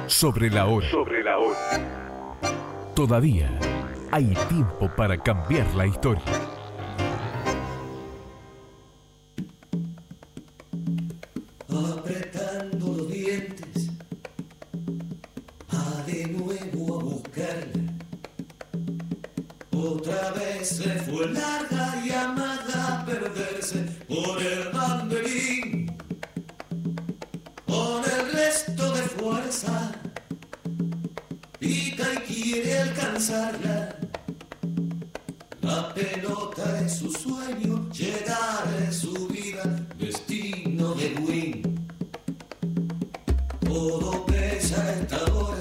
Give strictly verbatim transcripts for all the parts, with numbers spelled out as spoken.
Sobre la hora. Sobre la hora. Todavía hay tiempo para cambiar la historia. Apretando los dientes, va de nuevo a buscarla. Otra vez se fue larga llamada a perderse por el banderín. Con el resto de fuerza, pica y quiere alcanzarla. La pelota es su sueño, llegar es su vida, destino de win. Todo pesa a esta hora,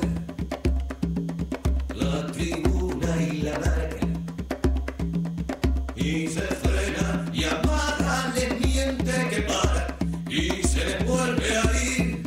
la tribuna y la marca. Y se frena y amarra, le miente que para y se le vuelve a ir.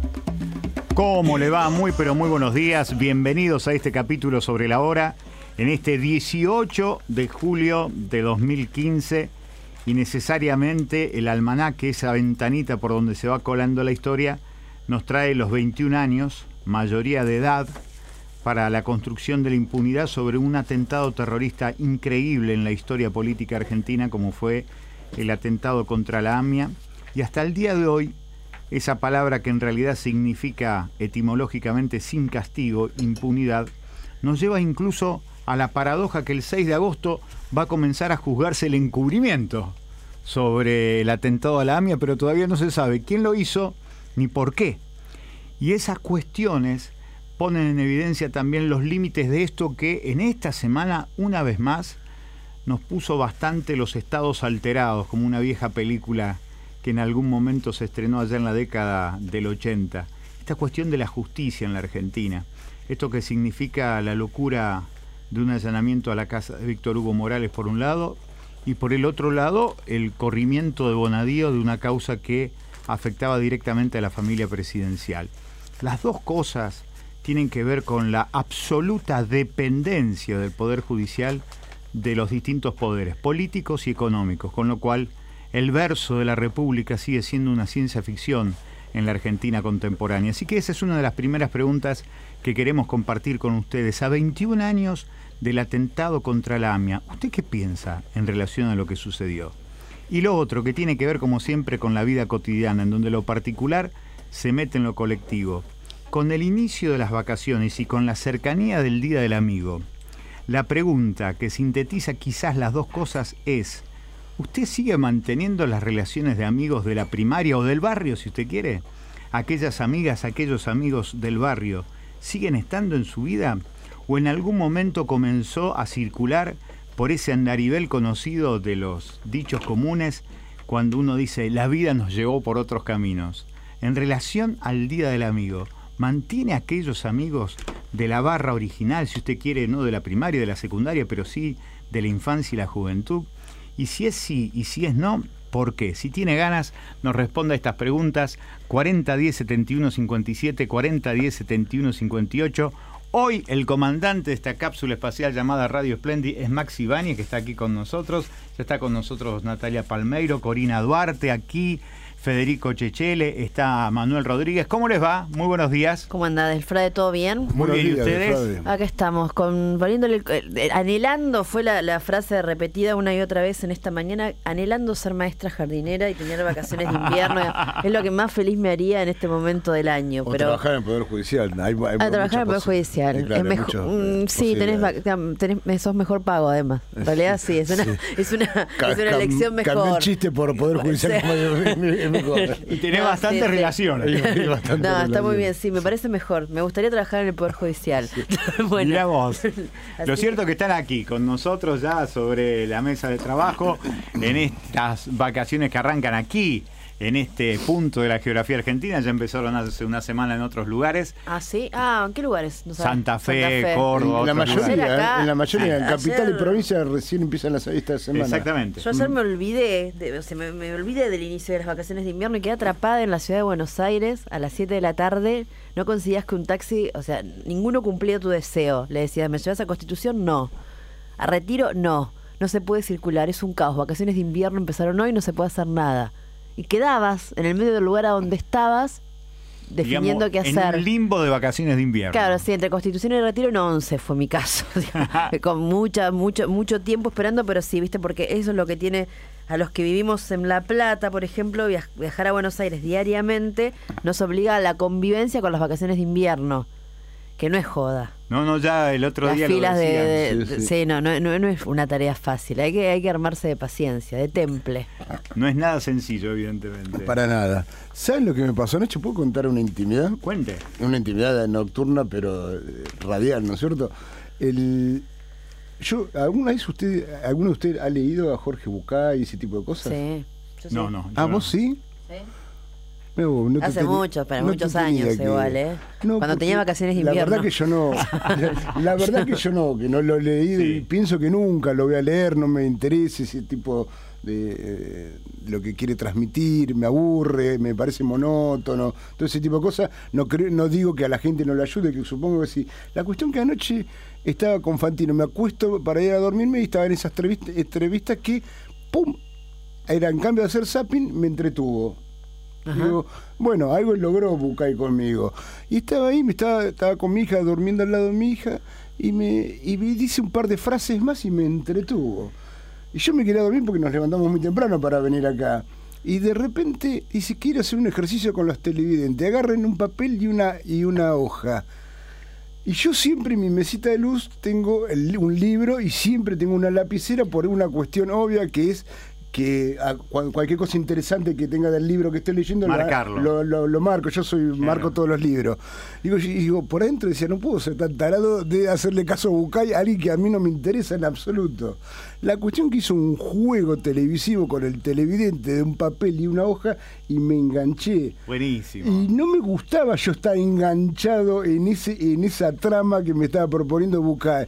¿Cómo le va? Muy pero muy buenos días. Bienvenidos a este capítulo sobre la hora. En este dieciocho de julio de dos mil quince, y necesariamente el almanaque, esa ventanita por donde se va colando la historia, nos trae los veintiún años, mayoría de edad, para la construcción de la impunidad sobre un atentado terrorista increíble en la historia política argentina, como fue el atentado contra la AMIA. Y hasta el día de hoy, esa palabra que en realidad significa etimológicamente sin castigo, impunidad, nos lleva incluso a la paradoja que el seis de agosto va a comenzar a juzgarse el encubrimiento sobre el atentado a la AMIA, pero todavía no se sabe quién lo hizo ni por qué. Y esas cuestiones ponen en evidencia también los límites de esto que en esta semana, una vez más, nos puso bastante los estados alterados, como una vieja película que en algún momento se estrenó allá en la década del ochenta. Esta cuestión de la justicia en la Argentina, esto que significa la locura de un allanamiento a la casa de Víctor Hugo Morales por un lado, y por el otro lado el corrimiento de Bonadío de una causa que afectaba directamente a la familia presidencial. Las dos cosas tienen que ver con la absoluta dependencia del Poder Judicial de los distintos poderes políticos y económicos, con lo cual el verso de la República sigue siendo una ciencia ficción en la Argentina contemporánea. Así que esa es una de las primeras preguntas que queremos compartir con ustedes. A veintiún años del atentado contra la AMIA, ¿usted qué piensa en relación a lo que sucedió? Y lo otro, que tiene que ver como siempre con la vida cotidiana, en donde lo particular se mete en lo colectivo. Con el inicio de las vacaciones y con la cercanía del Día del Amigo, la pregunta que sintetiza quizás las dos cosas es: ¿usted sigue manteniendo las relaciones de amigos de la primaria o del barrio, si usted quiere? ¿Aquellas amigas, aquellos amigos del barrio siguen estando en su vida? ¿O en algún momento comenzó a circular por ese andarivel conocido de los dichos comunes cuando uno dice la vida nos llevó por otros caminos? En relación al Día del Amigo, ¿mantiene aquellos amigos de la barra original, si usted quiere, no de la primaria, de la secundaria, pero sí de la infancia y la juventud? Y si es sí y si es no, ¿por qué? Si tiene ganas, nos responda a estas preguntas. cuarenta diez setenta y uno cincuenta y siete, cuarenta diez setenta y uno cincuenta y ocho. Hoy el comandante de esta cápsula espacial llamada Radio Splendid es Maxi Báñez, que está aquí con nosotros. Ya está con nosotros Natalia Palmeiro, Corina Duarte aquí, Federico Chechele, está Manuel Rodríguez. ¿Cómo les va? Muy buenos días. ¿Cómo anda, Delfrade? ¿Todo bien? Muy bien, ¿y ustedes? Delfrade. Acá estamos, con, poniéndole, eh, anhelando, fue la, la frase repetida una y otra vez en esta mañana, anhelando ser maestra jardinera y tener vacaciones de invierno. Es lo que más feliz me haría en este momento del año. O pero trabajar en el Poder Judicial. Hay, hay a trabajar en el Poder Judicial. Sí, claro, es mejor, mm, sí, tenés, tenés, sos mejor pago además. En realidad sí, es una, sí. Es una, es una elección mejor. Cambié el chiste por Poder Judicial, sí. Es mejor. Tiene no, bastantes sí, relaciones. Sí. Bastante no, relaciones. Está muy bien, sí, me parece mejor. Me gustaría trabajar en el Poder Judicial. Sí. Bueno. Mirá vos. Lo cierto es que están aquí con nosotros ya sobre la mesa de trabajo en estas vacaciones que arrancan aquí, en este punto de la geografía argentina. Ya empezaron hace una semana en otros lugares. Ah, sí. Ah, ¿en qué lugares? No Santa, Fe, Santa Fe, Córdoba. En la mayoría, acá, en la mayoría, en capital ayer, y provincia recién empiezan las esta semana. Exactamente. Yo ayer me olvidé, de, o sea, me, me olvidé del inicio de las vacaciones de invierno y quedé atrapada en la ciudad de Buenos Aires a las siete de la tarde. No conseguías que un taxi, o sea, ninguno cumplía tu deseo. Le decías, ¿me llevas a Constitución? No. ¿A Retiro? No. No se puede circular, es un caos. Vacaciones de invierno empezaron hoy y no se puede hacer nada. Y quedabas en el medio del lugar a donde estabas definiendo Digamos, qué hacer. En un limbo de vacaciones de invierno. Claro, sí, entre Constitución y Retiro en once fue mi caso. Con mucha, mucho, mucho tiempo esperando, pero sí, viste, porque eso es lo que tiene a los que vivimos en La Plata, por ejemplo, viaj- viajar a Buenos Aires diariamente nos obliga a la convivencia con las vacaciones de invierno, que no es joda. No, no, ya el otro Las día filas lo de, decían. de- Sí, de- sí. sí, no, no, no, no es una tarea fácil. Hay que, hay que armarse de paciencia, de temple. No es nada sencillo, evidentemente. Para nada. ¿Saben lo que me pasó anoche? ¿Puedo contar una intimidad? Cuente. Una intimidad nocturna, pero eh, radial, ¿no es cierto? El, yo, ¿alguna vez usted, alguno de ustedes ha leído a Jorge Bucay y ese tipo de cosas? Sí. Yo sí. No, no. ¿Ah, yo no. vos sí? Sí. No, no te Hace tenía- mucho, pero no te muchos tenía años que- igual, ¿eh? No, Cuando porque tenía vacaciones de invierno. La verdad que yo no, la, la verdad que yo no, que no lo he leído Sí. y pienso que nunca lo voy a leer, no me interesa ese tipo de eh, lo que quiere transmitir, me aburre, me parece monótono, todo ese tipo de cosas. No creo, no digo que a la gente no le ayude, que supongo que sí. La cuestión que anoche estaba con Fantino, me acuesto para ir a dormirme y estaba en esas entrevistas, entrevistas que, ¡pum!, era en cambio de hacer zapping, me entretuvo. Ajá. Digo, bueno, algo logró Bucay conmigo. Y estaba ahí, me estaba, estaba con mi hija, durmiendo al lado de mi hija, y me, y me dice un par de frases más y me entretuvo. Y yo me quería dormir porque nos levantamos muy temprano para venir acá. Y de repente dice, quiero hacer un ejercicio con los televidentes. Agarren un papel y una, y una hoja. Y yo siempre en mi mesita de luz tengo el- un libro y siempre tengo una lapicera por una cuestión obvia que es que a cual- cualquier cosa interesante que tenga del libro que esté leyendo la- Marcarlo. lo, lo, lo marco. Yo soy marco todos los libros. Digo, y digo, por adentro decía, no puedo ser tan tarado de hacerle caso a Bucay, a alguien que a mí no me interesa en absoluto. La cuestión que hizo un juego televisivo con el televidente de un papel y una hoja y me enganché. Buenísimo. Y no me gustaba yo estar enganchado en ese en esa trama que me estaba proponiendo Bucay.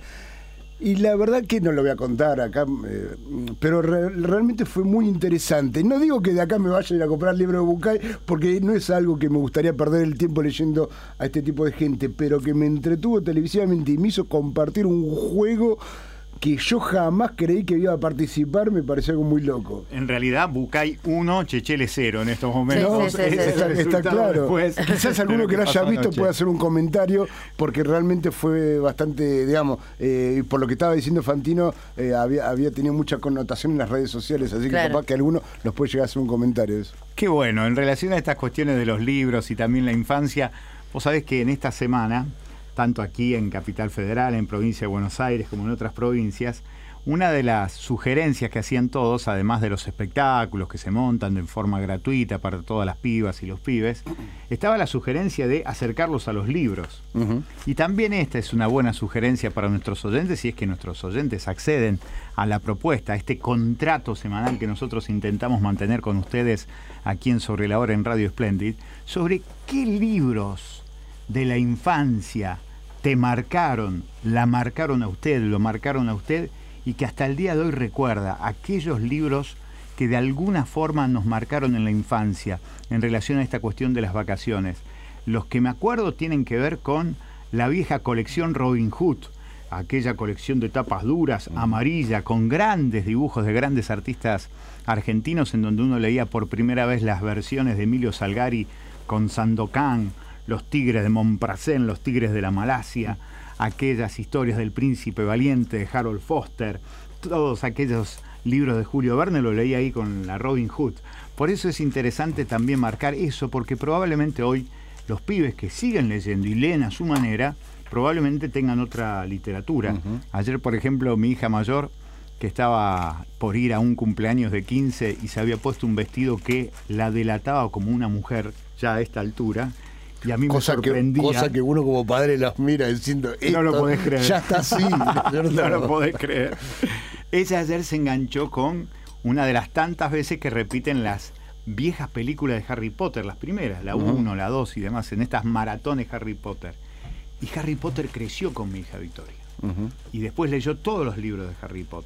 Y la verdad que no lo voy a contar acá, eh, pero re- realmente fue muy interesante. No digo que de acá me vaya a ir a comprar libros de Bucay, porque no es algo que me gustaría perder el tiempo leyendo a este tipo de gente, pero que me entretuvo televisivamente y me hizo compartir un juego que yo jamás creí que iba a participar, me pareció algo muy loco. En realidad, Bucay uno, Chechele cero en estos momentos. Sí, sí, sí, Ese sí, es sí. el Está, está resultado claro. después Quizás de alguno lo que lo haya pasó visto anoche. pueda hacer un comentario, porque realmente fue bastante, digamos, eh, por lo que estaba diciendo Fantino, eh, había, había tenido mucha connotación en las redes sociales, así que Claro. capaz que alguno nos puede llegar a hacer un comentario de eso. Qué bueno, en relación a estas cuestiones de los libros y también la infancia, vos sabés que en esta semana, tanto aquí en Capital Federal, en Provincia de Buenos Aires, como en otras provincias, una de las sugerencias que hacían todos, además de los espectáculos que se montan de forma gratuita para todas las pibas y los pibes, estaba la sugerencia de acercarlos a los libros. Ujú. Y también esta es una buena sugerencia para nuestros oyentes, si es que nuestros oyentes acceden a la propuesta, a este contrato semanal que nosotros intentamos mantener con ustedes aquí en Sobre la Hora en Radio Splendid, sobre qué libros de la infancia te marcaron, la marcaron a usted, lo marcaron a usted, y que hasta el día de hoy recuerda aquellos libros que de alguna forma nos marcaron en la infancia en relación a esta cuestión de las vacaciones. Los que me acuerdo tienen que ver con la vieja colección Robin Hood, aquella colección de tapas duras, amarilla, con grandes dibujos de grandes artistas argentinos, en donde uno leía por primera vez las versiones de Emilio Salgari con Sandokan, los tigres de Montparnasse, los tigres de la Malasia, aquellas historias del príncipe valiente de Harold Foster, todos aquellos libros de Julio Verne, lo leí ahí con la Robin Hood. Por eso es interesante también marcar eso, porque probablemente hoy los pibes que siguen leyendo y leen a su manera, probablemente tengan otra literatura. Uh-huh. Ayer, por ejemplo, mi hija mayor, que estaba por ir a un cumpleaños de quince y se había puesto un vestido que la delataba como una mujer ya a esta altura, y a mí cosa me sorprendía. Que, cosa que uno como padre las mira diciendo, no lo podés creer. Ya está así. No lo podés creer. Ella ayer se enganchó con una de las tantas veces que repiten las viejas películas de Harry Potter, las primeras, la uno, uh-huh. la dos y demás, en estas maratones Harry Potter. Y Harry Potter creció con mi hija Victoria. Uh-huh. Y después leyó todos los libros de Harry Potter.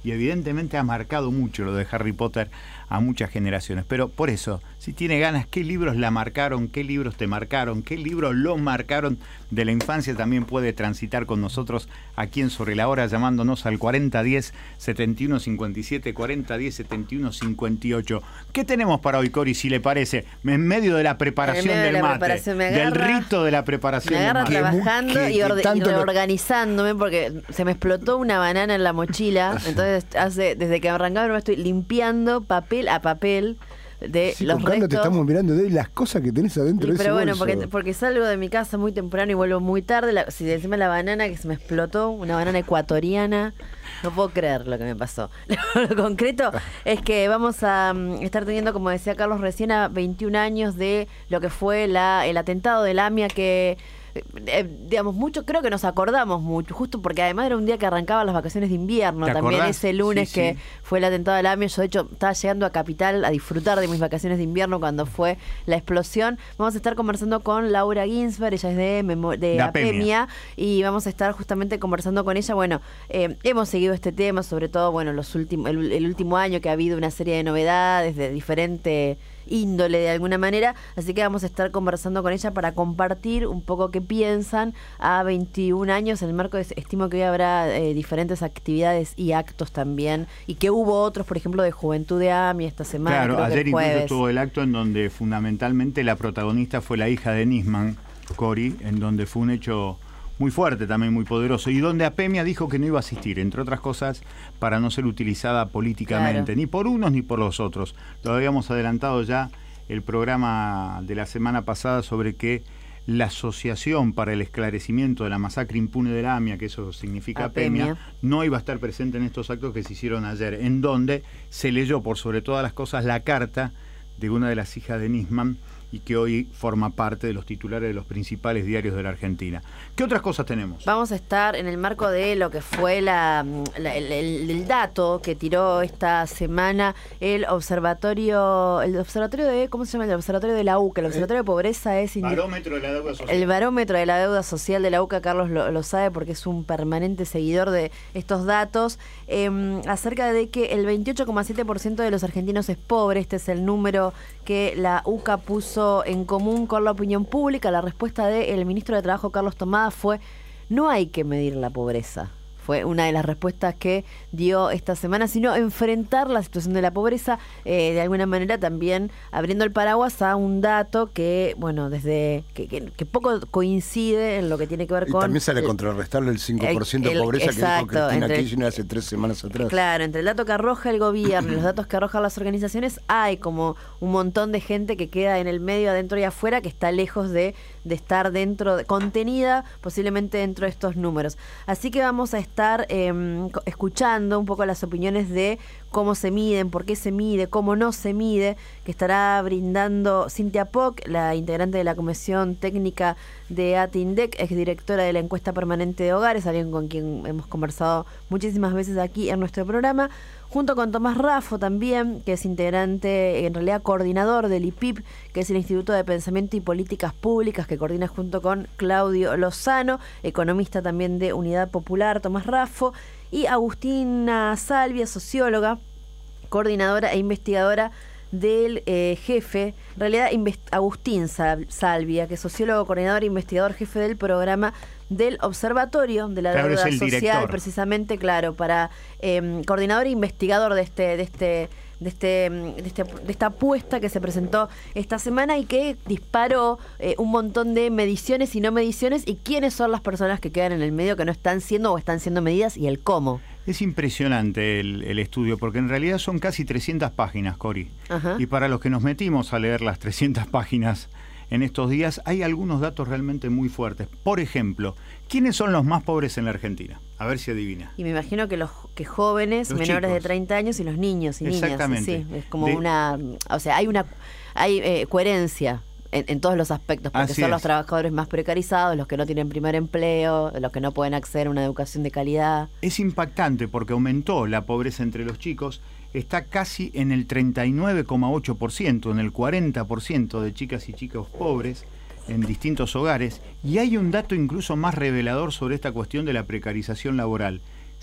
y evidentemente ha marcado mucho lo de Harry Potter a muchas generaciones. Pero por eso, si tiene ganas, ¿qué libros la marcaron? ¿Qué libros te marcaron? ¿Qué libros lo marcaron de la infancia? También puede transitar con nosotros aquí en Sobre la Hora, llamándonos al cuarenta diez, setenta y uno cincuenta y siete, cuarenta diez, setenta y uno cincuenta y ocho. ¿Qué tenemos para hoy, Cori, si le parece? En medio de la preparación medio de del la mate, preparación me del agarra- rito de la preparación Me del agarra mate. trabajando Que- y, que orde- y tanto lo- reorganizándome porque se me explotó una banana en la mochila. Entonces, hace desde que arrancaba me estoy limpiando papel a papel de Sí, los con Carlos te restos. estamos mirando de las cosas que tenés adentro Sí, de ese pero bueno, bolso. porque, porque salgo de mi casa muy temprano y vuelvo muy tarde. La, si encima la banana que se me explotó, una banana ecuatoriana, no puedo creer lo que me pasó. Lo concreto es que vamos a um, estar teniendo, como decía Carlos recién, a veintiún años de lo que fue la, el atentado de la AMIA que... Eh, digamos, mucho, creo que nos acordamos mucho, justo porque además era un día que arrancaban las vacaciones de invierno, ¿Te también acordás? ese lunes Sí, que sí. fue el atentado del AMIA. Yo de hecho estaba llegando a Capital a disfrutar de mis vacaciones de invierno cuando fue la explosión. Vamos a estar conversando con Laura Ginsberg, ella es de, Memo- de De Apemia. Apemia, y vamos a estar justamente conversando con ella. Bueno, eh, hemos seguido este tema, sobre todo, bueno, los últimos, el, el último año que ha habido una serie de novedades de diferente índole de alguna manera, así que vamos a estar conversando con ella para compartir un poco qué piensan a veintiún años. En el marco de, estimo que hoy habrá eh, diferentes actividades y actos también, y que hubo otros, por ejemplo, de Juventud de AMI esta semana. Claro, creo que ayer el incluso jueves. estuvo el acto en donde fundamentalmente la protagonista fue la hija de Nisman, Cori, en donde fue un hecho muy fuerte, también muy poderoso, y donde Apemia dijo que no iba a asistir, entre otras cosas, para no ser utilizada políticamente, Claro. ni por unos ni por los otros. Lo habíamos adelantado ya el programa de la semana pasada sobre que la Asociación para el Esclarecimiento de la Masacre Impune de la AMIA, que eso significa Apemia, Apemia, no iba a estar presente en estos actos que se hicieron ayer, en donde se leyó por sobre todas las cosas la carta de una de las hijas de Nisman y que hoy forma parte de los titulares de los principales diarios de la Argentina. ¿Qué otras cosas tenemos? Vamos a estar en el marco de lo que fue la, la- el, el- el dato que tiró esta semana el observatorio, el observatorio de, ¿cómo se llama? El observatorio de la U C A. El observatorio de pobreza es indi- Barómetro de la deuda social. el barómetro de la deuda social de la U C A. Carlos lo, lo sabe porque es un permanente seguidor de estos datos, eh, acerca de que el veintiocho coma siete por ciento de los argentinos es pobre. Este es el número que la U C A puso en común con la opinión pública. La respuesta del ministro de Trabajo, Carlos Tomada, fue: no hay que medir la pobreza. Fue una de las respuestas que dio esta semana, sino enfrentar la situación de la pobreza, eh, de alguna manera también abriendo el paraguas a un dato que, bueno, desde que, que, que poco coincide en lo que tiene que ver Y con... también sale a el- contrarrestarle el cinco por ciento el- de pobreza exacto, que dijo Cristina entre- Kirchner hace tres semanas atrás. Claro, entre el dato que arroja el gobierno y los datos que arrojan las organizaciones, hay como un montón de gente que queda en el medio, adentro y afuera, que está lejos de, de estar dentro, de, contenida posiblemente dentro de estos números. Así que vamos a estar eh, escuchando un poco las opiniones de cómo se miden, por qué se mide, cómo no se mide, que estará brindando Cintia Poc, la integrante de la Comisión Técnica de ATINDEC, exdirectora de la Encuesta Permanente de Hogares, alguien con quien hemos conversado muchísimas veces aquí en nuestro programa, junto con Tomás Raffo también, que es integrante, en realidad coordinador del I P I P, que es el Instituto de Pensamiento y Políticas Públicas, que coordina junto con Claudio Lozano, economista también de Unidad Popular, Tomás Raffo, y Agustina Salvia, socióloga, coordinadora e investigadora del eh, jefe, en realidad invest- Agustín Sal- Salvia, que es sociólogo, coordinador e investigador jefe del programa del Observatorio de la Claro, Deuda es el Social, director. precisamente, claro, para eh, coordinador e investigador de este, de este, de este, de este, de esta apuesta que se presentó esta semana y que disparó eh, un montón de mediciones y no mediciones, y quiénes son las personas que quedan en el medio que no están siendo o están siendo medidas, y el cómo. Es impresionante el, el estudio, porque en realidad son casi trescientas páginas, Cori. Ajá. Y para los que nos metimos a leer las trescientas páginas en estos días, hay algunos datos realmente muy fuertes. Por ejemplo, ¿quiénes son los más pobres en la Argentina? A ver si adivina. Y me imagino que los que jóvenes, Los menores de chicos. treinta años, y los niños y niñas. Exactamente. Sí, es como De- una... O sea, hay una hay eh, coherencia en, en todos los aspectos, porque Así son es. los trabajadores más precarizados, los que no tienen primer empleo, los que no pueden acceder a una educación de calidad. Es impactante porque aumentó la pobreza entre los chicos, está casi en el treinta y nueve coma ocho por ciento, en el cuarenta por ciento de chicas y chicos pobres en distintos hogares, y hay un dato incluso más revelador sobre esta cuestión de la precarización laboral.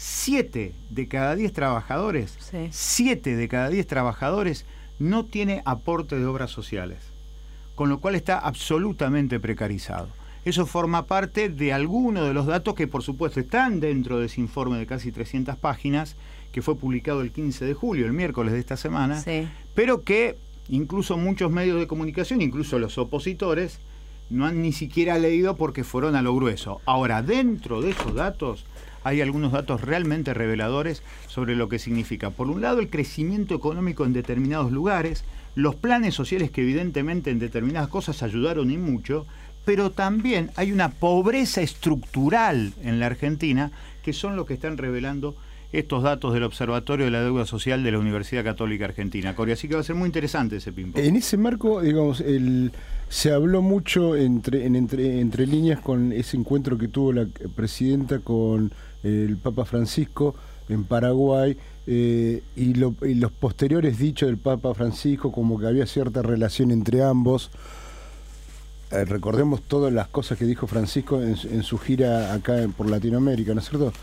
siete de cada diez trabajadores, Sí. siete de cada diez trabajadores no tiene aporte de obras sociales, con lo cual está absolutamente precarizado. Eso forma parte de algunos de los datos que, por supuesto, están dentro de ese informe de casi trescientas páginas, que fue publicado el quince de julio, el miércoles de esta semana, Sí. pero que incluso muchos medios de comunicación, incluso los opositores, no han ni siquiera leído porque fueron a lo grueso. Ahora, dentro de esos datos hay algunos datos realmente reveladores sobre lo que significa, por un lado, el crecimiento económico en determinados lugares, los planes sociales que evidentemente en determinadas cosas ayudaron y mucho, pero también hay una pobreza estructural en la Argentina, que son lo que están revelando estos datos del Observatorio de la Deuda Social de la Universidad Católica Argentina. Cori, así que va a ser muy interesante ese ping-pong. En ese marco, digamos, el, se habló mucho entre, en, entre, entre líneas con ese encuentro que tuvo la presidenta con el Papa Francisco en Paraguay, eh, y, lo, y los posteriores dichos del Papa Francisco, como que había cierta relación entre ambos. Eh, recordemos todas las cosas que dijo Francisco en, en su gira acá en, por Latinoamérica, ¿no es cierto?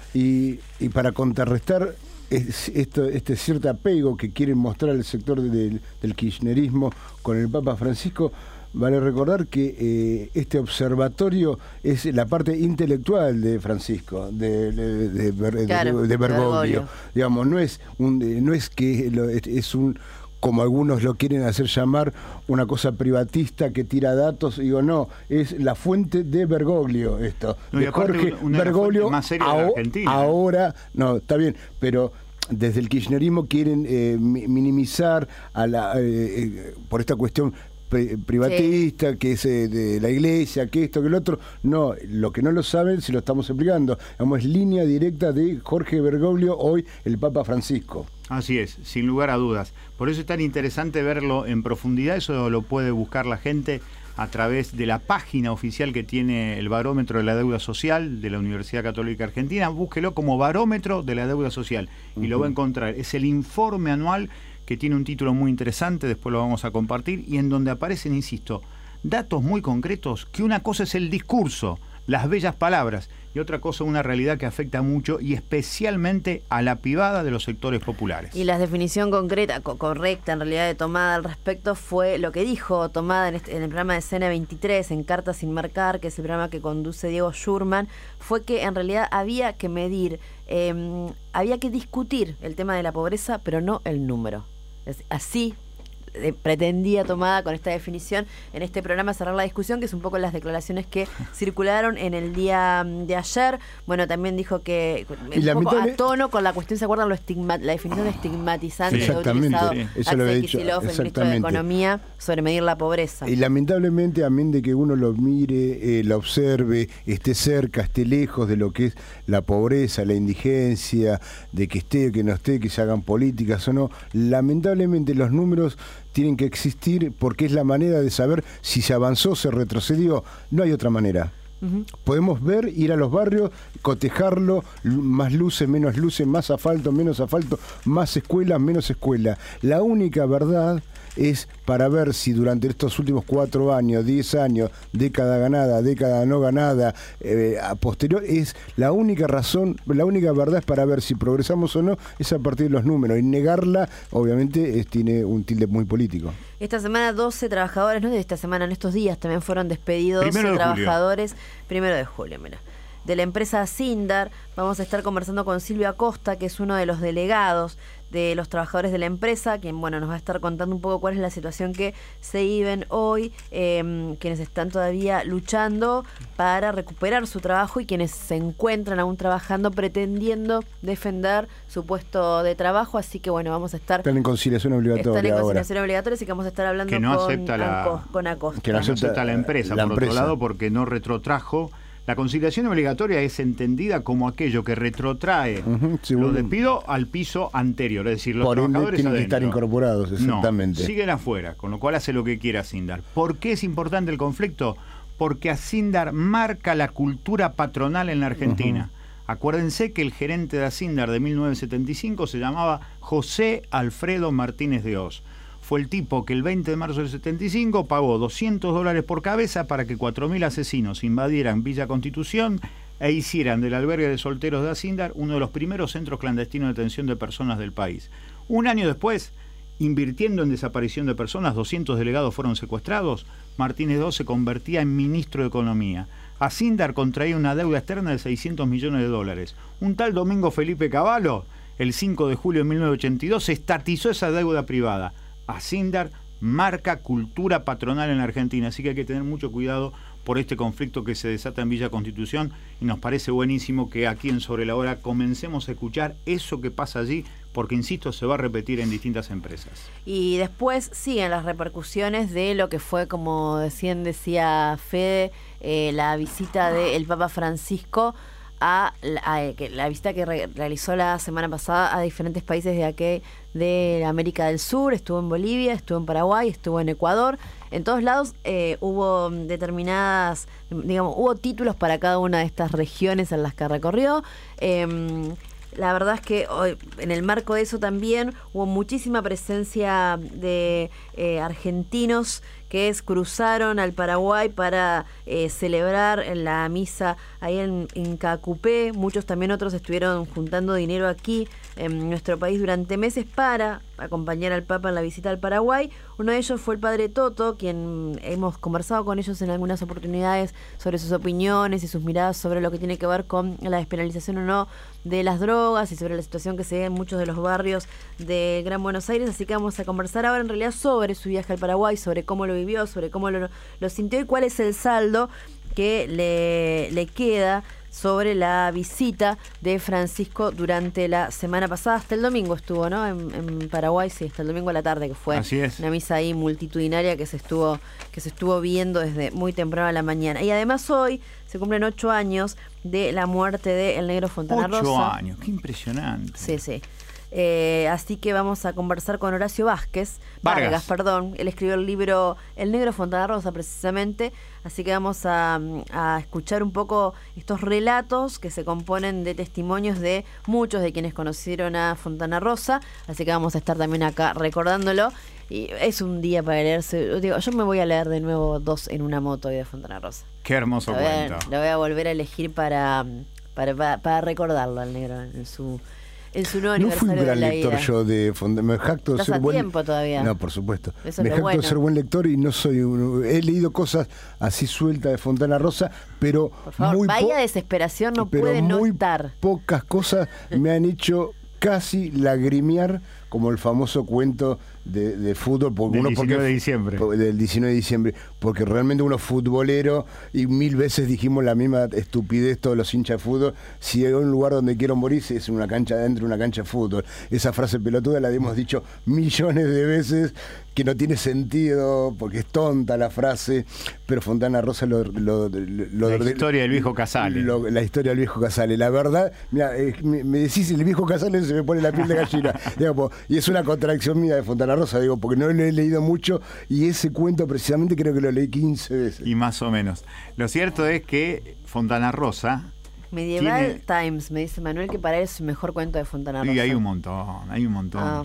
Y, y para contrarrestar es, esto, este cierto apego que quieren mostrar el sector de, del, del kirchnerismo con el Papa Francisco, vale recordar que eh, este observatorio es la parte intelectual de Francisco, de, de, de, de, Claro, de, de Bergoglio. Bergoglio. Digamos, no es un, no es que lo, es, es un, como algunos lo quieren hacer llamar, una cosa privatista que tira datos. Digo, no, es la fuente de Bergoglio esto. No, y de aparte Jorge una de las Bergoglio, fuentes más serias de la aho- Argentina. ahora, no, está bien, pero desde el kirchnerismo quieren eh, mi- minimizar a la, eh, eh, por esta cuestión pri- privatista, sí, que es eh, de la iglesia, que esto, que el otro. No, lo que no lo saben, si lo estamos explicando. Digamos, es línea directa de Jorge Bergoglio, hoy el Papa Francisco. Así es, sin lugar a dudas. Por eso es tan interesante verlo en profundidad. Eso lo puede buscar la gente a través de la página oficial que tiene el Barómetro de la Deuda Social de la Universidad Católica Argentina. Búsquelo como Barómetro de la Deuda Social y uh-huh. lo va a encontrar. Es el informe anual que tiene un título muy interesante, después lo vamos a compartir, y en donde aparecen, insisto, datos muy concretos, que una cosa es el discurso, las bellas palabras, y otra cosa una realidad que afecta mucho y especialmente a la pivada de los sectores populares. Y la definición concreta, co- correcta en realidad de Tomada al respecto fue lo que dijo Tomada en, este, en el programa de Escena veintitrés, en Cartas sin Marcar, que es el programa que conduce Diego Schurman, fue que en realidad había que medir, eh, había que discutir el tema de la pobreza, pero no el número. Es, así eh, pretendía Tomada con esta definición en este programa cerrar la discusión, que es un poco las declaraciones que circularon en el día de ayer. Bueno, también dijo que Y un poco lamentable- a tono con la cuestión, ¿se acuerdan? Lo estigma, la definición estigmatizante que ha Exactamente, utilizado sí, eso lo Axel he dicho, Kicillof, el ministro de exactamente. Economía, sobre medir la pobreza. Y lamentablemente, a menos de que uno lo mire, eh, lo observe, esté cerca, esté lejos de lo que es la pobreza, la indigencia, de que esté o que no esté, que se hagan políticas o no, lamentablemente los números tienen que existir porque es la manera de saber si se avanzó, se retrocedió. No hay otra manera. Uh-huh. Podemos ver, ir a los barrios, cotejarlo, l- más luces, menos luces, más asfalto, menos asfalto, más escuelas, menos escuela. La única verdad es para ver si durante estos últimos cuatro años, diez años, década ganada, década no ganada, eh, a posterior, es la única razón, la única verdad es para ver si progresamos o no, es a partir de los números. Y negarla, obviamente, es, tiene un tilde muy político. Esta semana doce trabajadores, no de esta semana, en estos días también fueron despedidos Primero de trabajadores, primero de julio, mira, de la empresa Sindar. Vamos a estar conversando con Silvio Acosta, que es uno de los delegados de los trabajadores de la empresa, quien bueno nos va a estar contando un poco cuál es la situación que se viven hoy, eh, quienes están todavía luchando para recuperar su trabajo y quienes se encuentran aún trabajando pretendiendo defender su puesto de trabajo. Así que bueno, vamos a estar... Están en conciliación obligatoria Están en ahora. conciliación obligatoria, así que vamos a estar hablando Que no con, acepta la- Anco- con Acosta. Que no No acepta acepta la empresa, la por empresa. otro lado, porque no retrotrajo. La conciliación obligatoria es entendida como aquello que retrotrae Ujú, sí, lo bueno. despido al piso anterior, es decir, los Por ende, trabajadores tienen que estar adentro. incorporados, exactamente. No, siguen afuera, con lo cual hace lo que quiera Sindar. ¿Por qué es importante el conflicto? Porque a Sindar marca la cultura patronal en la Argentina. Uh-huh. Acuérdense que el gerente de Asindar de mil novecientos setenta y cinco se llamaba José Alfredo Martínez de Oz. Fue el tipo que el veinte de marzo del setenta y cinco pagó doscientos dólares por cabeza para que cuatro mil asesinos invadieran Villa Constitución, e hicieran del albergue de solteros de Acíndar uno de los primeros centros clandestinos de detención de personas del país. Un año después, invirtiendo en desaparición de personas, doscientos delegados fueron secuestrados, Martínez dos se convertía en ministro de Economía. Acíndar contraía una deuda externa de seiscientos millones de dólares. Un tal Domingo Felipe Cavallo, el cinco de julio de mil novecientos ochenta y dos, estatizó esa deuda privada. Acíndar marca cultura patronal en la Argentina, así que hay que tener mucho cuidado por este conflicto que se desata en Villa Constitución, y nos parece buenísimo que aquí en Sobre la Hora comencemos a escuchar eso que pasa allí, porque, insisto, se va a repetir en distintas empresas. Y después siguen las repercusiones de lo que fue, como decían, decía Fede, eh, la visita del Papa Francisco a, a, a que, la visita que re, realizó la semana pasada a diferentes países de aquí, de América del Sur. Estuvo en Bolivia, estuvo en Paraguay, estuvo en Ecuador. En todos lados eh, hubo determinadas, digamos, hubo títulos para cada una de estas regiones en las que recorrió. Eh, La verdad es que hoy, en el marco de eso también hubo muchísima presencia de eh, argentinos que es, cruzaron al Paraguay para eh, celebrar la misa ahí en, en Cacupé. Muchos también otros estuvieron juntando dinero aquí en nuestro país durante meses para acompañar al Papa en la visita al Paraguay. Uno de ellos fue el padre Toto, quien hemos conversado con ellos en algunas oportunidades sobre sus opiniones y sus miradas sobre lo que tiene que ver con la despenalización o no de las drogas y sobre la situación que se ve en muchos de los barrios de Gran Buenos Aires. Así que vamos a conversar ahora en realidad sobre su viaje al Paraguay, sobre cómo lo vivió, sobre cómo lo, lo sintió y cuál es el saldo que le, le queda sobre la visita de Francisco durante la semana pasada. Hasta el domingo estuvo, ¿no? En, en Paraguay, sí, hasta el domingo a la tarde, que fue Así es. Una misa ahí multitudinaria que se estuvo que se estuvo viendo desde muy temprano a la mañana. Y además hoy se cumplen ocho años de la muerte de El Negro Fontana Rosa. Ocho años, qué impresionante. Sí, sí. Eh, así que vamos a conversar con Horacio Vázquez, Vargas. Vargas, perdón. Él escribió el libro El Negro Fontana Rosa, precisamente. Así que vamos a, a escuchar un poco estos relatos que se componen de testimonios de muchos de quienes conocieron a Fontana Rosa. Así que vamos a estar también acá recordándolo. Y es un día para leerse. Digo, yo me voy a leer de nuevo Dos en una moto de Fontana Rosa. Qué hermoso lo voy a, cuento. Lo voy a volver a elegir para, para, para, para recordarlo al negro en su... En su nuevo no fui un gran de lector yo de Fontana. Me jacto de ¿Estás ser a buen tiempo todavía? No, por supuesto. Eso me es jacto bueno. de ser buen lector y no soy un... He leído cosas así sueltas de Fontana Rosa, pero por favor, muy vaya po... desesperación no pero puede no muy estar. Pocas cosas me han hecho casi lagrimear, como el famoso cuento de, de fútbol. Porque del uno diecinueve porque, de diciembre. Del diecinueve de diciembre. Porque realmente uno es futbolero y mil veces dijimos la misma estupidez todos los hinchas de fútbol. Si hay un lugar donde quiero morir es en una cancha dentro de una cancha de fútbol. Esa frase pelotuda la hemos dicho millones de veces, que no tiene sentido porque es tonta la frase, pero Fontana Rosa lo... lo, lo la lo, historia del viejo Casale. Lo, la historia del viejo Casale. La verdad, mira, eh, me, me decís el viejo Casale, se me pone la piel de gallina. Digamos, y es una contradicción mía de Fontana Rosa, digo, porque no lo he leído mucho y ese cuento precisamente creo que lo leí quince veces. Y más o menos. Lo cierto es que Fontana Rosa... Medieval tiene... Times, me dice Manuel, que para él es el mejor cuento de Fontana Rosa. Y hay un montón, hay un montón. Ah.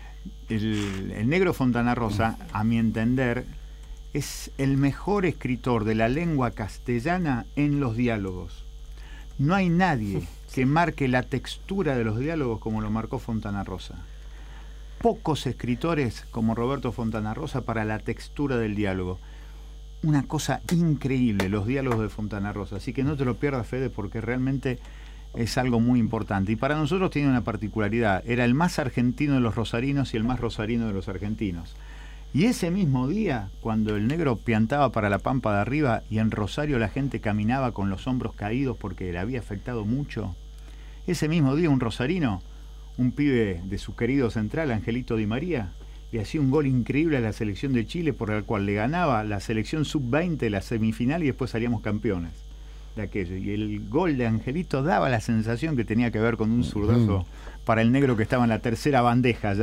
El, el negro Fontana Rosa, a mi entender, es el mejor escritor de la lengua castellana en los diálogos. No hay nadie que marque la textura de los diálogos como lo marcó Fontana Rosa. Pocos escritores como Roberto Fontana Rosa para la textura del diálogo. Una cosa increíble, los diálogos de Fontana Rosa. Así que no te lo pierdas, Fede, porque realmente es algo muy importante. Y para nosotros tiene una particularidad. Era el más argentino de los rosarinos y el más rosarino de los argentinos. Y ese mismo día, cuando el negro piantaba para la Pampa de Arriba y en Rosario la gente caminaba con los hombros caídos porque le había afectado mucho, ese mismo día un rosarino, un pibe de su querido central, Angelito Di María, le hacía un gol increíble a la selección de Chile, por el cual le ganaba la selección sub veinte la semifinal y después salíamos campeones de aquello. Y el gol de Angelito daba la sensación que tenía que ver con un zurdazo para el negro que estaba en la tercera bandeja ya,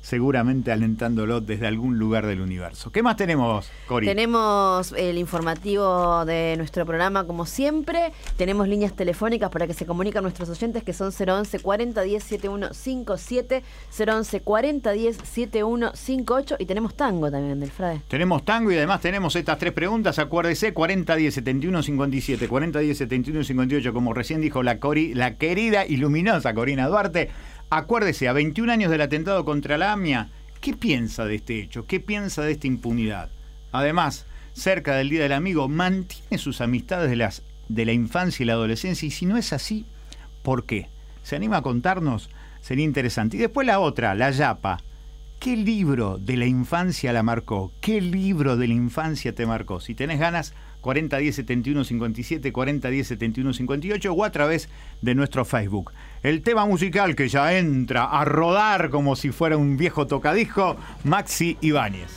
seguramente alentándolo desde algún lugar del universo. ¿Qué más tenemos, Cori? Tenemos el informativo de nuestro programa, como siempre. Tenemos líneas telefónicas para que se comuniquen nuestros oyentes, que son cero once cuarenta diez setenta y uno cincuenta y siete, cero once cuarenta diez setenta y uno cincuenta y ocho, y tenemos tango también, del Frade. Tenemos tango y además tenemos estas tres preguntas. Acuérdese, cuarenta diez setenta y uno cincuenta y siete, cuarenta diez setenta y uno cincuenta y ocho, como recién dijo la, Cori, la querida y luminosa Corina Duarte. Acuérdese, a veintiún años del atentado contra la AMIA, ¿qué piensa de este hecho? ¿Qué piensa de esta impunidad? Además, cerca del Día del Amigo, ¿mantiene sus amistades de, las, de la infancia y la adolescencia? Y si no es así, ¿por qué? ¿Se anima a contarnos? Sería interesante. Y después la otra, la Yapa. ¿Qué libro de la infancia la marcó? ¿Qué libro de la infancia te marcó? Si tenés ganas, cuarenta diez setenta y uno cincuenta y siete, cuarenta diez setenta y uno cincuenta y ocho, o a través de nuestro Facebook. El tema musical que ya entra a rodar como si fuera un viejo tocadisco, Maxi Ibáñez.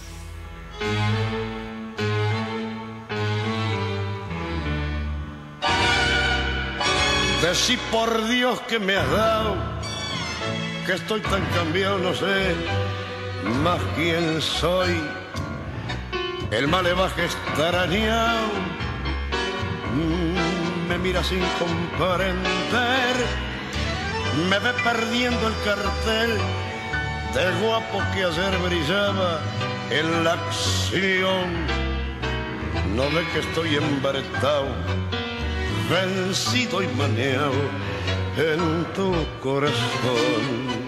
Decí por Dios que me has dado, que estoy tan cambiado, no sé más quién soy. El malevaje extrañado me mira sin comprender, me ve perdiendo el cartel de guapo que ayer brillaba en la acción. No ve que estoy embretado, vencido y maneado en tu corazón.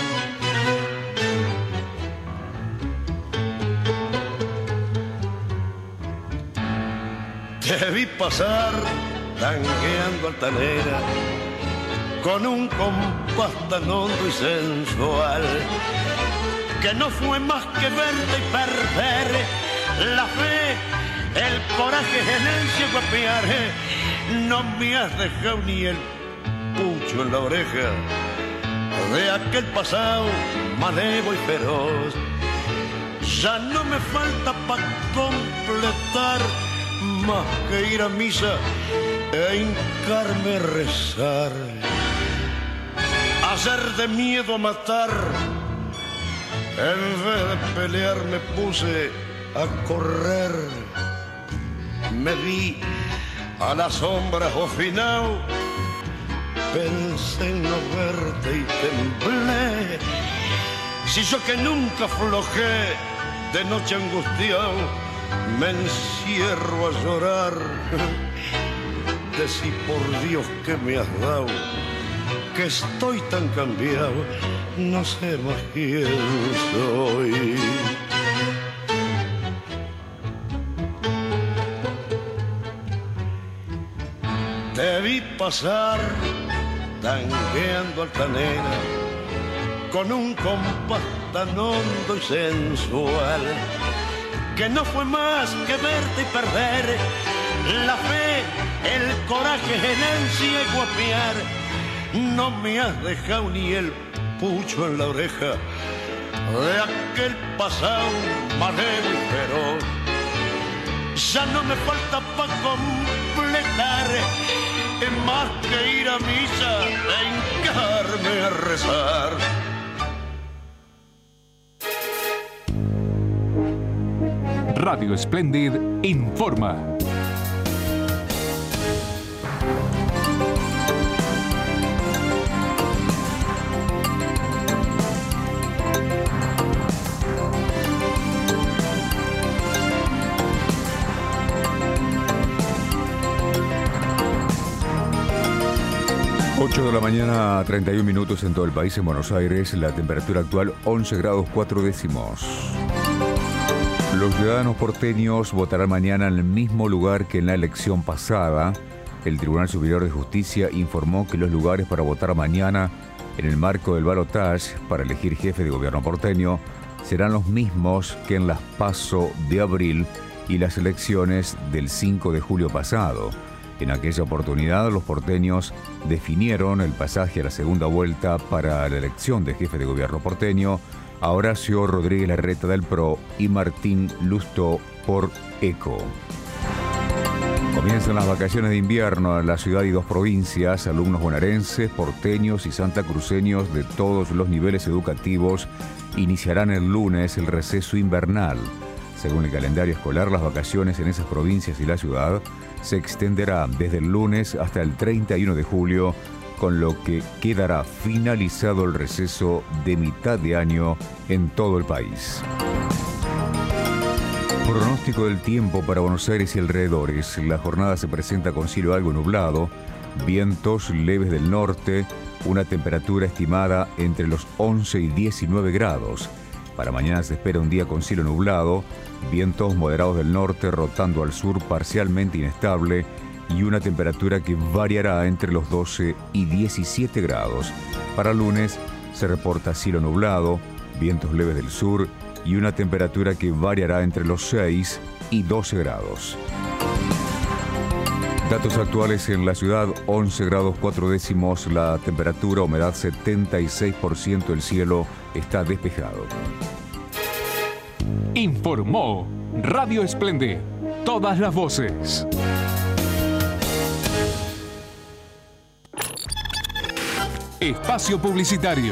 Te vi pasar tangueando altanera con un compás tan hondo y sensual que no fue más que verte y perder la fe, el coraje en el ciego apiar. No me has dejado ni el pucho en la oreja de aquel pasado malevo y feroz. Ya no me falta para completar más que ir a misa e hincarme a rezar. Hacer de miedo a matar, en vez de pelear me puse a correr. Me vi a la sombra ofinao, pensé en no verte y temblé. Si yo que nunca aflojé, de noche angustiado me encierro a llorar. Decí por Dios que me has dado, que estoy tan cambiado, no sé más quién soy. Te vi pasar tangueando altanera con un compás tan hondo y sensual que no fue más que verte y perder la fe, el coraje en el ciego apiar. No me has dejado ni el pucho en la oreja de aquel pasado malevo y feroz. Ya no me falta para completar más que ir a misa e hincarme a rezar. Radio Splendid informa. ocho de la mañana, treinta y un minutos en todo el país. En Buenos Aires, la temperatura actual once grados cuatro décimos. Los ciudadanos porteños votarán mañana en el mismo lugar que en la elección pasada. El Tribunal Superior de Justicia informó que los lugares para votar mañana en el marco del balotaje para elegir jefe de gobierno porteño serán los mismos que en las PASO de abril y las elecciones del cinco de julio pasado. En aquella oportunidad, los porteños definieron el pasaje a la segunda vuelta para la elección de jefe de gobierno porteño a Horacio Rodríguez Larreta del P R O y Martín Lustó por ECO. Comienzan las vacaciones de invierno en la ciudad y dos provincias. Alumnos bonaerenses, porteños y santacruceños de todos los niveles educativos iniciarán el lunes el receso invernal. Según el calendario escolar, las vacaciones en esas provincias y la ciudad se extenderán desde el lunes hasta el treinta y uno de julio, con lo que quedará finalizado el receso de mitad de año en todo el país. Pronóstico del tiempo para Buenos Aires y alrededores. La jornada se presenta con cielo algo nublado, vientos leves del norte, una temperatura estimada entre los once y diecinueve grados. Para mañana se espera un día con cielo nublado, vientos moderados del norte rotando al sur parcialmente inestable y una temperatura que variará entre los doce y diecisiete grados. Para lunes se reporta cielo nublado, vientos leves del sur y una temperatura que variará entre los seis y doce grados. Datos actuales en la ciudad: once grados cuatro décimos la temperatura, humedad setenta y seis por ciento, el cielo está despejado. Informó Radio Esplendid. Todas las voces. Espacio publicitario.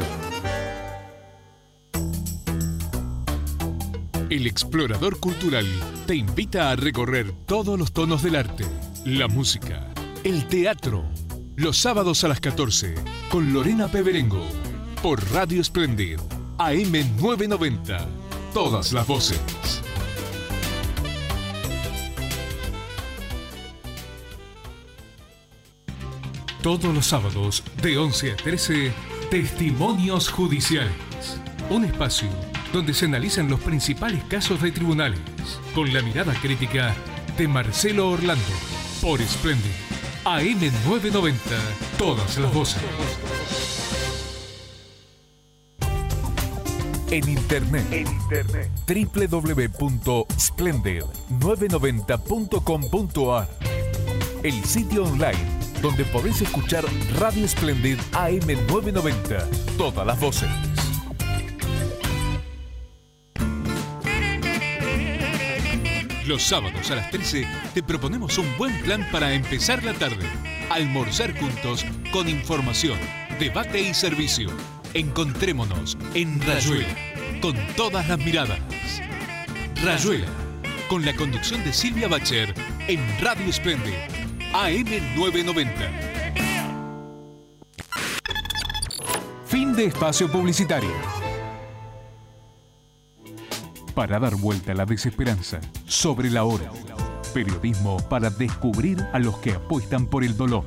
El Explorador Cultural te invita a recorrer todos los tonos del arte, la música, el teatro, los sábados a las catorce, con Lorena Peberengo, por Radio Esplendid, A M novecientos noventa, todas las voces. Todos los sábados, de once a trece, Testimonios Judiciales, un espacio donde se analizan los principales casos de tribunales, con la mirada crítica de Marcelo Orlando, por Splendid, A M novecientos noventa, todas las voces. En internet, en internet, doble u doble u doble u punto splendid novecientos noventa punto com punto a r, el sitio online donde podés escuchar Radio Esplendid A M novecientos noventa, todas las voces. Los sábados a las trece te proponemos un buen plan para empezar la tarde. Almorzar juntos con información, debate y servicio. Encontrémonos en Rayuela, con todas las miradas. Rayuela, con la conducción de Silvia Bacher en Radio Esplendid, A M novecientos noventa. Fin de espacio publicitario. Para dar vuelta a la desesperanza, Sobre la Hora. Periodismo para descubrir a los que apuestan por el dolor.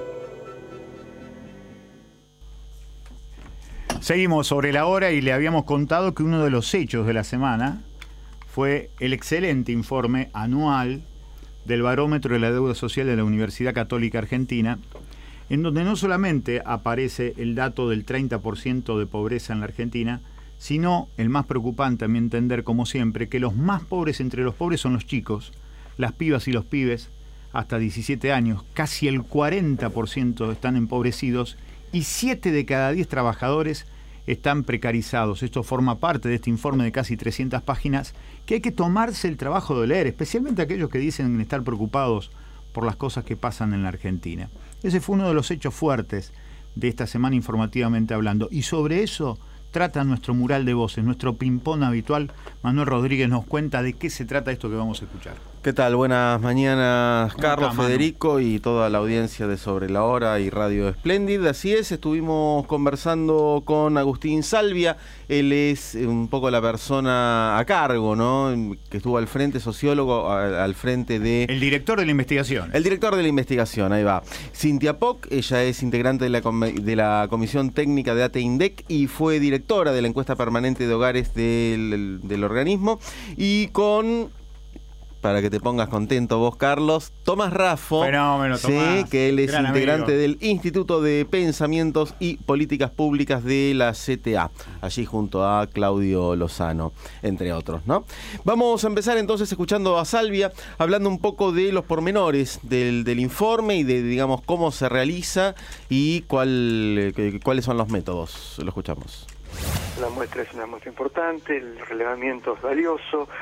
Seguimos Sobre la Hora y le habíamos contado que uno de los hechos de la semana fue el excelente informe anual del Barómetro de la Deuda Social de la Universidad Católica Argentina, en donde no solamente aparece el dato del treinta por ciento de pobreza en la Argentina, sino, el más preocupante a mi entender, como siempre, que los más pobres entre los pobres son los chicos, las pibas y los pibes, hasta diecisiete años. Casi el cuarenta por ciento están empobrecidos y siete de cada diez trabajadores están precarizados. Esto forma parte de este informe de casi trescientas páginas que hay que tomarse el trabajo de leer, especialmente aquellos que dicen estar preocupados por las cosas que pasan en la Argentina. Ese fue uno de los hechos fuertes de esta semana informativamente hablando. Y sobre eso trata nuestro mural de voces, nuestro ping-pong habitual. Manuel Rodríguez nos cuenta de qué se trata esto que vamos a escuchar. ¿Qué tal? Buenas mañanas, Carlos, está, Federico y toda la audiencia de Sobre la Hora y Radio Esplendid. Así es, estuvimos conversando con Agustín Salvia. Él es un poco la persona a cargo, ¿no? Que estuvo al frente, sociólogo, al frente de... El director de la investigación. El director de la investigación, ahí va. Cintia Poc, ella es integrante de la, de la Comisión Técnica de ATEINDEC y fue directora de la encuesta permanente de hogares del, del organismo. Y con... para que te pongas contento vos, Carlos, Tomás Raffo. Fenómeno, Tomás. Sí, que él es Gran integrante amigo del Instituto de Pensamientos y Políticas Públicas de la C T A, allí junto a Claudio Lozano, entre otros, ¿no? Vamos a empezar entonces escuchando a Salvia, hablando un poco de los pormenores del, del informe y de, digamos, cómo se realiza y cuál, cuáles son los métodos. Lo escuchamos. La muestra es una muestra importante, el relevamiento es valioso.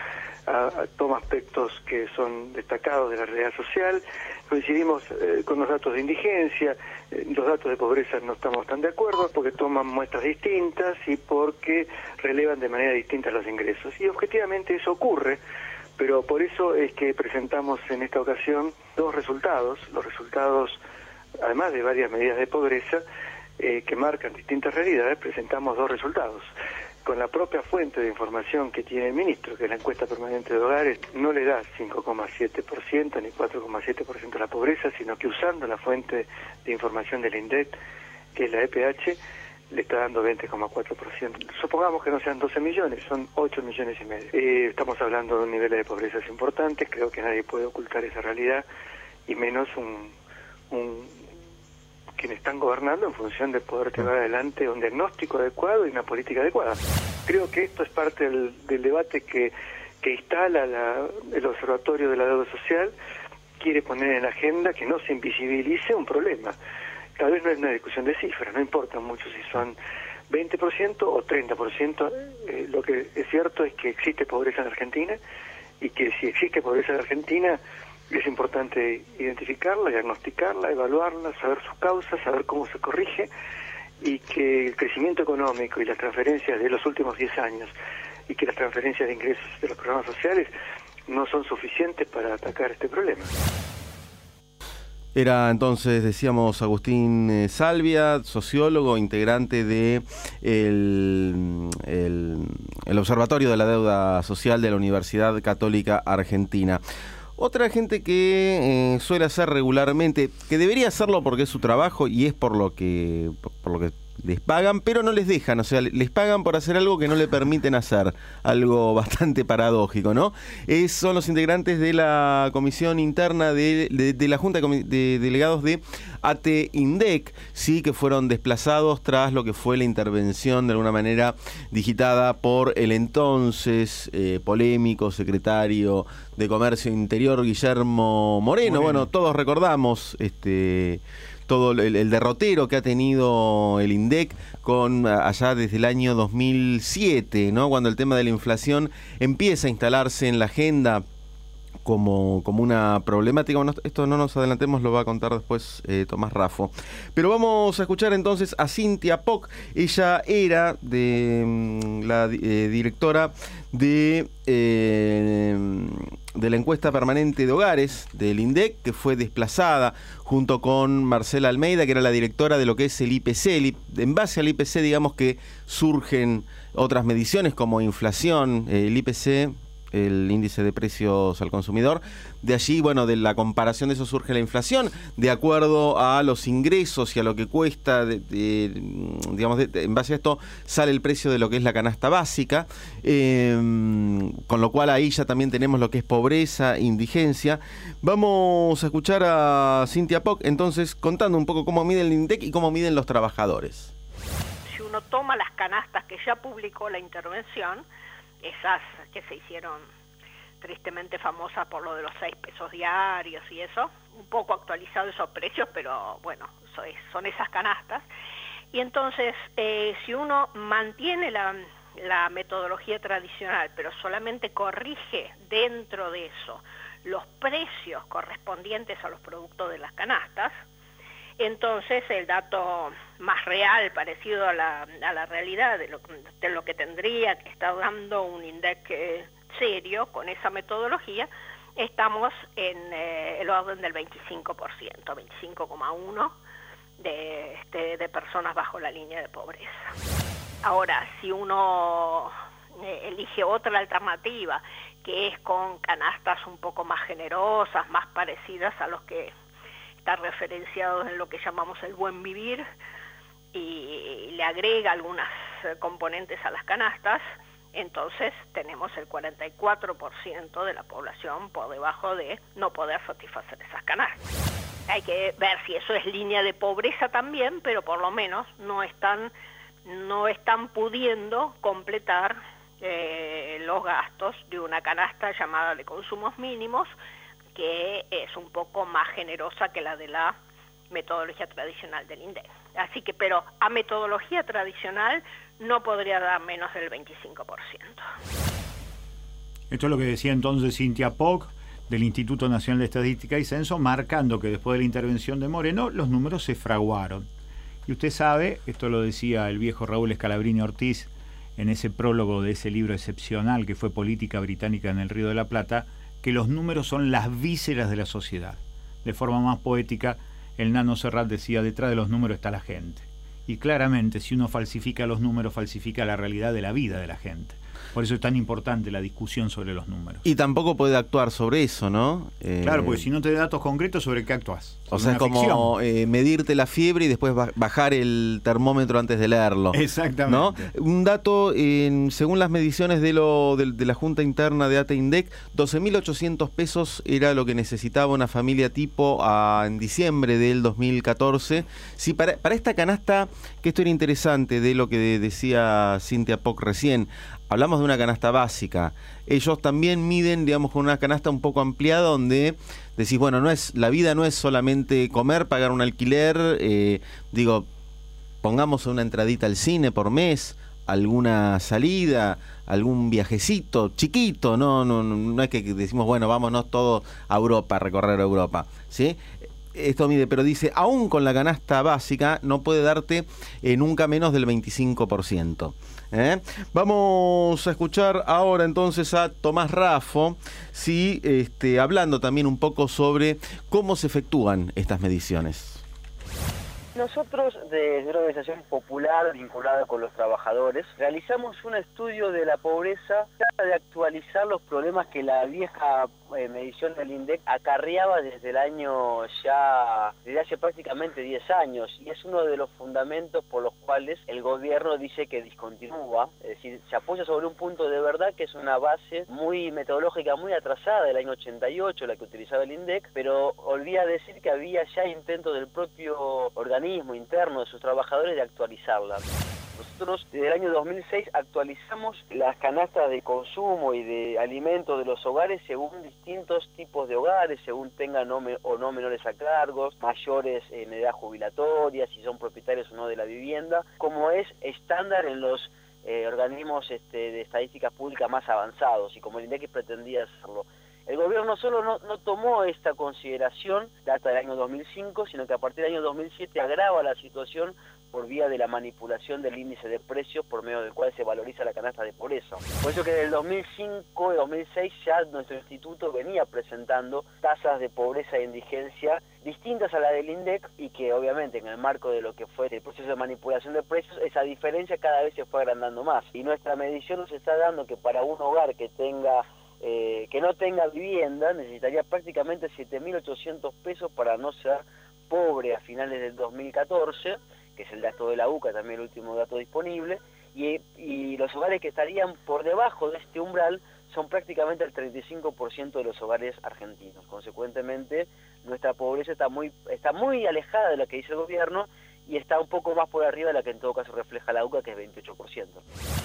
a, a, toma aspectos que son destacados de la realidad social. Coincidimos eh, con los datos de indigencia, eh, los datos de pobreza no estamos tan de acuerdo porque toman muestras distintas y porque relevan de manera distinta los ingresos. Y objetivamente eso ocurre, pero por eso es que presentamos en esta ocasión dos resultados, los resultados, además de varias medidas de pobreza, eh, que marcan distintas realidades, presentamos dos resultados. Con la propia fuente de información que tiene el ministro, que es la encuesta permanente de hogares, no le da cinco coma siete por ciento ni cuatro coma siete por ciento a la pobreza, sino que usando la fuente de información del INDEC, que es la E P H, le está dando veinte coma cuatro por ciento. Supongamos que no sean doce millones, son ocho millones y medio. Eh, estamos hablando de un nivel de pobreza importantes, creo que nadie puede ocultar esa realidad, y menos un... un quienes están gobernando en función de poder llevar adelante un diagnóstico adecuado y una política adecuada. Creo que esto es parte del, del debate que, que instala la, el Observatorio de la Deuda Social, quiere poner en la agenda que no se invisibilice un problema. Tal vez no es una discusión de cifras, no importa mucho si son veinte por ciento o treinta por ciento, eh, lo que es cierto es que existe pobreza en Argentina y que si existe pobreza en Argentina es importante identificarla, diagnosticarla, evaluarla, saber sus causas, saber cómo se corrige, y que el crecimiento económico y las transferencias de los últimos diez años y que las transferencias de ingresos de los programas sociales no son suficientes para atacar este problema. Era entonces, decíamos, Agustín eh, Salvia, sociólogo, integrante de el, el, el Observatorio de la Deuda Social de la Universidad Católica Argentina. Otra gente que eh, suele hacer regularmente, que debería hacerlo porque es su trabajo y es por lo que por lo que les pagan, pero no les dejan, o sea, les pagan por hacer algo que no le permiten hacer, algo bastante paradójico, ¿no? Es, son los integrantes de la comisión interna de, de, de la Junta de, de Delegados de ATE-INDEC, sí, que fueron desplazados tras lo que fue la intervención, de alguna manera, digitada por el entonces eh, polémico secretario de Comercio Interior, Guillermo Moreno. Moreno. Bueno, todos recordamos este... todo el, el derrotero que ha tenido el INDEC con allá desde el año dos mil siete, ¿no? Cuando el tema de la inflación empieza a instalarse en la agenda como, como una problemática. Bueno, esto no nos adelantemos, lo va a contar después eh, Tomás Raffo. Pero vamos a escuchar entonces a Cintia Poc. Ella era de la eh, directora de... Eh, de la encuesta permanente de hogares del INDEC, que fue desplazada junto con Marcela Almeida, que era la directora de lo que es el I P C. El I P, en base al I P C, digamos que surgen otras mediciones como inflación, el I P C, el índice de precios al consumidor. De allí, bueno, de la comparación de eso surge la inflación, de acuerdo a los ingresos y a lo que cuesta, de, de, digamos, de, de, en base a esto sale el precio de lo que es la canasta básica, eh, con lo cual ahí ya también tenemos lo que es pobreza, indigencia. Vamos a escuchar a Cintia Poc, entonces, contando un poco cómo mide el INDEC y cómo miden los trabajadores. Si uno toma las canastas que ya publicó la intervención, esas que se hicieron tristemente famosas por lo de los seis pesos diarios y eso, un poco actualizado esos precios, pero bueno, son esas canastas. Y entonces, eh, si uno mantiene la, la metodología tradicional, pero solamente corrige dentro de eso los precios correspondientes a los productos de las canastas, entonces el dato más real, parecido a la, a la realidad de lo, de lo que tendría que estar dando un INDEC eh, serio con esa metodología, estamos en eh, el orden del veinticinco por ciento, veinticinco coma uno por ciento de, este, de personas bajo la línea de pobreza. Ahora, si uno eh, elige otra alternativa, que es con canastas un poco más generosas, más parecidas a los que está referenciado en lo que llamamos el buen vivir, y le agrega algunas componentes a las canastas, entonces tenemos el cuarenta y cuatro por ciento de la población por debajo de no poder satisfacer esas canastas. Hay que ver si eso es línea de pobreza también, pero por lo menos no están, no están pudiendo completar eh, los gastos de una canasta llamada de consumos mínimos, que es un poco más generosa que la de la metodología tradicional del INDEC. Así que, pero a metodología tradicional no podría dar menos del veinticinco por ciento. Esto es lo que decía entonces Cintia Poc del Instituto Nacional de Estadística y Censo, marcando que después de la intervención de Moreno los números se fraguaron. Y usted sabe, esto lo decía el viejo Raúl Scalabrini Ortiz en ese prólogo de ese libro excepcional que fue Política Británica en el Río de la Plata, que los números son las vísceras de la sociedad. De forma más poética, el Nano Serrat decía, detrás de los números está la gente. Y claramente, si uno falsifica los números, falsifica la realidad de la vida de la gente. Por eso es tan importante la discusión sobre los números. Y tampoco puede actuar sobre eso, ¿no? Eh, claro, porque si no te da datos concretos, ¿sobre qué actúas? O sea, es como eh, medirte la fiebre y después bajar el termómetro antes de leerlo. Exactamente. ¿No? Un dato, en, según las mediciones de, lo, de, de la Junta Interna de ATEINDEC, doce mil ochocientos pesos era lo que necesitaba una familia tipo a, en diciembre del dos mil catorce. Sí, para, para esta canasta, que esto era interesante de lo que de, decía Cintia Poc recién, hablamos de una canasta básica. Ellos también miden, digamos, con una canasta un poco ampliada donde decís, bueno, no es, la vida no es solamente comer, pagar un alquiler, eh, digo, pongamos una entradita al cine por mes, alguna salida, algún viajecito chiquito, no, no, no es que decimos, bueno, vámonos todos a Europa, a recorrer Europa, ¿sí? Esto mide, pero dice, aún con la canasta básica no puede darte eh, nunca menos del veinticinco por ciento. ¿Eh? Vamos a escuchar ahora entonces a Tomás Raffo, sí, este, hablando también un poco sobre cómo se efectúan estas mediciones. Nosotros, desde una organización popular vinculada con los trabajadores, realizamos un estudio de la pobreza para de actualizar los problemas que la vieja eh, medición del INDEC acarreaba desde el año ya, desde hace prácticamente diez años, y es uno de los fundamentos por los cuales el gobierno dice que discontinúa, es decir, se apoya sobre un punto de verdad que es una base muy metodológica, muy atrasada del año ochenta y ocho, la que utilizaba el INDEC, pero olvida decir que había ya intentos del propio organismo interno de sus trabajadores de actualizarla. Nosotros desde el año dos mil seis actualizamos las canastas de consumo y de alimentos de los hogares según distintos tipos de hogares, según tengan o, me, o no menores a cargos, mayores en edad jubilatoria, si son propietarios o no de la vivienda, como es estándar en los eh, organismos este, de estadísticas públicas más avanzados y como el INDEC pretendía hacerlo. El gobierno solo no, no tomó esta consideración data del año dos mil cinco, sino que a partir del año dos mil siete agrava la situación por vía de la manipulación del índice de precios por medio del cual se valoriza la canasta de pobreza. Por eso que desde el dos mil cinco y dos mil seis ya nuestro instituto venía presentando tasas de pobreza e indigencia distintas a la del INDEC y que obviamente en el marco de lo que fue el proceso de manipulación de precios, esa diferencia cada vez se fue agrandando más. Y nuestra medición nos está dando que para un hogar que tenga Eh, que no tenga vivienda necesitaría prácticamente siete mil ochocientos pesos para no ser pobre a finales del dos mil catorce, que es el dato de la U C A, también el último dato disponible, y, y los hogares que estarían por debajo de este umbral son prácticamente el treinta y cinco por ciento de los hogares argentinos. Consecuentemente, nuestra pobreza está muy, está muy alejada de la que dice el gobierno y está un poco más por arriba de la que en todo caso refleja la U C A, que es veintiocho por ciento.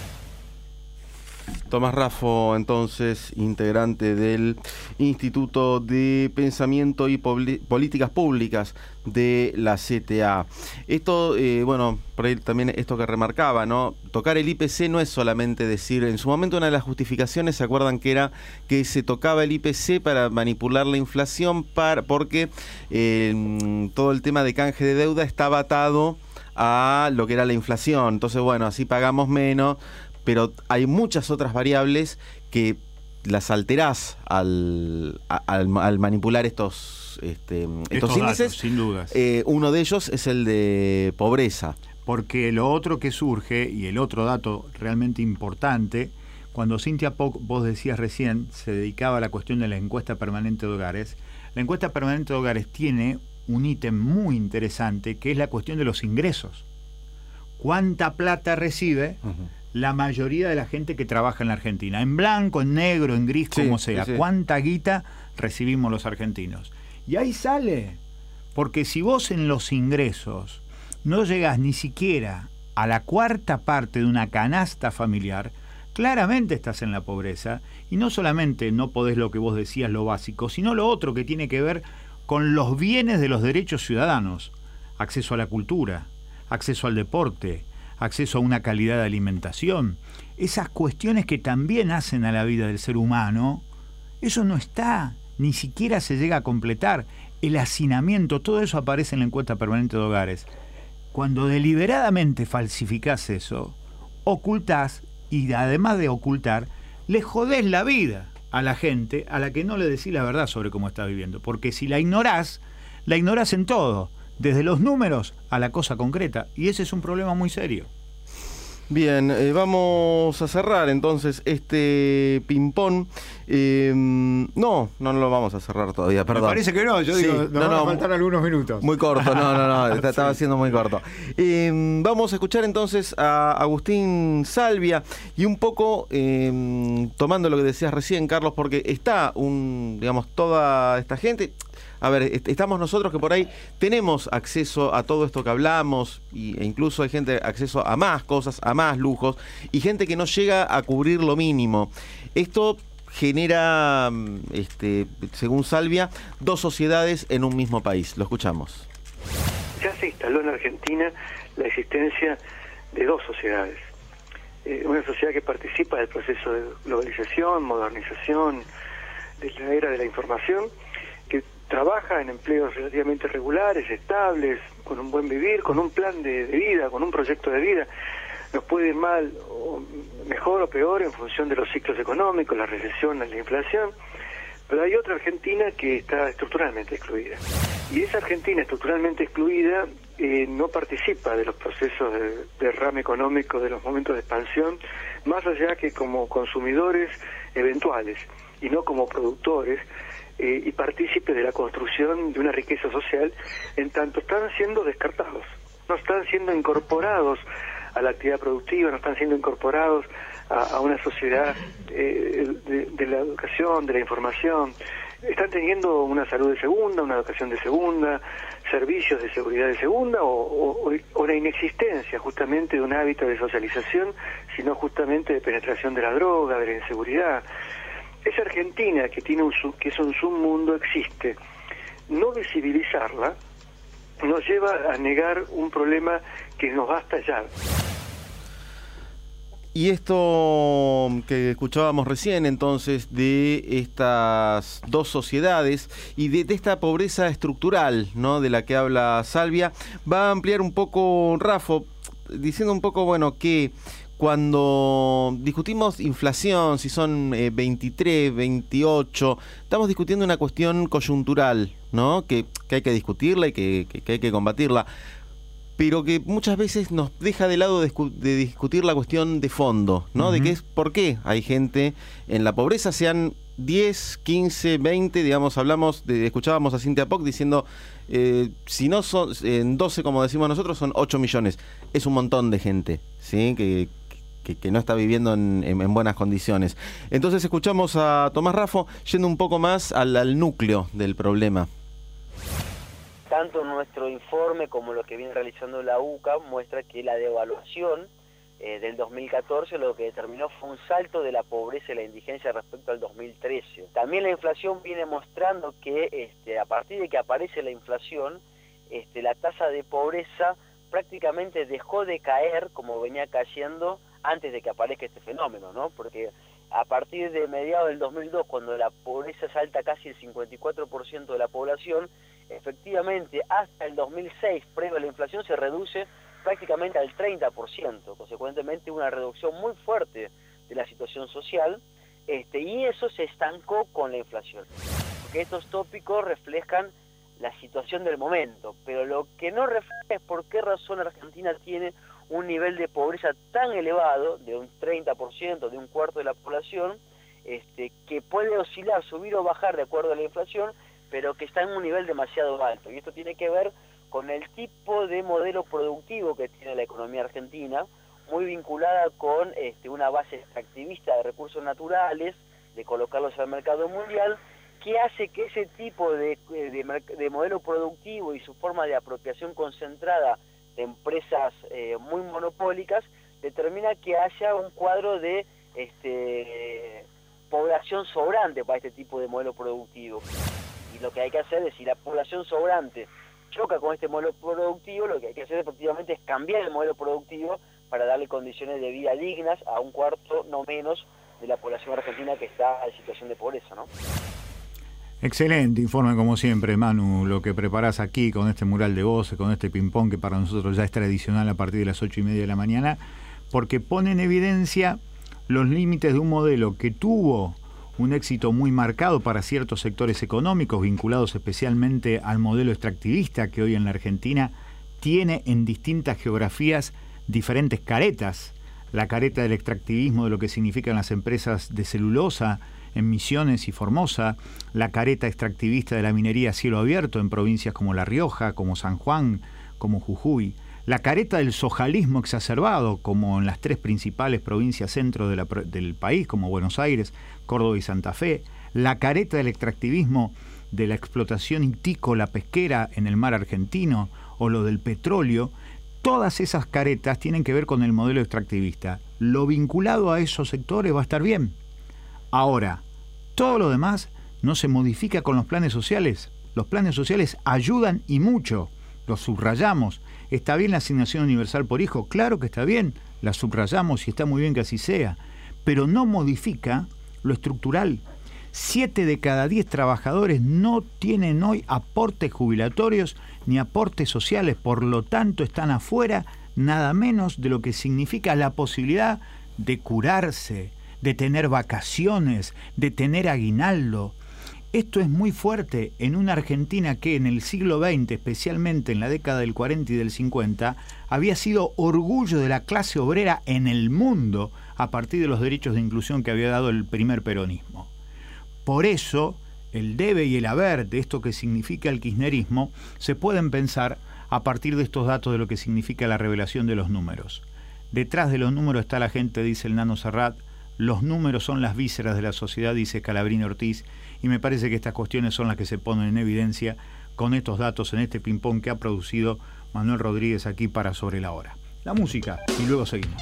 Tomás Raffo, entonces, integrante del Instituto de Pensamiento y Políticas Públicas de la C T A. Esto, eh, bueno, por ahí también esto que remarcaba, ¿no? Tocar el I P C no es solamente decir, en su momento una de las justificaciones, ¿se acuerdan que era que se tocaba el I P C para manipular la inflación, para, porque eh, todo el tema de canje de deuda estaba atado a lo que era la inflación? Entonces, bueno, así pagamos menos. Pero hay muchas otras variables que las alterás al, al, al manipular estos, este, estos, estos índices. Datos, sin dudas. Eh, uno de ellos es el de pobreza. Porque lo otro que surge, y el otro dato realmente importante, cuando Cintia Poc, vos decías recién, se dedicaba a la cuestión de la encuesta permanente de hogares, la encuesta permanente de hogares tiene un ítem muy interesante, que es la cuestión de los ingresos. ¿Cuánta plata recibe uh-huh. la mayoría de la gente que trabaja en la Argentina? En blanco, en negro, en gris, sí, como sea. Sí, sí. ¿Cuánta guita recibimos los argentinos? Y ahí sale. Porque si vos en los ingresos no llegás ni siquiera a la cuarta parte de una canasta familiar, claramente estás en la pobreza. Y no solamente no podés lo que vos decías, lo básico, sino lo otro que tiene que ver con los bienes de los derechos ciudadanos. Acceso a la cultura, acceso al deporte, acceso a una calidad de alimentación. Esas cuestiones que también hacen a la vida del ser humano, eso no está, ni siquiera se llega a completar. El hacinamiento, todo eso aparece en la encuesta permanente de hogares. Cuando deliberadamente falsificás eso, ocultás, y además de ocultar, le jodés la vida a la gente a la que no le decís la verdad sobre cómo está viviendo. Porque si la ignorás, la ignorás en todo, desde los números a la cosa concreta, y ese es un problema muy serio. Bien, eh, vamos a cerrar entonces este ping-pong. Eh, no, no lo vamos a cerrar todavía, perdón. Me parece que no, yo sí, digo, nos no, van no, a faltar algunos minutos. Muy corto, no, no, no, Sí. estaba siendo muy corto. Eh, vamos a escuchar entonces a Agustín Salvia y un poco eh, tomando lo que decías recién, Carlos, porque está un, digamos, toda esta gente. A ver, est- estamos nosotros que por ahí tenemos acceso a todo esto que hablamos y, e incluso hay gente acceso a más cosas, a más lujos y gente que no llega a cubrir lo mínimo. Esto genera, este, según Salvia, dos sociedades en un mismo país. Lo escuchamos. Ya se instaló en Argentina la existencia de dos sociedades. Eh, una sociedad que participa del proceso de globalización, modernización, de la era de la información, que trabaja en empleos relativamente regulares, estables, con un buen vivir, con un plan de, de vida, con un proyecto de vida. Nos puede ir mal, o mejor o peor, en función de los ciclos económicos, la recesión, la inflación, pero hay otra Argentina que está estructuralmente excluida. Y esa Argentina estructuralmente excluida eh, no participa de los procesos de derrame económico, de los momentos de expansión, más allá que como consumidores eventuales, y no como productores, Eh, y partícipes de la construcción de una riqueza social, en tanto están siendo descartados, no están siendo incorporados a la actividad productiva, no están siendo incorporados a, a una sociedad eh, de, de la educación, de la información. Están teniendo una salud de segunda, una educación de segunda, servicios de seguridad de segunda, o, o, o la inexistencia justamente de un hábito de socialización, sino justamente de penetración de la droga, de la inseguridad. Esa Argentina que tiene un sub, que es un submundo existe. No visibilizarla nos lleva a negar un problema que nos va a estallar. Y esto que escuchábamos recién entonces de estas dos sociedades y de, de esta pobreza estructural, ¿no?, de la que habla Salvia, va a ampliar un poco Rafo, diciendo un poco, bueno, que cuando discutimos inflación, si son eh, veintitrés, veintiocho, estamos discutiendo una cuestión coyuntural, ¿no?, que, que hay que discutirla y que, que, que hay que combatirla, pero que muchas veces nos deja de lado de, de discutir la cuestión de fondo, ¿no? Uh-huh. De que es por qué hay gente en la pobreza, sean diez, quince, veinte, digamos, hablamos, de, escuchábamos a Cintia Poc diciendo, eh, si no son, en doce, como decimos nosotros, son ocho millones. Es un montón de gente, ¿sí?, que, que, que no está viviendo en, en, en buenas condiciones. Entonces escuchamos a Tomás Raffo yendo un poco más al, al núcleo del problema. Tanto nuestro informe como lo que viene realizando la U C A muestra que la devaluación eh, del dos mil catorce lo que determinó fue un salto de la pobreza y la indigencia respecto al dos mil trece. También la inflación viene mostrando que este, a partir de que aparece la inflación, este, la tasa de pobreza prácticamente dejó de caer como venía cayendo antes de que aparezca este fenómeno, ¿no? Porque a partir de mediados del dos mil dos, cuando la pobreza salta casi el cincuenta y cuatro por ciento de la población, efectivamente hasta el dos mil seis, previo a la inflación, se reduce prácticamente al treinta por ciento, consecuentemente una reducción muy fuerte de la situación social, este, y eso se estancó con la inflación, porque estos tópicos reflejan la situación del momento, pero lo que no refleja es por qué razón Argentina tiene un nivel de pobreza tan elevado, de un treinta por ciento, de un cuarto de la población, este, que puede oscilar, subir o bajar de acuerdo a la inflación, pero que está en un nivel demasiado alto. Y esto tiene que ver con el tipo de modelo productivo que tiene la economía argentina, muy vinculada con este, una base extractivista de recursos naturales, de colocarlos al mercado mundial, que hace que ese tipo de, de, de modelo productivo y su forma de apropiación concentrada de empresas eh, muy monopólicas determina que haya un cuadro de este, población sobrante para este tipo de modelo productivo. Y lo que hay que hacer es, si la población sobrante choca con este modelo productivo, lo que hay que hacer efectivamente es cambiar el modelo productivo para darle condiciones de vida dignas a un cuarto, no menos, de la población argentina que está en situación de pobreza, ¿no? Excelente informe como siempre, Manu, lo que preparás aquí con este mural de voces, con este ping-pong que para nosotros ya es tradicional a partir de las ocho y media de la mañana, porque pone en evidencia los límites de un modelo que tuvo un éxito muy marcado para ciertos sectores económicos vinculados especialmente al modelo extractivista que hoy en la Argentina tiene en distintas geografías diferentes caretas. La careta del extractivismo de lo que significan las empresas de celulosa en Misiones y Formosa, la careta extractivista de la minería a cielo abierto en provincias como La Rioja, como San Juan, como Jujuy, la careta del sojalismo exacerbado como en las tres principales provincias centro de la, del país, como Buenos Aires, Córdoba y Santa Fe, la careta del extractivismo de la explotación itícola pesquera en el mar argentino o lo del petróleo. Todas esas caretas tienen que ver con el modelo extractivista. Lo vinculado a esos sectores va a estar bien. Ahora, todo lo demás no se modifica con los planes sociales. Los planes sociales ayudan y mucho. Los subrayamos. ¿Está bien la asignación universal por hijo? Claro que está bien. La subrayamos y está muy bien que así sea. Pero no modifica lo estructural. Siete de cada diez trabajadores no tienen hoy aportes jubilatorios ni aportes sociales, por lo tanto están afuera nada menos de lo que significa la posibilidad de curarse, de tener vacaciones, de tener aguinaldo. Esto es muy fuerte en una Argentina que en el siglo veinte, especialmente en la década del cuarenta y del cincuenta, había sido orgullo de la clase obrera en el mundo a partir de los derechos de inclusión que había dado el primer peronismo. Por eso, el debe y el haber de esto que significa el kirchnerismo se pueden pensar a partir de estos datos de lo que significa la revelación de los números. Detrás de los números está la gente, dice el Nano Serrat, los números son las vísceras de la sociedad, dice Scalabrini Ortiz, y me parece que estas cuestiones son las que se ponen en evidencia con estos datos en este ping-pong que ha producido Manuel Rodríguez aquí para Sobre la Hora. La música, y luego seguimos.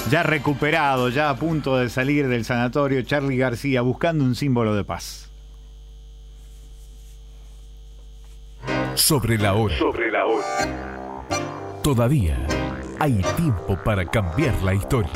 Ya recuperado, ya a punto de salir del sanatorio, Charly García buscando un símbolo de paz. Sobre la hora. Sobre la hora. Todavía hay tiempo para cambiar la historia.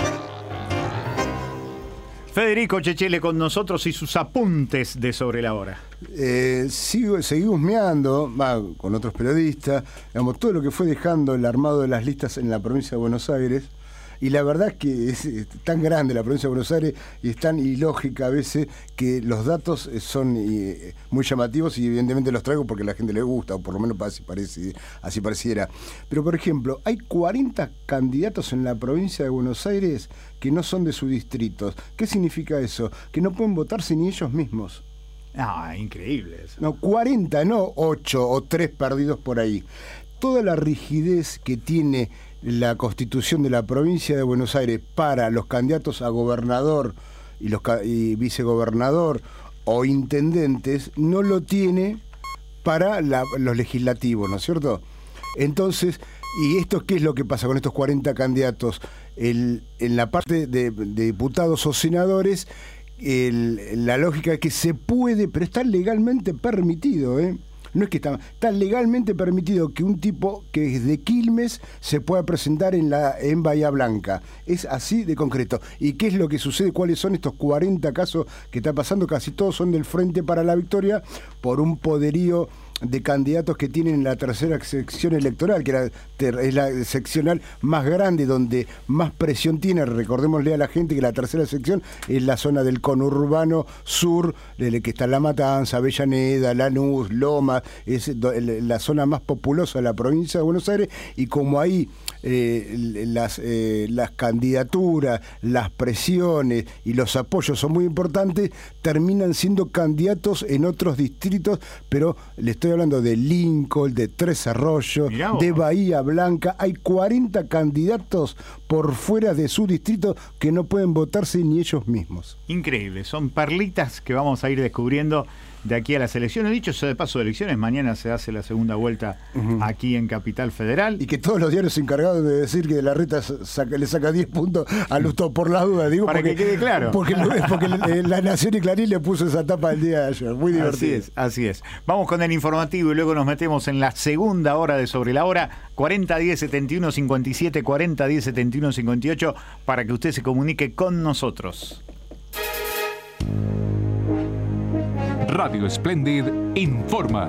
Federico Chechele con nosotros y sus apuntes de Sobre la Hora. Eh, sigo, seguimos meando, va, con otros periodistas, digamos, todo lo que fue dejando el armado de las listas en la provincia de Buenos Aires. Y la verdad es que es, es tan grande la provincia de Buenos Aires y es tan ilógica a veces que los datos son eh, muy llamativos y evidentemente los traigo porque a la gente le gusta, o por lo menos así, parece, así pareciera. Pero por ejemplo, hay cuarenta candidatos en la provincia de Buenos Aires que no son de su distrito. ¿Qué significa eso? Que no pueden votarse ni ellos mismos. Ah, increíble eso. No, cuarenta, no ocho o tres perdidos por ahí. Toda la rigidez que tiene la Constitución de la provincia de Buenos Aires para los candidatos a gobernador y, los, y vicegobernador o intendentes no lo tiene para la, los legislativos, ¿no es cierto? Entonces, ¿y esto qué es lo que pasa con estos cuarenta candidatos? El, en la parte de, de diputados o senadores, el, la lógica es que se puede, pero está legalmente permitido, ¿eh? No es que está, está legalmente permitido que un tipo que es de Quilmes se pueda presentar en la en Bahía Blanca. Es así de concreto. ¿Y qué es lo que sucede? ¿Cuáles son estos cuarenta casos que está pasando? Casi todos son del Frente para la Victoria por un poderío de candidatos que tienen la tercera sección electoral, que era, es la seccional más grande, donde más presión tiene. Recordémosle a la gente que la tercera sección es la zona del conurbano sur, de que está La Matanza, Avellaneda, Lanús, Lomas, es la zona más populosa de la provincia de Buenos Aires, y como ahí eh, las, eh, las candidaturas, las presiones y los apoyos son muy importantes, terminan siendo candidatos en otros distritos, pero le estoy hablando de Lincoln, de Tres Arroyos, de Bahía Blanca. Hay cuarenta candidatos por fuera de su distrito que no pueden votarse ni ellos mismos. Increíble, son perlitas que vamos a ir descubriendo de aquí a las elecciones. Dicho sea de paso de elecciones, mañana se hace la segunda vuelta uh-huh. aquí en Capital Federal. Y que todos los diarios encargados de decir que de la Reta saca, le saca diez puntos a Lustó por la duda, digo, para porque, que quede claro. Porque, porque La Nación y Clarín le puso esa tapa el día de ayer. Muy divertido. Así es, así es. Vamos con el informativo y luego nos metemos en la segunda hora de Sobre la Hora, cuarenta diez setenta y uno cincuenta y siete, cuarenta diez setenta y uno cincuenta y ocho, para que usted se comunique con nosotros. Radio Splendid informa.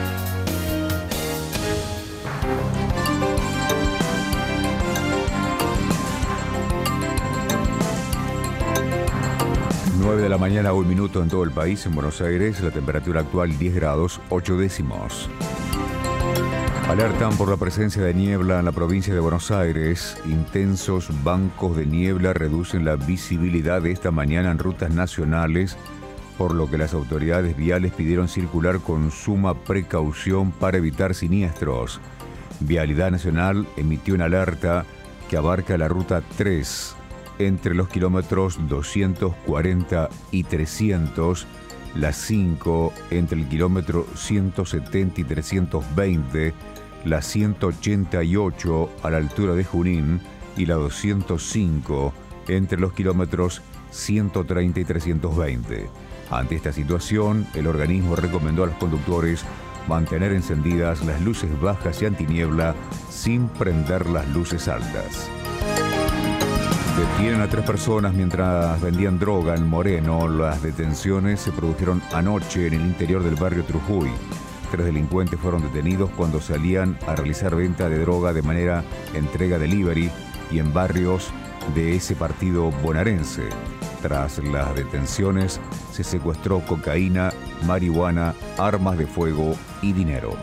nueve de la mañana, un minuto en todo el país. En Buenos Aires, la temperatura actual diez grados, ocho décimos. Alertan por la presencia de niebla en la provincia de Buenos Aires. Intensos bancos de niebla reducen la visibilidad de esta mañana en rutas nacionales, por lo que las autoridades viales pidieron circular con suma precaución para evitar siniestros. Vialidad Nacional emitió una alerta que abarca la ruta tres, entre los kilómetros doscientos cuarenta y trescientos, la cinco entre el kilómetro ciento setenta y trescientos veinte, la ciento ochenta y ocho a la altura de Junín y la doscientos cinco entre los kilómetros ciento treinta y trescientos veinte. Ante esta situación, el organismo recomendó a los conductores mantener encendidas las luces bajas y antiniebla sin prender las luces altas. Detienen a tres personas mientras vendían droga en Moreno. Las detenciones se produjeron anoche en el interior del barrio Trujuy. Tres delincuentes fueron detenidos cuando salían a realizar venta de droga de manera entrega delivery y en barrios de ese partido bonaerense. Tras las detenciones, se secuestró cocaína, marihuana, armas de fuego y dinero.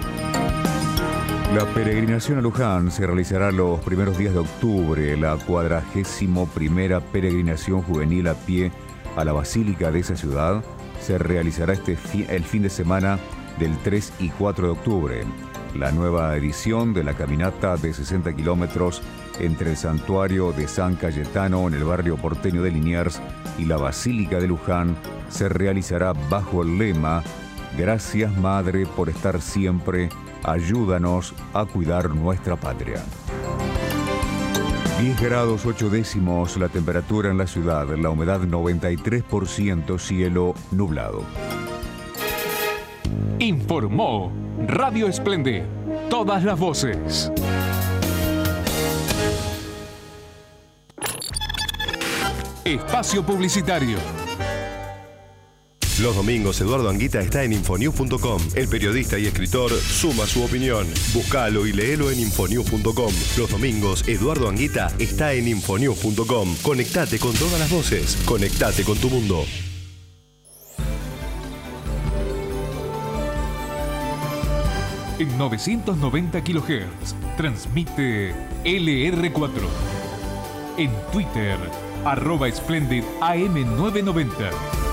La peregrinación a Luján se realizará los primeros días de octubre, la cuadragésimo primera peregrinación juvenil a pie a la basílica de esa ciudad se realizará este fi- el fin de semana del tres y cuatro de octubre. La nueva edición de la caminata de sesenta kilómetros entre el santuario de San Cayetano en el barrio porteño de Liniers y la Basílica de Luján se realizará bajo el lema «Gracias, Madre, por estar siempre, ayúdanos a cuidar nuestra patria». diez grados ocho décimos la temperatura en la ciudad, la humedad noventa y tres por ciento, cielo nublado. Informó Radio Esplendid. Todas las voces. Espacio publicitario. Los domingos Eduardo Anguita está en infonews punto com. El periodista y escritor suma su opinión. Búscalo y léelo en infonews punto com. Los domingos Eduardo Anguita está en infonews punto com. Conectate con todas las voces. Conectate con tu mundo. En novecientos noventa kilohertz transmite L R cuatro. En Twitter, arroba Splendid A M novecientos noventa.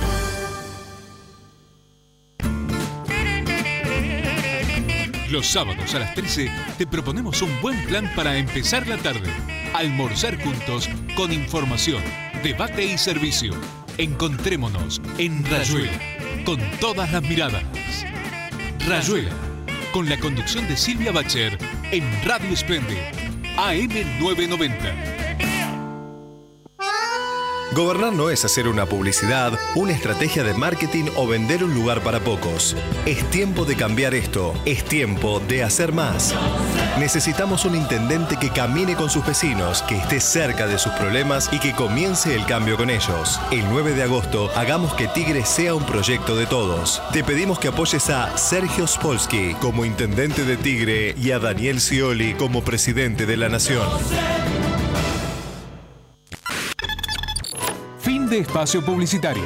Los sábados a las trece te proponemos un buen plan para empezar la tarde. Almorzar juntos con información, debate y servicio. Encontrémonos en Rayuela, con todas las miradas. Rayuela, con la conducción de Silvia Bacher en Radio Splendid, A M novecientos noventa. Gobernar no es hacer una publicidad, una estrategia de marketing o vender un lugar para pocos. Es tiempo de cambiar esto. Es tiempo de hacer más. Necesitamos un intendente que camine con sus vecinos, que esté cerca de sus problemas y que comience el cambio con ellos. El nueve de agosto, hagamos que Tigre sea un proyecto de todos. Te pedimos que apoyes a Sergio Spolsky como intendente de Tigre y a Daniel Scioli como presidente de la Nación. Fin de espacio publicitario.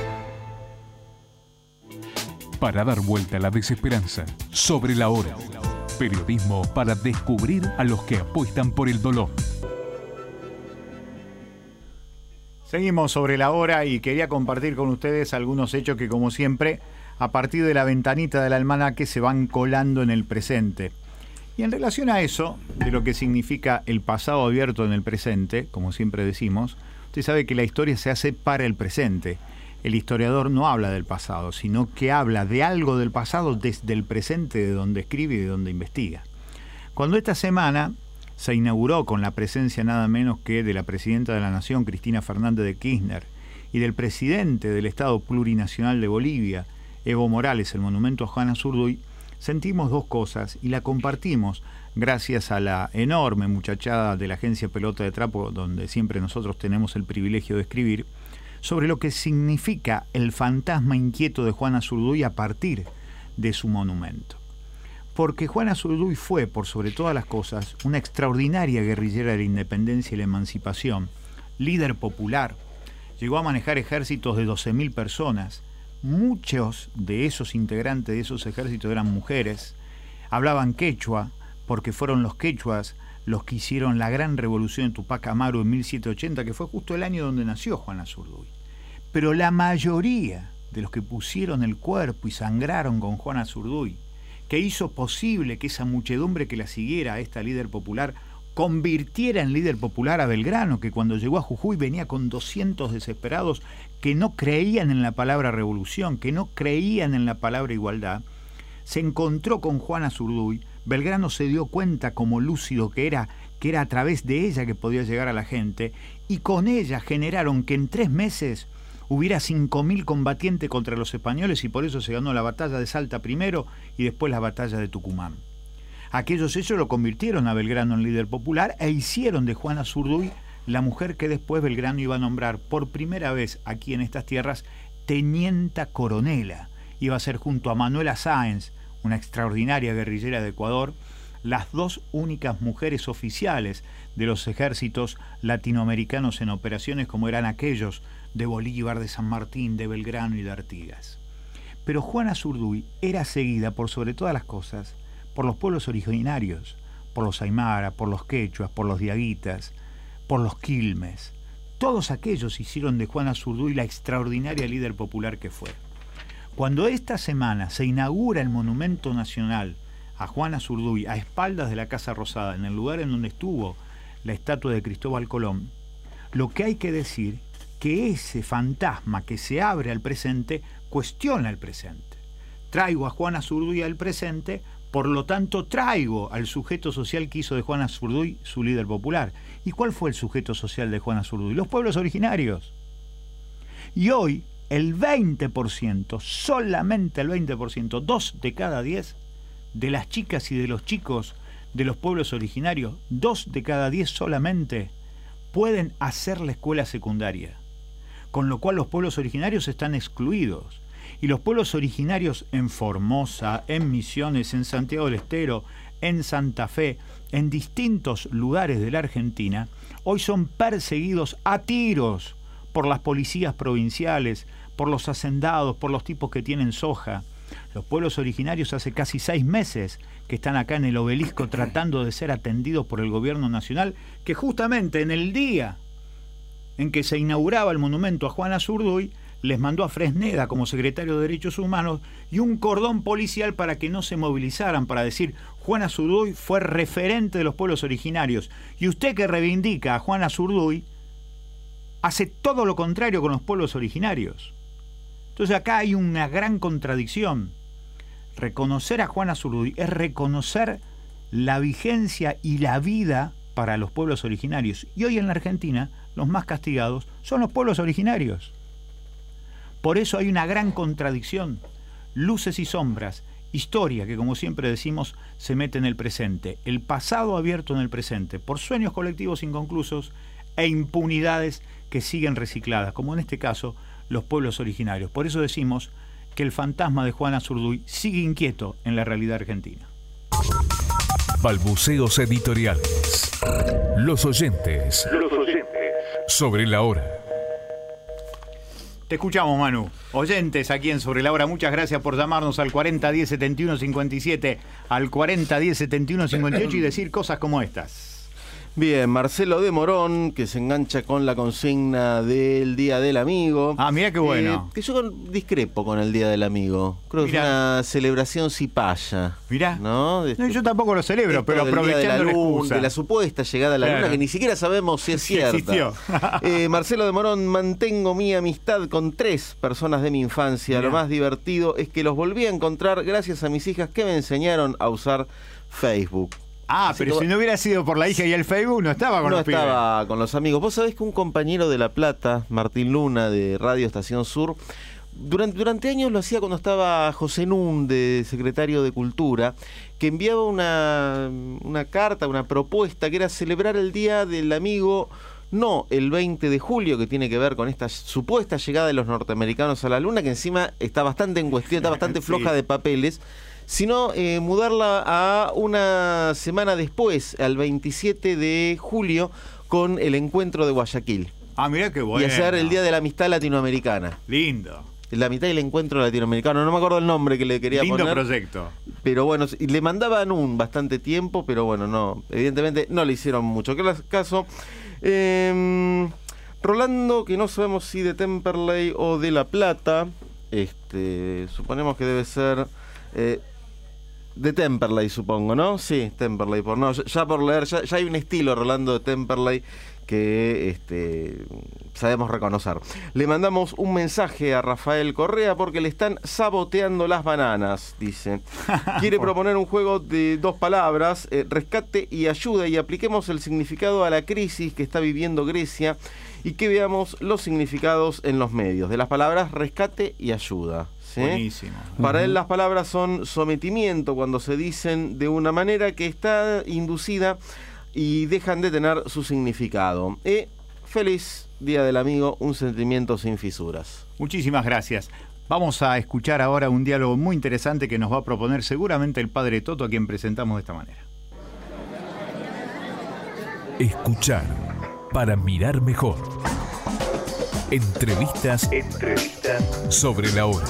Para dar vuelta a la desesperanza, Sobre la Hora. Periodismo para descubrir a los que apuestan por el dolor. Seguimos Sobre la Hora y quería compartir con ustedes algunos hechos que, como siempre, a partir de la ventanita del almanaque se van colando en el presente. Y en relación a eso, de lo que significa el pasado abierto en el presente, como siempre decimos, usted sabe que la historia se hace para el presente. El historiador no habla del pasado, sino que habla de algo del pasado desde el presente, de donde escribe y de donde investiga. Cuando esta semana se inauguró con la presencia nada menos que de la presidenta de la Nación, Cristina Fernández de Kirchner, y del presidente del Estado Plurinacional de Bolivia, Evo Morales, el monumento a Juan Azurduy, sentimos dos cosas y la compartimos gracias a la enorme muchachada de la agencia Pelota de Trapo, donde siempre nosotros tenemos el privilegio de escribir, sobre lo que significa el fantasma inquieto de Juan Azurduy a partir de su monumento. Porque Juan Azurduy fue, por sobre todas las cosas, una extraordinaria guerrillera de la independencia y la emancipación, líder popular, llegó a manejar ejércitos de doce mil personas. Muchos de esos integrantes de esos ejércitos eran mujeres, hablaban quechua, porque fueron los quechuas los que hicieron la gran revolución en Tupac Amaru en mil setecientos ochenta, que fue justo el año donde nació Juan Azurduy. Pero la mayoría de los que pusieron el cuerpo y sangraron con Juan Azurduy, que hizo posible que esa muchedumbre que la siguiera a esta líder popular, convirtiera en líder popular a Belgrano, que cuando llegó a Jujuy venía con doscientos desesperados que no creían en la palabra revolución, que no creían en la palabra igualdad, se encontró con Juan Azurduy. Belgrano se dio cuenta, como lúcido que era, que era a través de ella que podía llegar a la gente, y con ella generaron que en tres meses hubiera cinco mil combatientes contra los españoles, y por eso se ganó la batalla de Salta primero y después la batalla de Tucumán. Aquellos hechos lo convirtieron a Belgrano en líder popular e hicieron de Juan Azurduy la mujer que después Belgrano iba a nombrar por primera vez aquí en estas tierras tenienta coronela. Iba a ser, junto a Manuela Sáenz, una extraordinaria guerrillera de Ecuador, las dos únicas mujeres oficiales de los ejércitos latinoamericanos en operaciones como eran aquellos de Bolívar, de San Martín, de Belgrano y de Artigas. Pero Juana Azurduy era seguida por sobre todas las cosas por los pueblos originarios, por los aymara, por los quechuas, por los diaguitas, por los quilmes. Todos aquellos hicieron de Juana Azurduy la extraordinaria líder popular que fue. Cuando esta semana se inaugura el monumento nacional a Juana Azurduy a espaldas de la Casa Rosada, en el lugar en donde estuvo la estatua de Cristóbal Colón, lo que hay que decir que ese fantasma que se abre al presente cuestiona el presente. Traigo a Juana Azurduy al presente Por lo tanto, traigo al sujeto social que hizo de Juan Azurduy su líder popular. ¿Y cuál fue el sujeto social de Juan Azurduy? Los pueblos originarios. Y hoy, el veinte por ciento, solamente el veinte por ciento, dos de cada diez de las chicas y de los chicos de los pueblos originarios, dos de cada diez solamente, pueden hacer la escuela secundaria. Con lo cual los pueblos originarios están excluidos. Y los pueblos originarios en Formosa, en Misiones, en Santiago del Estero, en Santa Fe, en distintos lugares de la Argentina, hoy son perseguidos a tiros por las policías provinciales, por los hacendados, por los tipos que tienen soja. Los pueblos originarios hace casi seis meses que están acá en el obelisco tratando de ser atendidos por el gobierno nacional, que justamente en el día en que se inauguraba el monumento a Juan Azurduy, les mandó a Fresneda como secretario de Derechos Humanos y un cordón policial para que no se movilizaran, para decir, Juan Azurduy fue referente de los pueblos originarios. Y usted que reivindica a Juan Azurduy, hace todo lo contrario con los pueblos originarios. Entonces acá hay una gran contradicción. Reconocer a Juan Azurduy es reconocer la vigencia y la vida para los pueblos originarios. Y hoy en la Argentina, los más castigados son los pueblos originarios. Por eso hay una gran contradicción, luces y sombras, historia que, como siempre decimos, se mete en el presente, el pasado abierto en el presente, por sueños colectivos inconclusos e impunidades que siguen recicladas, como en este caso los pueblos originarios. Por eso decimos que el fantasma de Juan Azurduy sigue inquieto en la realidad argentina. Balbuceos editoriales. Los oyentes. Los oyentes. Sobre la hora. Te escuchamos, Manu. Oyentes aquí en Sobre la Hora, muchas gracias por llamarnos al cuarenta diez setenta y uno cincuenta y siete, al cuarenta diez setenta y uno cincuenta y ocho y decir cosas como estas. Bien, Marcelo de Morón, que se engancha con la consigna del Día del Amigo. Ah, mira qué bueno. Eh, que yo con, discrepo con el Día del Amigo. Creo que Mirá. es una celebración cipaya. Mirá. ¿No? De, No, yo tampoco lo celebro, esto pero del día de aprovechando la, la luna, excusa. de la supuesta llegada a la Claro. luna, que ni siquiera sabemos si es Sí cierta. existió. Eh, Marcelo de Morón, mantengo mi amistad con tres personas de mi infancia. Mirá. Lo más divertido es que los volví a encontrar gracias a mis hijas que me enseñaron a usar Facebook. Ah, Así pero que si va- no hubiera sido por la hija y el Facebook, no estaba con no los pibes. estaba con los amigos. Vos sabés que un compañero de La Plata, Martín Luna, de Radio Estación Sur, durante, durante años lo hacía cuando estaba José Nun, de secretario de Cultura, que enviaba una, una carta, una propuesta, que era celebrar el Día del Amigo, no el veinte de julio, que tiene que ver con esta supuesta llegada de los norteamericanos a la Luna, que encima está bastante en cuestión, está bastante Sí. floja de papeles, sino eh, mudarla a una semana después, al veintisiete de julio, con el encuentro de Guayaquil. Ah, mira qué bueno. Y hacer el Día de la Amistad Latinoamericana. Lindo. La mitad del encuentro latinoamericano. No me acuerdo el nombre que le quería Lindo poner. proyecto. Pero bueno, y le mandaban un bastante tiempo, pero bueno, no. Evidentemente no le hicieron mucho caso. Eh, Rolando, que no sabemos si de Temperley o de La Plata. Este, suponemos que debe ser... Eh, de Temperley, supongo, ¿no? Sí, Temperley. Por, no, ya, ya por leer, ya, ya hay un estilo, Rolando, de Temperley que este, sabemos reconocer. Le mandamos un mensaje a Rafael Correa porque le están saboteando las bananas, dice. Quiere proponer un juego de dos palabras, eh, rescate y ayuda, y apliquemos el significado a la crisis que está viviendo Grecia y que veamos los significados en los medios de las palabras rescate y ayuda. ¿Sí? Buenísimo. Para él las palabras son sometimiento cuando se dicen de una manera que está inducida y dejan de tener su significado. Eh, feliz Día del Amigo, un sentimiento sin fisuras. Muchísimas gracias. Vamos a escuchar ahora un diálogo muy interesante que nos va a proponer seguramente el padre Toto, a quien presentamos de esta manera. Escuchar para mirar mejor. Entrevistas, Entrevistas sobre la hora.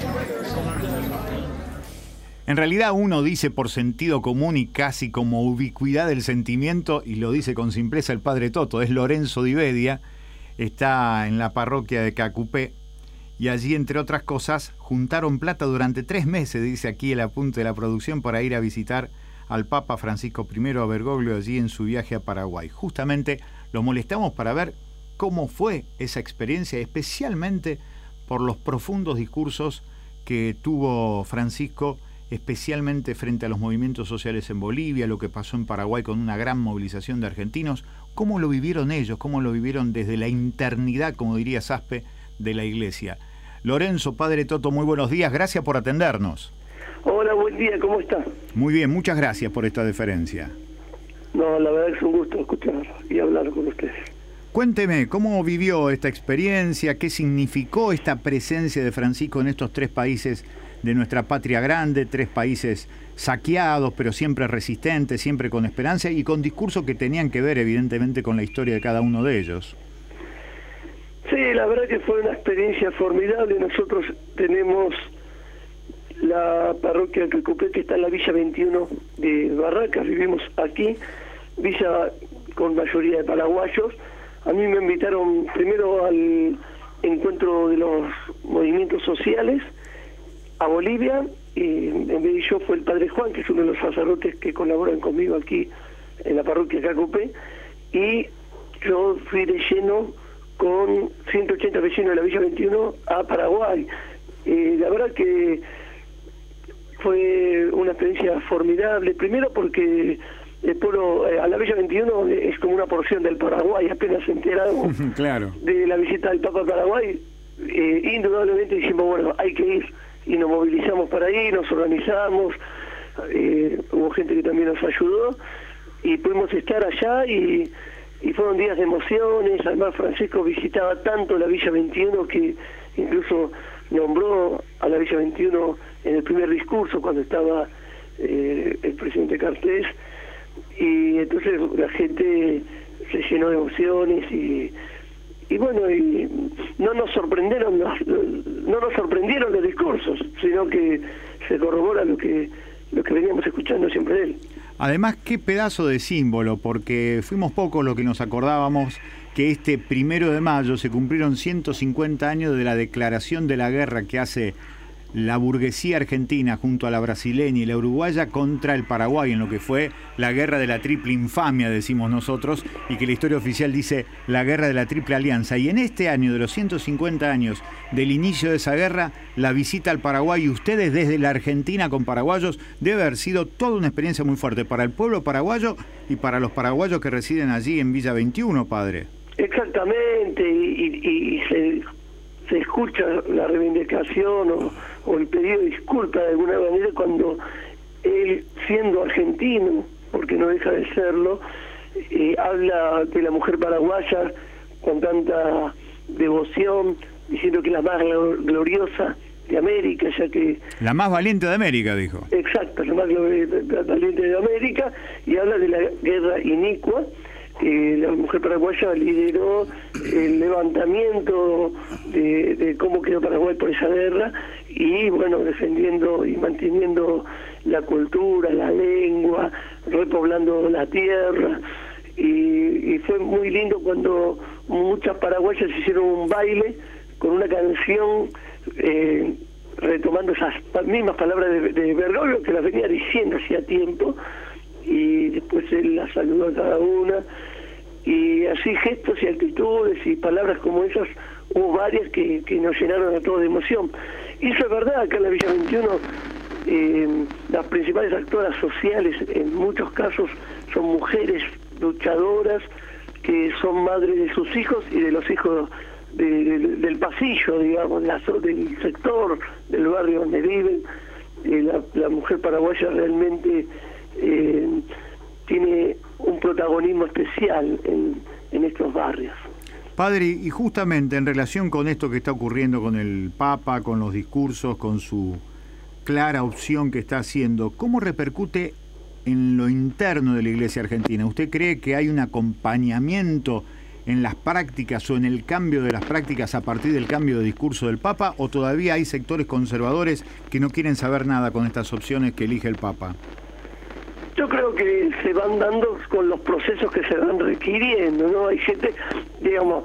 En realidad uno dice por sentido común y casi como ubicuidad del sentimiento, y lo dice con simpleza el padre Toto, es Lorenzo Di Bedia, está en la parroquia de Cacupé, y allí, entre otras cosas, juntaron plata durante tres meses, dice aquí el apunte de la producción, para ir a visitar al Papa Francisco primero a Bergoglio allí en su viaje a Paraguay. Justamente lo molestamos para ver cómo fue esa experiencia, especialmente por los profundos discursos que tuvo Francisco especialmente frente a los movimientos sociales en Bolivia, lo que pasó en Paraguay con una gran movilización de argentinos. ¿Cómo lo vivieron ellos? ¿Cómo lo vivieron desde la internidad, como diría Saspe, de la Iglesia? Lorenzo, Padre Toto, muy buenos días, gracias por atendernos. Hola, buen día, ¿cómo está? Muy bien, muchas gracias por esta deferencia. No, la verdad es un gusto escuchar y hablar con ustedes. Cuénteme, ¿cómo vivió esta experiencia? ¿Qué significó esta presencia de Francisco en estos tres países de nuestra patria grande? Tres países saqueados, pero siempre resistentes, siempre con esperanza y con discursos que tenían que ver, evidentemente, con la historia de cada uno de ellos. Sí, la verdad que fue una experiencia formidable. Nosotros tenemos la parroquia Cacupé, que está en la Villa veintiuno de Barracas, vivimos aquí, villa con mayoría de paraguayos. A mí me invitaron primero al encuentro de los movimientos sociales a Bolivia, y en vez de yo fue el Padre Juan, que es uno de los sacerdotes que colaboran conmigo aquí en la parroquia Cacupé, y yo fui de lleno con ciento ochenta vecinos de la Villa veintiuno a Paraguay. Eh, la verdad que fue una experiencia formidable, primero porque el pueblo, eh, a la Villa veintiuno es como una porción del Paraguay, apenas enterado claro. de la visita del Papa a Paraguay, eh, indudablemente dijimos, bueno, hay que ir, y nos movilizamos para ir, nos organizamos, eh, hubo gente que también nos ayudó, y pudimos estar allá, y, y fueron días de emociones. Además Francisco visitaba tanto la Villa veintiuno que incluso nombró a la Villa veintiuno en el primer discurso cuando estaba eh, el presidente Cartés, y entonces la gente se llenó de emociones y, y bueno, y no nos sorprendieron los, no nos sorprendieron los discursos, sino que se corrobora lo que lo que veníamos escuchando siempre de él. Además, qué pedazo de símbolo, porque fuimos pocos los que nos acordábamos que este primero de mayo se cumplieron ciento cincuenta años de la declaración de la guerra que hace la burguesía argentina junto a la brasileña y la uruguaya contra el Paraguay, en lo que fue la guerra de la triple infamia, decimos nosotros, y que la historia oficial dice la guerra de la triple alianza. Y en este año de los ciento cincuenta años del inicio de esa guerra, la visita al Paraguay y ustedes desde la Argentina con paraguayos debe haber sido toda una experiencia muy fuerte para el pueblo paraguayo y para los paraguayos que residen allí en Villa veintiuno, padre. Exactamente, y, y, y se, se escucha la reivindicación o, o el pedido de disculpa de alguna manera cuando él, siendo argentino, porque no deja de serlo, eh, habla de la mujer paraguaya con tanta devoción, diciendo que es la más gloriosa de América, ya que... La más valiente de América, dijo. Exacto, la más valiente de América, y habla de la guerra inicua. Eh, la mujer paraguaya lideró el levantamiento de, de cómo quedó Paraguay por esa guerra, y bueno, defendiendo y manteniendo la cultura, la lengua, repoblando la tierra, y, y fue muy lindo cuando muchas paraguayas hicieron un baile con una canción eh, retomando esas mismas palabras de, de Bergoglio, que las venía diciendo hacía tiempo, y después él la saludó a cada una, y así gestos y actitudes y palabras como esas hubo varias que, que nos llenaron a todos de emoción. Y eso es verdad, acá en la Villa veintiuno eh, las principales actoras sociales en muchos casos son mujeres luchadoras que son madres de sus hijos y de los hijos de, de, del pasillo, digamos, de la, del sector, del barrio donde viven. Eh, la, la mujer paraguaya realmente Eh, tiene un protagonismo especial en, en estos barrios. Padre, y justamente en relación con esto que está ocurriendo con el Papa, con los discursos, con su clara opción que está haciendo, ¿cómo repercute en lo interno de la Iglesia argentina? ¿Usted cree que hay un acompañamiento en las prácticas o en el cambio de las prácticas a partir del cambio de discurso del Papa, o todavía hay sectores conservadores que no quieren saber nada con estas opciones que elige el Papa? Yo creo que se van dando con los procesos que se van requiriendo, ¿no? Hay gente, digamos,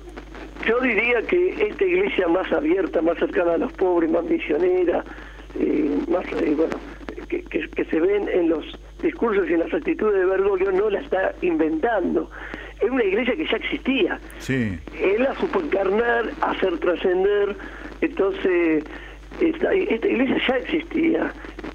yo diría que esta iglesia más abierta, más cercana a los pobres, más misionera, eh, más, eh, bueno, que, que, que se ven en los discursos y en las actitudes de Bergoglio, no la está inventando. Es una iglesia que ya existía. Sí. Él la supo encarnar, hacer trascender, entonces... Esta, esta iglesia ya existía,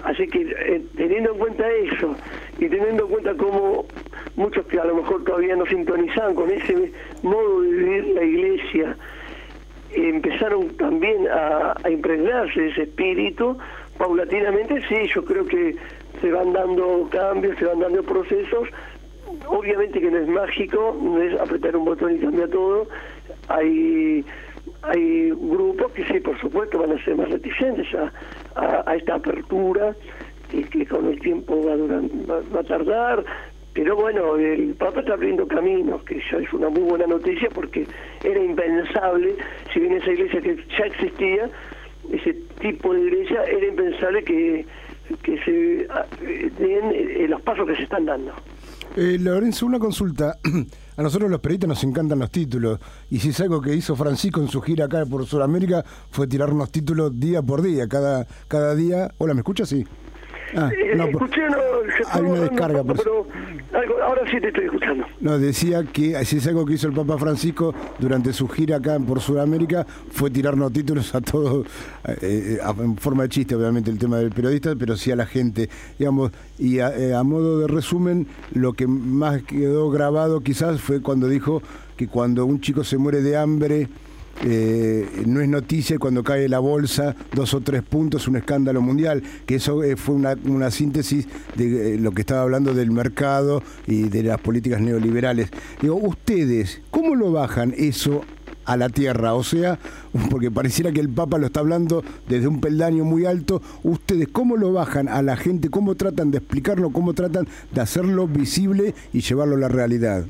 Así que eh, teniendo en cuenta eso y teniendo en cuenta cómo muchos que a lo mejor todavía no sintonizaban con ese modo de vivir la iglesia, eh, empezaron también a, a impregnarse de ese espíritu, paulatinamente sí, yo creo que se van dando cambios, se van dando procesos. Obviamente que no es mágico, no es apretar un botón y cambia todo. Hay hay grupos que sí, por supuesto, van a ser más reticentes a, a, a esta apertura, y que con el tiempo va a, durar, va, va a tardar. Pero bueno, el Papa está abriendo caminos, que ya es una muy buena noticia, porque era impensable, si bien esa iglesia que ya existía, ese tipo de iglesia, era impensable que, que se den eh, los pasos que se están dando. Eh, Lorenzo, una consulta. A nosotros los periodistas nos encantan los títulos, y si es algo que hizo Francisco en su gira acá por Sudamérica fue tirarnos títulos día por día, cada cada día. Hola, ¿me escuchas? Sí. Ah, eh, no, escuché, no, hay una descarga. Poco, por... pero algo, ahora sí te estoy escuchando. No, decía que si es algo que hizo el Papa Francisco durante su gira acá por Sudamérica fue tirarnos títulos a todos, eh, en forma de chiste, obviamente, el tema del periodista, pero sí a la gente, digamos. Y a, eh, a modo de resumen, lo que más quedó grabado quizás fue cuando dijo que cuando un chico se muere de hambre, Eh, no es noticia, y cuando cae la bolsa dos o tres puntos un escándalo mundial, que eso eh, fue una, una síntesis de eh, lo que estaba hablando del mercado y de las políticas neoliberales. Digo, ustedes, ¿cómo lo bajan eso a la tierra? O sea, porque pareciera que el Papa lo está hablando desde un peldaño muy alto. Ustedes, ¿cómo lo bajan a la gente? ¿Cómo tratan de explicarlo? ¿Cómo tratan de hacerlo visible y llevarlo a la realidad?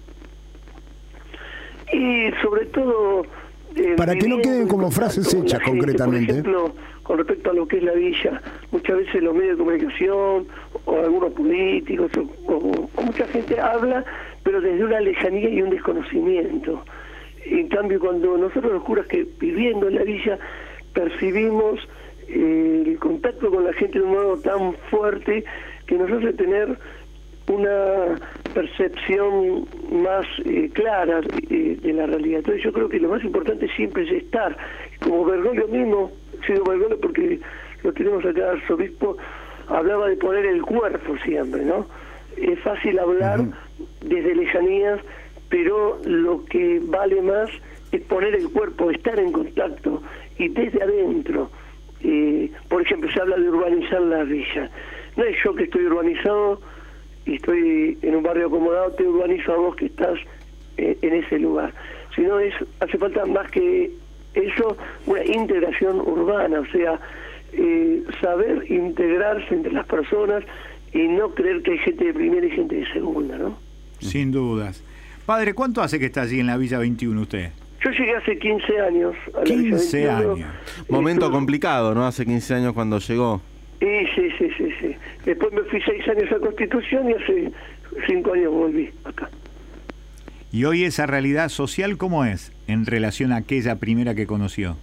Y sobre todo... Eh, Para que no queden como frases hechas gente, concretamente. Por ejemplo, con respecto a lo que es la villa, muchas veces los medios de comunicación o algunos políticos o, o, o mucha gente habla, pero desde una lejanía y un desconocimiento. En cambio, cuando nosotros los curas que viviendo en la villa percibimos eh, el contacto con la gente de un modo tan fuerte que nos hace tener una percepción más eh, clara eh, de la realidad. Entonces yo creo que lo más importante siempre es estar, como Bergoglio mismo, sido Bergoglio porque lo tenemos acá, arzobispo, hablaba de poner el cuerpo siempre, ¿no? Es fácil hablar uh-huh. desde lejanías, pero lo que vale más es poner el cuerpo, estar en contacto, y desde adentro. Eh, por ejemplo, se habla de urbanizar la villa. No es yo que estoy urbanizado y estoy en un barrio acomodado, te urbanizo a vos que estás eh, en ese lugar. Sino es, hace falta más que eso, una integración urbana, o sea, eh, saber integrarse entre las personas y no creer que hay gente de primera y gente de segunda, ¿no? Sin dudas. Padre, ¿cuánto hace que está allí en la Villa veintiuno usted? Yo llegué hace quince años a la quince Villa veintiuno. años. Momento Estuve... complicado, ¿no? Hace quince años cuando llegó. Sí, sí, sí, sí, sí. Después me fui seis años a Constitución y hace cinco años volví acá. ¿Y hoy esa realidad social cómo es en relación a aquella primera que conoció?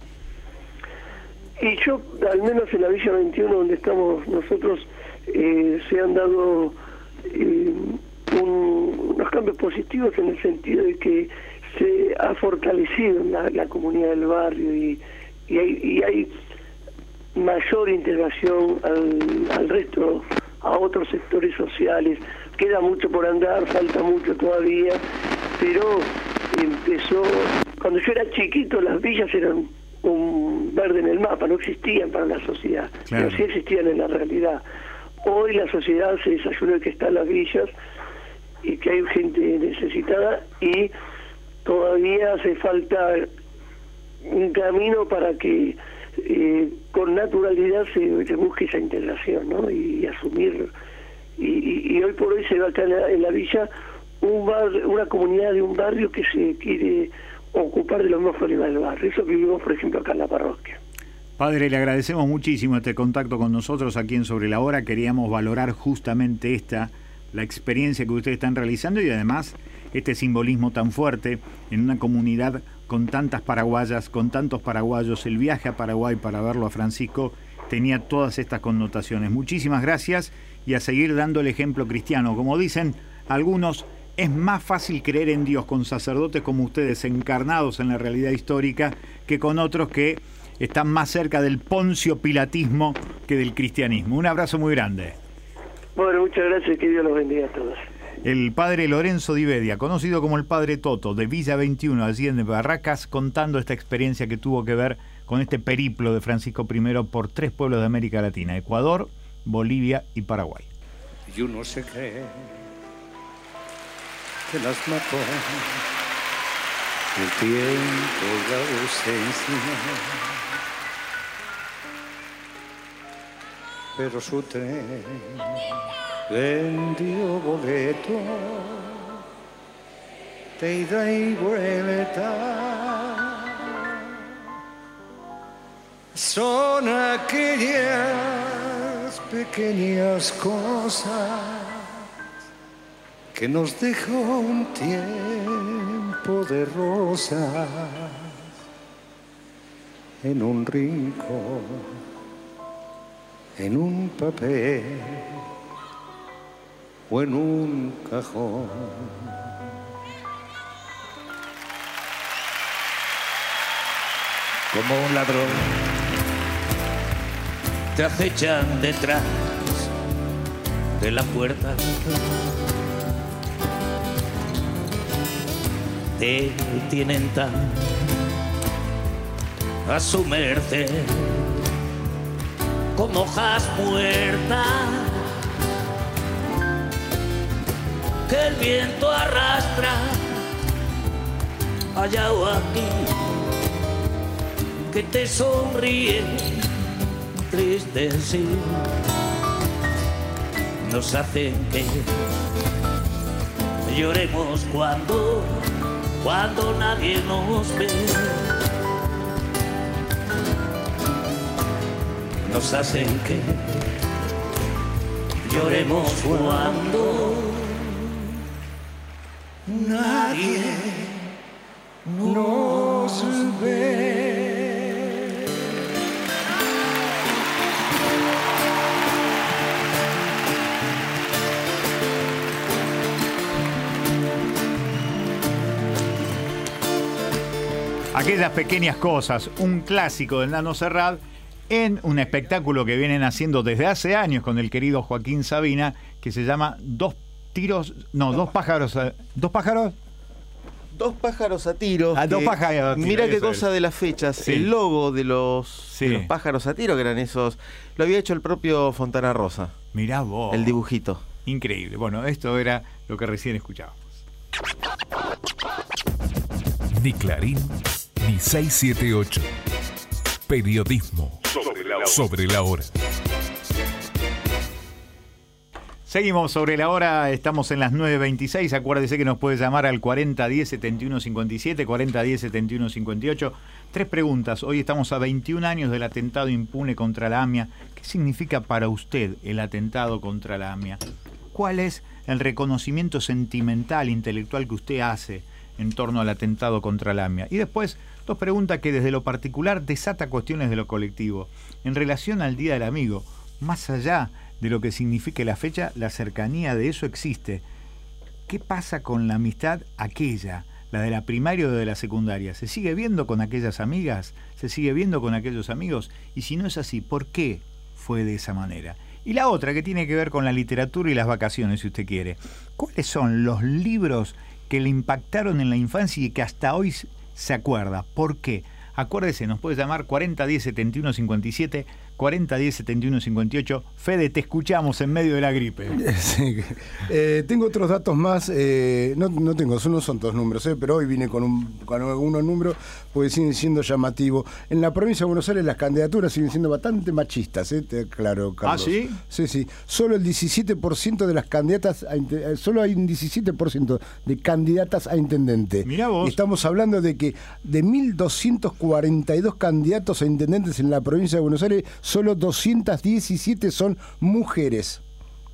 Y yo, al menos en la Villa veintiuno, donde estamos nosotros, eh, se han dado eh, un, unos cambios positivos en el sentido de que se ha fortalecido la, la comunidad del barrio y, y hay... Y hay mayor integración al, al resto, a otros sectores sociales. Queda mucho por andar, falta mucho todavía, pero empezó, cuando yo era chiquito las villas eran un verde en el mapa, no existían para la sociedad, claro. Pero sí existían en la realidad. Hoy la sociedad se desayunó de que están las villas y que hay gente necesitada, y todavía hace falta un camino para que Eh, con naturalidad se, se busque esa integración, ¿no? Y, y asumir, y, y, y hoy por hoy se va acá en la, en la villa un bar, una comunidad de un barrio que se quiere ocupar de los mismos problemas del barrio. Eso vivimos, por ejemplo, acá en la parroquia. Padre, le agradecemos muchísimo este contacto con nosotros aquí en Sobre la Hora. Queríamos valorar justamente esta, la experiencia que ustedes están realizando, y además este simbolismo tan fuerte en una comunidad con tantas paraguayas, con tantos paraguayos. El viaje a Paraguay para verlo a Francisco tenía todas estas connotaciones. Muchísimas gracias, y a seguir dando el ejemplo cristiano. Como dicen algunos, es más fácil creer en Dios con sacerdotes como ustedes, encarnados en la realidad histórica, que con otros que está más cerca del poncio pilatismo que del cristianismo. Un abrazo muy grande. Bueno, muchas gracias, que Dios los bendiga a todos. El padre Lorenzo Di Vedia, conocido como el padre Toto, de Villa veintiuno, allí en Barracas, contando esta experiencia que tuvo que ver con este periplo de Francisco I por tres pueblos de América Latina: Ecuador, Bolivia y Paraguay. Y uno se cree que las mató el tiempo y la ausencia, pero su tren vendió boleto de ida y vuelta. Son aquellas pequeñas cosas que nos dejó un tiempo de rosas en un rincón, en un papel o en un cajón. Como un ladrón te acechan detrás de la puerta, te tienen tan a su merced como hojas muertas que el viento arrastra allá o aquí, que te sonríe triste sí, nos hacen que lloremos cuando cuando nadie nos ve, nos hacen que lloremos cuando nadie nos ve. Aquellas pequeñas cosas, un clásico del Nano Serrat en un espectáculo que vienen haciendo desde hace años con el querido Joaquín Sabina, que se llama Dos tiros, no, dos pájaros, dos pájaros. Dos pájaros a tiro. Ah, dos pájaros a tiro. Mira qué eso cosa es. de las fechas. Sí. El logo de los, Sí. de los pájaros a tiro, que eran esos, lo había hecho el propio Fontana Rosa. Mirá vos. El dibujito. Increíble. Bueno, esto era lo que recién escuchábamos. Ni Clarín, ni seiscientos setenta y ocho. Periodismo sobre la hora. Sobre la hora. Seguimos sobre la hora, estamos en las nueve veintiséis. Acuérdese que nos puede llamar al cuarenta diez setenta y uno cincuenta y siete, cuarenta diez setenta y uno cincuenta y ocho. Tres preguntas. Hoy estamos a veintiún años del atentado impune contra la AMIA. ¿Qué significa para usted el atentado contra la AMIA? ¿Cuál es el reconocimiento sentimental, intelectual que usted hace en torno al atentado contra la AMIA? Y después, dos preguntas que desde lo particular desata cuestiones de lo colectivo. En relación al Día del Amigo, más allá de lo que signifique la fecha, la cercanía de eso existe. ¿Qué pasa con la amistad aquella, la de la primaria o de la secundaria? ¿Se sigue viendo con aquellas amigas? ¿Se sigue viendo con aquellos amigos? Y si no es así, ¿por qué fue de esa manera? Y la otra, que tiene que ver con la literatura y las vacaciones, si usted quiere. ¿Cuáles son los libros que le impactaron en la infancia y que hasta hoy se acuerda? ¿Por qué? Acuérdese, nos puede llamar cuarenta diez setenta y uno cincuenta y siete, cuarenta diez setenta y uno cincuenta y ocho. Fede, te escuchamos en medio de la gripe. Sí. Eh, tengo otros datos más, eh, no, no tengo, no son todos números, eh, pero hoy vine con, un, con algunos números porque siguen siendo llamativos. En la provincia de Buenos Aires las candidaturas siguen siendo bastante machistas, eh, te aclaro, Carlos. ¿Ah, sí? Sí, sí. Solo el diecisiete por ciento de las candidatas, a, solo hay un diecisiete por ciento de candidatas a intendente. Mirá vos. Y estamos hablando de que de mil doscientos cuarenta y dos candidatos a intendentes en la provincia de Buenos Aires, solo doscientas diecisiete son mujeres.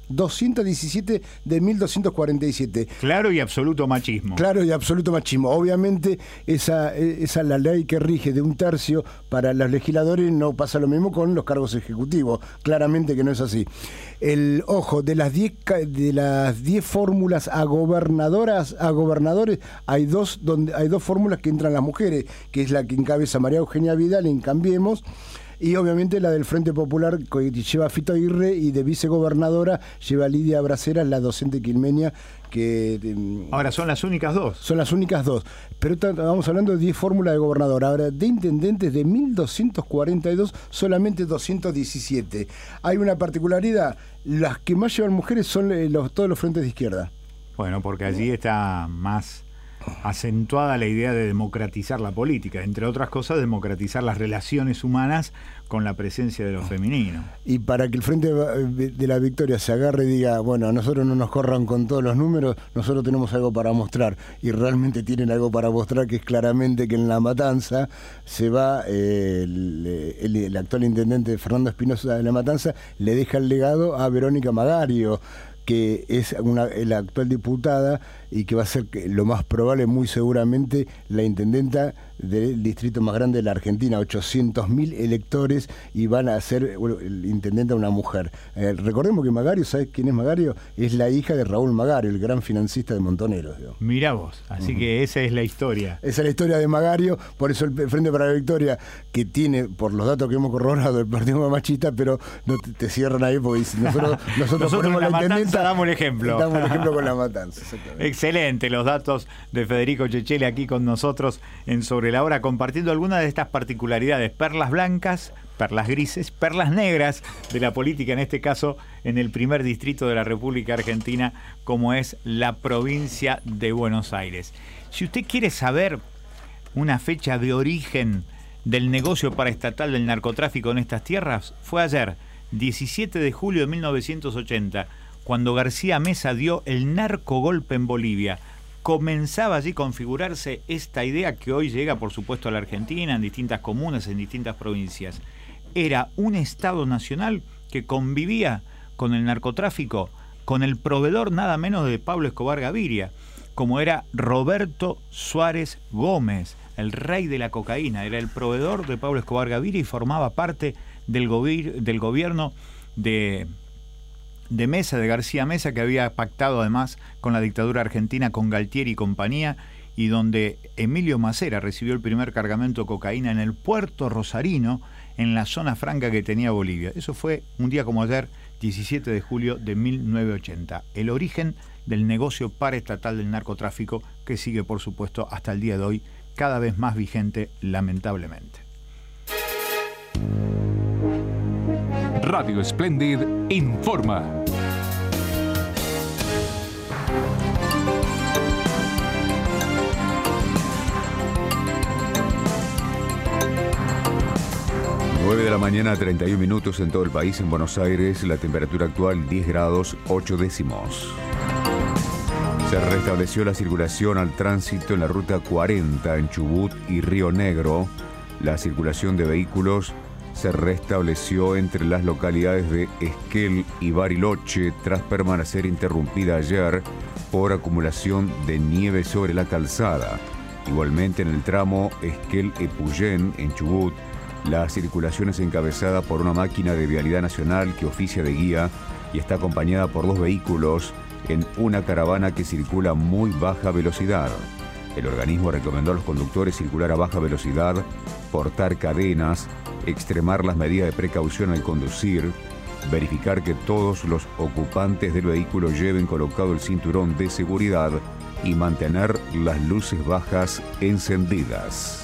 doscientos diecisiete de mil doscientos cuarenta y siete. Claro y absoluto machismo. Claro y absoluto machismo. Obviamente, esa, esa la ley que rige de un tercio para los legisladores, no pasa lo mismo con los cargos ejecutivos. Claramente que no es así. El ojo, de las diez de las diez fórmulas a gobernadoras, a gobernadores, hay dos donde hay dos fórmulas que entran las mujeres, que es la que encabeza María Eugenia Vidal en Cambiemos, y obviamente la del Frente Popular que lleva Fito Aguirre, y de vicegobernadora lleva Lidia Braceras, la docente quilmeña, que... Ahora son las únicas dos. Son las únicas dos. Pero estamos hablando de diez fórmulas de gobernador. Ahora, de intendentes de mil doscientos cuarenta y dos, solamente doscientos diecisiete. Hay una particularidad, las que más llevan mujeres son los, todos los frentes de izquierda. Bueno, porque allí está más acentuada la idea de democratizar la política, entre otras cosas, democratizar las relaciones humanas con la presencia de lo femenino. Y para que el Frente de la Victoria se agarre y diga, bueno, a nosotros no nos corran con todos los números, nosotros tenemos algo para mostrar, y realmente tienen algo para mostrar, que es claramente que en La Matanza se va, eh, el, el, el actual intendente Fernando Espinosa de La Matanza le deja el legado a Verónica Magario, que es una, la actual diputada y que va a ser lo más probable, muy seguramente, la intendenta del distrito más grande de la Argentina, ochocientos mil electores, y van a ser bueno, el intendente una mujer. Eh, recordemos que Magario, ¿sabes quién es Magario? Es la hija de Raúl Magario, el gran financista de Montoneros. Digo. Mirá vos, así uh-huh. que esa es la historia. Esa es la historia de Magario, por eso el Frente para la Victoria, que tiene, por los datos que hemos corroborado, el partido más machista, pero no te, te cierran ahí porque dicen, nosotros, nosotros, nosotros ponemos la, la intendenta, damos el ejemplo. Damos el ejemplo con La Matanza. Excelente, los datos de Federico Chechele aquí con nosotros en Sobre la Hora, compartiendo algunas de estas particularidades, perlas blancas, perlas grises, perlas negras de la política, en este caso en el primer distrito de la República Argentina, como es la provincia de Buenos Aires. Si usted quiere saber una fecha de origen del negocio paraestatal del narcotráfico en estas tierras, fue ayer, diecisiete de julio de mil novecientos ochenta, cuando García Meza dio el narcogolpe en Bolivia. Comenzaba allí a configurarse esta idea que hoy llega, por supuesto, a la Argentina, en distintas comunas, en distintas provincias. Era un Estado nacional que convivía con el narcotráfico, con el proveedor nada menos de Pablo Escobar Gaviria, como era Roberto Suárez Gómez, el rey de la cocaína. Era el proveedor de Pablo Escobar Gaviria y formaba parte del, gobi- del gobierno de... de Mesa, de García Meza, que había pactado además con la dictadura argentina, con Galtieri y compañía, y donde Emilio Macera recibió el primer cargamento de cocaína en el puerto rosarino, en la zona franca que tenía Bolivia. Eso fue un día como ayer, diecisiete de julio de mil novecientos ochenta. El origen del negocio paraestatal del narcotráfico, que sigue, por supuesto, hasta el día de hoy, cada vez más vigente, lamentablemente. Radio Splendid informa. nueve de la mañana, treinta y un minutos en todo el país. En Buenos Aires, la temperatura actual diez grados ocho décimos. Se restableció la circulación al tránsito en la ruta cuarenta en Chubut y Río Negro. La circulación de vehículos se restableció entre las localidades de Esquel y Bariloche tras permanecer interrumpida ayer por acumulación de nieve sobre la calzada. Igualmente en el tramo Esquel-Epuyén en Chubut, la circulación es encabezada por una máquina de Vialidad Nacional que oficia de guía y está acompañada por dos vehículos en una caravana que circula a muy baja velocidad. El organismo recomendó a los conductores circular a baja velocidad, portar cadenas, extremar las medidas de precaución al conducir, verificar que todos los ocupantes del vehículo lleven colocado el cinturón de seguridad y mantener las luces bajas encendidas.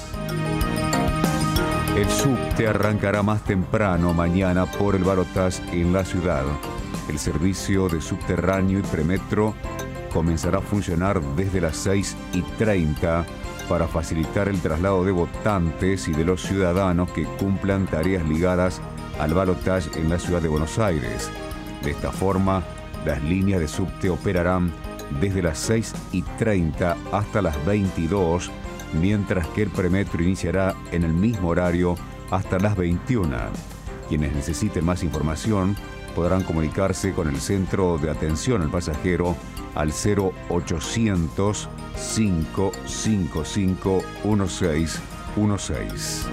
El subte arrancará más temprano mañana por el balotaje en la ciudad. El servicio de subterráneo y premetro comenzará a funcionar desde las seis y treinta para facilitar el traslado de votantes y de los ciudadanos que cumplan tareas ligadas al balotaje en la ciudad de Buenos Aires. De esta forma, las líneas de subte operarán desde las seis y treinta hasta las veintidós, mientras que el premetro iniciará en el mismo horario hasta las veintiuna. Quienes necesiten más información podrán comunicarse con el Centro de Atención al Pasajero al cero ochocientos, cinco cinco cinco, uno seis uno seis.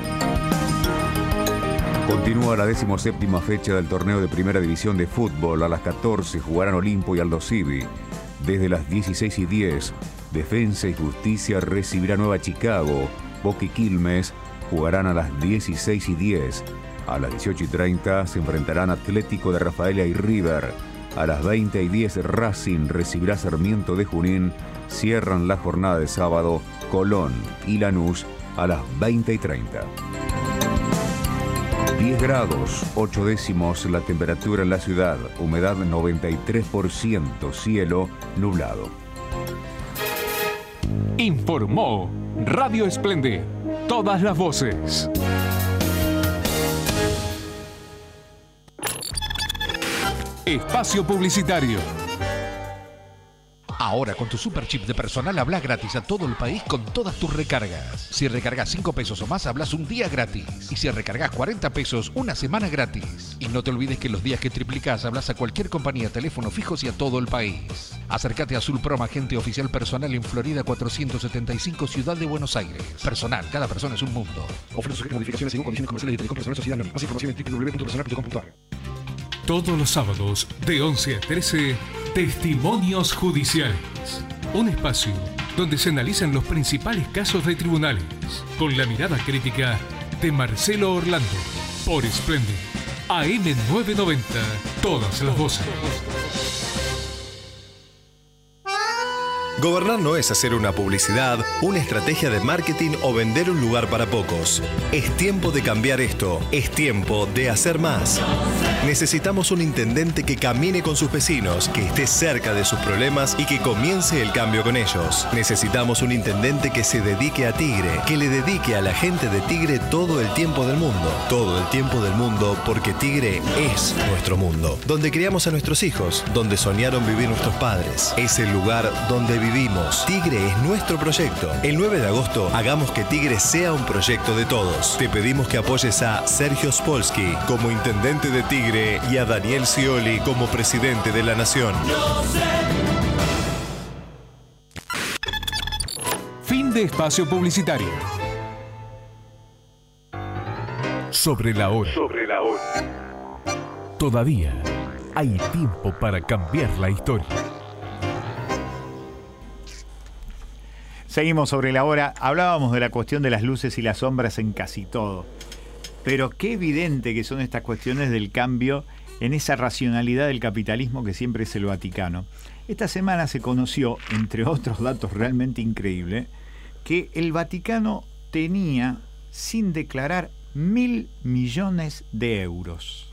Continúa la decimoséptima fecha del torneo de Primera División de Fútbol. A las catorce jugarán Olimpo y Aldo Civi. Desde las dieciséis y diez, Defensa y Justicia recibirá Nueva Chicago. Boca y Quilmes jugarán a las dieciséis y diez. A las dieciocho y treinta se enfrentarán Atlético de Rafaela y River. A las veinte y diez Racing recibirá Sarmiento de Junín. Cierran la jornada de sábado Colón y Lanús a las veinte y treinta. diez grados, ocho décimos la temperatura en la ciudad, humedad noventa y tres por ciento, cielo nublado. Informó Radio Esplendid, todas las voces. Espacio publicitario. Ahora con tu super chip de Personal habla gratis a todo el país con todas tus recargas. Si recargas cinco pesos o más, hablas un día gratis. Y si recargas cuarenta pesos, una semana gratis. Y no te olvides que los días que triplicas hablas a cualquier compañía, teléfono fijos y a todo el país. Acércate a Azul Prom, agente oficial Personal en Florida cuatrocientos setenta y cinco, Ciudad de Buenos Aires. Personal, cada persona es un mundo. Ofertas sujetas a modificaciones según condiciones comerciales de Telecom Personal Sociedad Anónima. Más información en doble u doble u doble u punto personal punto com punto a r. Todos los sábados de once a trece, Testimonios Judiciales. Un espacio donde se analizan los principales casos de tribunales con la mirada crítica de Marcelo Orlando por Splendid. A M novecientos noventa, todas las voces. Gobernar no es hacer una publicidad, una estrategia de marketing o vender un lugar para pocos. Es tiempo de cambiar esto. Es tiempo de hacer más. Necesitamos un intendente que camine con sus vecinos, que esté cerca de sus problemas y que comience el cambio con ellos. Necesitamos un intendente que se dedique a Tigre, que le dedique a la gente de Tigre todo el tiempo del mundo. Todo el tiempo del mundo, porque Tigre es nuestro mundo. Donde criamos a nuestros hijos, donde soñaron vivir nuestros padres. Es el lugar donde vivimos. Tigre es nuestro proyecto. El nueve de agosto, hagamos que Tigre sea un proyecto de todos. Te pedimos que apoyes a Sergio Spolsky como intendente de Tigre y a Daniel Scioli como presidente de la Nación. Fin de espacio publicitario. Sobre la hora. Sobre la hora. Todavía hay tiempo para cambiar la historia. Seguimos sobre la hora. Hablábamos de la cuestión de las luces y las sombras en casi todo. Pero qué evidente que son estas cuestiones del cambio en esa racionalidad del capitalismo que siempre es el Vaticano. Esta semana se conoció, entre otros datos realmente increíbles, que el Vaticano tenía, sin declarar, mil millones de euros.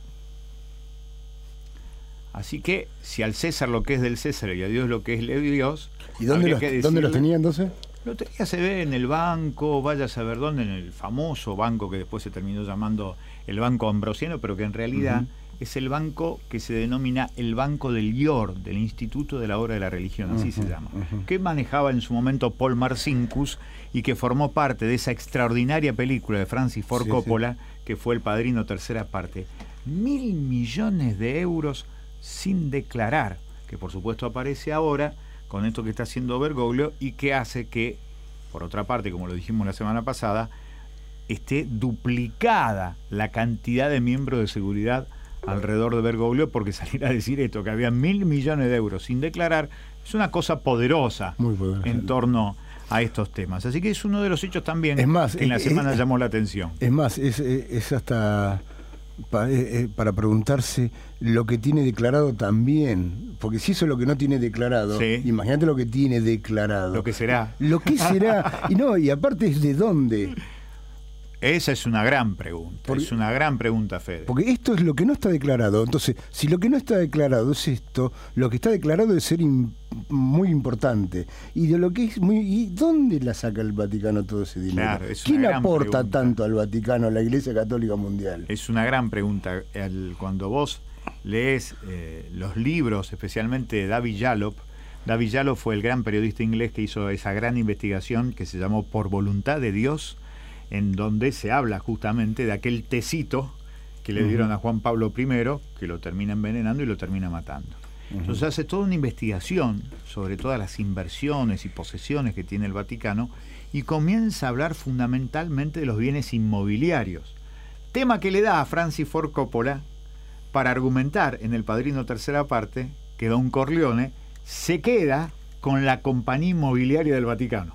Así que, si al César lo que es del César y a Dios lo que es de Dios... ¿Y dónde los, ¿dónde los tenía entonces? Lo tenía, se ve en el banco, vaya a saber dónde, en el famoso banco que después se terminó llamando el Banco Ambrosiano, pero que en realidad uh-huh. es el banco que se denomina el Banco del I O R, del Instituto de la Obra de la Religión, así uh-huh, se llama, uh-huh. que manejaba en su momento Paul Marcinkus y que formó parte de esa extraordinaria película de Francis Ford sí, Coppola, sí. que fue El Padrino tercera parte. Mil millones de euros sin declarar, que por supuesto aparece ahora con esto que está haciendo Bergoglio y que hace que, por otra parte, como lo dijimos la semana pasada, esté duplicada la cantidad de miembros de seguridad alrededor de Bergoglio, porque salir a decir esto, que había mil millones de euros sin declarar, es una cosa poderosa, Muy poderosa. en torno a estos temas. Así que es uno de los hechos también es más, que en la es, semana es, llamó la atención. Es más, es, es hasta... Para, eh, para preguntarse lo que tiene declarado también, porque si eso es lo que no tiene declarado, sí. imagínate lo que tiene declarado. Lo que será. Lo que será. Y no, y aparte es de dónde. Esa es una gran pregunta, porque, es una gran pregunta, Fede. Porque esto es lo que no está declarado. Entonces, si lo que no está declarado es esto, lo que está declarado es ser in, muy importante. Y de lo que es muy... ¿Y dónde la saca el Vaticano todo ese dinero? Claro, es ¿Quién aporta pregunta. tanto al Vaticano, a la Iglesia Católica Mundial? Es una gran pregunta. El, cuando vos lees eh, los libros, especialmente de David Yallop, David Yallop fue el gran periodista inglés que hizo esa gran investigación que se llamó Por Voluntad de Dios, en donde se habla justamente de aquel tecito que le dieron a Juan Pablo primero, que lo termina envenenando y lo termina matando. Uh-huh. Entonces hace toda una investigación sobre todas las inversiones y posesiones que tiene el Vaticano y comienza a hablar fundamentalmente de los bienes inmobiliarios, tema que le da a Francis Ford Coppola para argumentar en El Padrino tercera parte que Don Corleone se queda con la compañía inmobiliaria del Vaticano.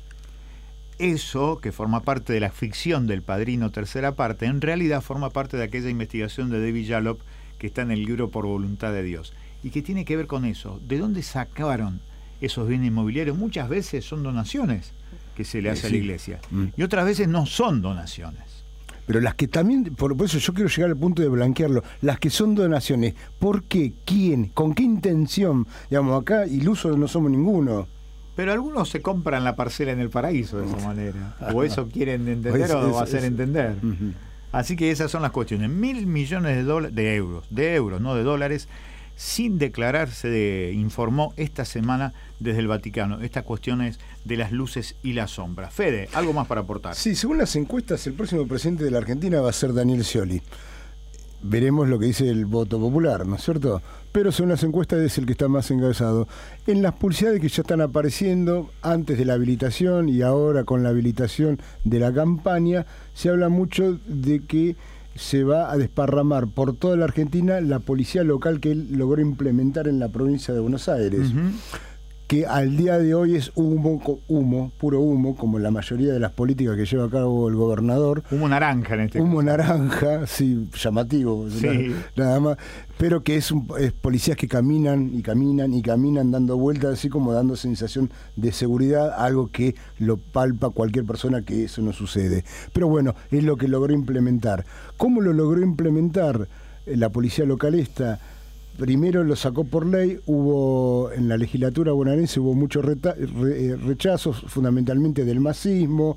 Eso, que forma parte de la ficción del Padrino tercera parte, en realidad forma parte de aquella investigación de David Yallop que está en el libro Por Voluntad de Dios, y que tiene que ver con eso. ¿De dónde sacaron esos bienes inmobiliarios? Muchas veces son donaciones que se le hace sí. a la iglesia, mm. y otras veces no son donaciones. Pero las que también, por eso yo quiero llegar al punto de blanquearlo, las que son donaciones, ¿por qué? ¿Quién? ¿Con qué intención? Digamos, acá ilusos no somos ninguno. Pero algunos se compran la parcela en el paraíso de esa manera. O eso quieren entender eso, o eso, hacer eso. entender. Uh-huh. Así que esas son las cuestiones. Mil millones de, dola- de euros, de euros, no de dólares, sin declararse, de, informó esta semana desde el Vaticano. Estas cuestiones de las luces y las sombras. Fede, ¿algo más para aportar? Sí, según las encuestas, el próximo presidente de la Argentina va a ser Daniel Scioli. Veremos lo que dice el voto popular, ¿no es cierto? Pero según las encuestas es el que está más encabezado. En las publicidades que ya están apareciendo antes de la habilitación y ahora con la habilitación de la campaña, se habla mucho de que se va a desparramar por toda la Argentina la policía local que él logró implementar en la provincia de Buenos Aires. Uh-huh. Que al día de hoy es humo, humo, puro humo, como la mayoría de las políticas que lleva a cabo el gobernador. Humo naranja en este Humo caso. naranja, sí, llamativo, sí. nada, nada más. Pero que es, un, es policías que caminan y caminan y caminan dando vueltas, así como dando sensación de seguridad, algo que lo palpa cualquier persona que eso no sucede. Pero bueno, es lo que logró implementar. ¿Cómo lo logró implementar la policía local esta? Primero lo sacó por ley, hubo en la legislatura bonaerense hubo muchos reta- re- rechazos, fundamentalmente del masismo,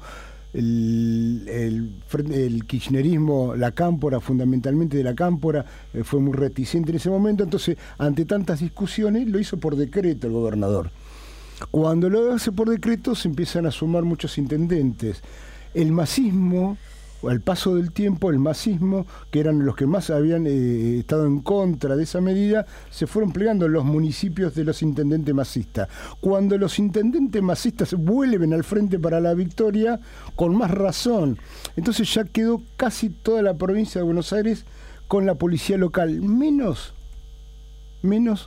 el, el, el kirchnerismo, la cámpora, fundamentalmente de la cámpora, eh, fue muy reticente en ese momento, entonces ante tantas discusiones lo hizo por decreto el gobernador. Cuando lo hace por decreto se empiezan a sumar muchos intendentes. El masismo, al paso del tiempo, el masismo, que eran los que más habían eh, estado en contra de esa medida, se fueron plegando los municipios de los intendentes masistas. Cuando los intendentes masistas vuelven al frente para la victoria, con más razón. Entonces ya quedó casi toda la provincia de Buenos Aires con la policía local, menos, menos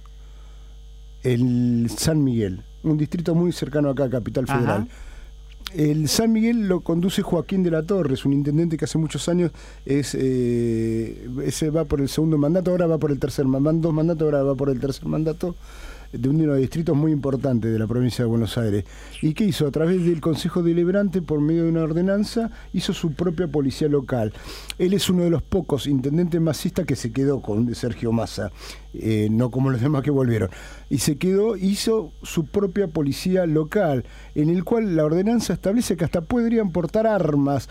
el San Miguel, un distrito muy cercano acá, Capital Federal. Ajá. El San Miguel lo conduce Joaquín de la Torre, es un intendente que hace muchos años es eh, ese va por el segundo mandato, ahora va por el tercer mandato, dos mandatos, ahora va por el tercer mandato, de uno de los distritos muy importantes de la provincia de Buenos Aires. ¿Y qué hizo? A través del Consejo Deliberante, por medio de una ordenanza, hizo su propia policía local. Él es uno de los pocos intendentes masistas que se quedó con Sergio Massa, eh, no como los demás que volvieron. Y se quedó, hizo su propia policía local, en el cual la ordenanza establece que hasta podrían portar armas,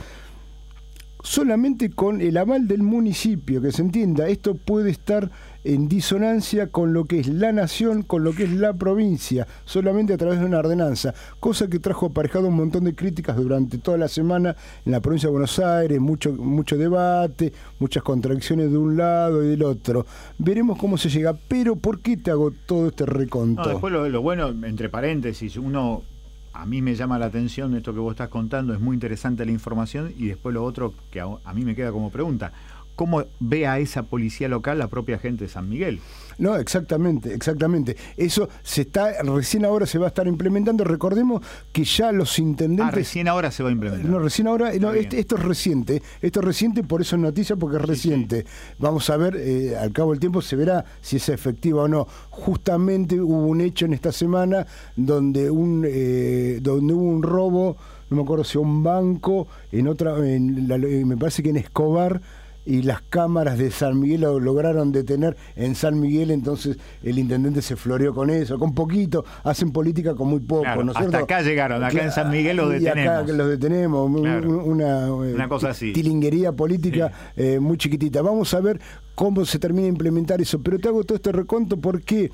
solamente con el aval del municipio, que se entienda, esto puede estar en disonancia con lo que es la nación, con lo que es la provincia, solamente a través de una ordenanza, cosa que trajo aparejado un montón de críticas durante toda la semana en la provincia de Buenos Aires, mucho, mucho debate, muchas contradicciones de un lado y del otro. Veremos cómo se llega, pero ¿por qué te hago todo este reconto? No, después lo, lo bueno, entre paréntesis, uno... A mí me llama la atención esto que vos estás contando, es muy interesante la información, y después lo otro que a, a mí me queda como pregunta, ¿cómo ve a esa policía local la propia gente de San Miguel? No, exactamente, exactamente. Eso se está, recién ahora se va a estar implementando. Recordemos que ya los intendentes... Ah, recién ahora se va a implementar. No, recién ahora, no, este, esto es reciente, esto es reciente, por eso es noticia, porque es reciente. Sí, sí. Vamos a ver, eh, al cabo del tiempo se verá si es efectiva o no. Justamente hubo un hecho en esta semana donde un, eh, donde hubo un robo, no me acuerdo si un banco, en otra, en la, me parece que en Escobar, y las cámaras de San Miguel lo lograron detener en San Miguel, entonces el intendente se floreó con eso, con poquito, hacen política con muy poco, claro, ¿no es hasta cierto? acá llegaron, acá claro, en San Miguel los detenemos. Y acá los detenemos, claro, una, una cosa así. Tilinguería política sí. eh, muy chiquitita. Vamos a ver cómo se termina de implementar eso, pero te hago todo este reconto porque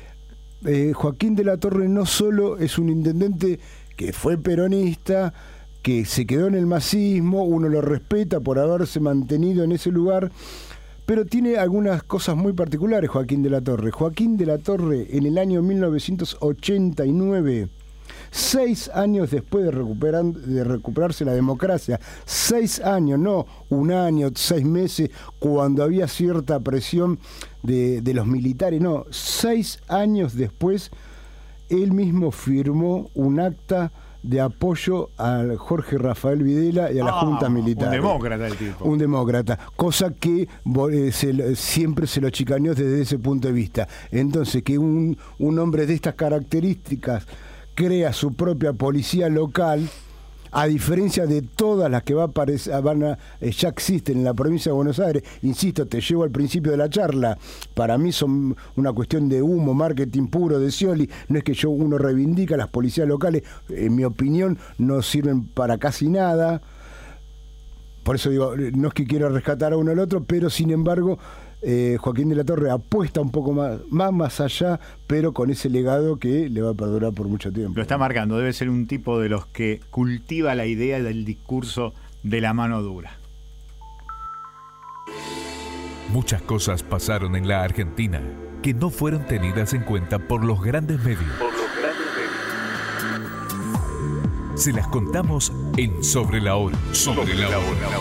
eh, Joaquín de la Torre no solo es un intendente que fue peronista, que se quedó en el masismo, uno lo respeta por haberse mantenido en ese lugar, pero tiene algunas cosas muy particulares Joaquín de la Torre. Joaquín de la Torre, en el año mil novecientos ochenta y nueve, seis años después de, recuperar, de recuperarse la democracia, seis años, no un año, seis meses, cuando había cierta presión de, de los militares, no, seis años después, él mismo firmó un acta de apoyo a Jorge Rafael Videla y a las ah, juntas militares. Un demócrata el tipo. Un demócrata, cosa que eh, se, siempre se lo chicaneó desde ese punto de vista. Entonces, que un, un hombre de estas características crea su propia policía local, a diferencia de todas las que va a aparecer, van a, eh, ya existen en la provincia de Buenos Aires. Insisto, te llevo al principio de la charla, para mí son una cuestión de humo, marketing puro de Scioli. No es que yo uno reivindica, las policías locales, en mi opinión, no sirven para casi nada. Por eso digo, no es que quiero rescatar a uno al otro, pero sin embargo, eh, Joaquín de la Torre apuesta un poco más, más más allá, pero con ese legado que le va a perdurar por mucho tiempo. Lo está marcando, debe ser un tipo de los que cultiva la idea del discurso de la mano dura. Muchas cosas pasaron en la Argentina que no fueron tenidas en cuenta por los grandes medios. Por los grandes medios. Se las contamos en Sobre la Hora. Sobre, Sobre la, la Hora. hora.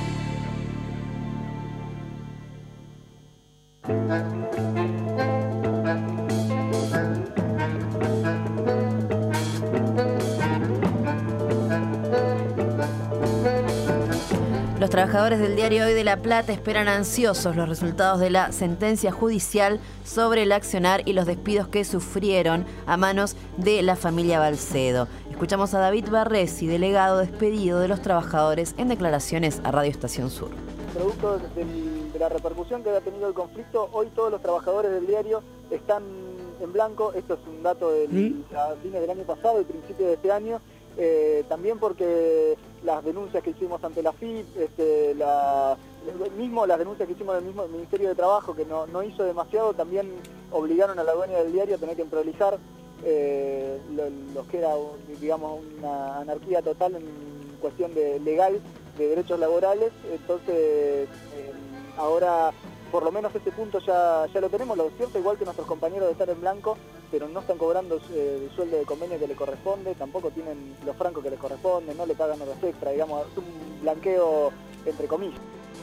Los trabajadores del diario Hoy de La Plata esperan ansiosos los resultados de la sentencia judicial sobre el accionar y los despidos que sufrieron a manos de la familia Balcedo. Escuchamos a David Barresi, delegado despedido de los trabajadores, en declaraciones a Radio Estación Sur. Producto del, de la repercusión que ha tenido el conflicto, hoy todos los trabajadores del diario están en blanco. Esto es un dato de ¿Sí? a fines del año pasado y principio de este año. Eh, también porque las denuncias que hicimos ante la F I P, este, la, mismo las denuncias que hicimos del mismo Ministerio de Trabajo, que no, no hizo demasiado, también obligaron a la dueña del diario a tener que prolijar eh, lo, lo que era, digamos, una anarquía total en cuestión de legal de derechos laborales. Entonces, eh, ahora por lo menos este punto ya, ya lo tenemos. Lo cierto, igual que nuestros compañeros de estar en blanco, pero no están cobrando eh, el sueldo de convenio que les corresponde, tampoco tienen los francos que les corresponden, no le pagan horas extra, digamos, es un blanqueo entre comillas.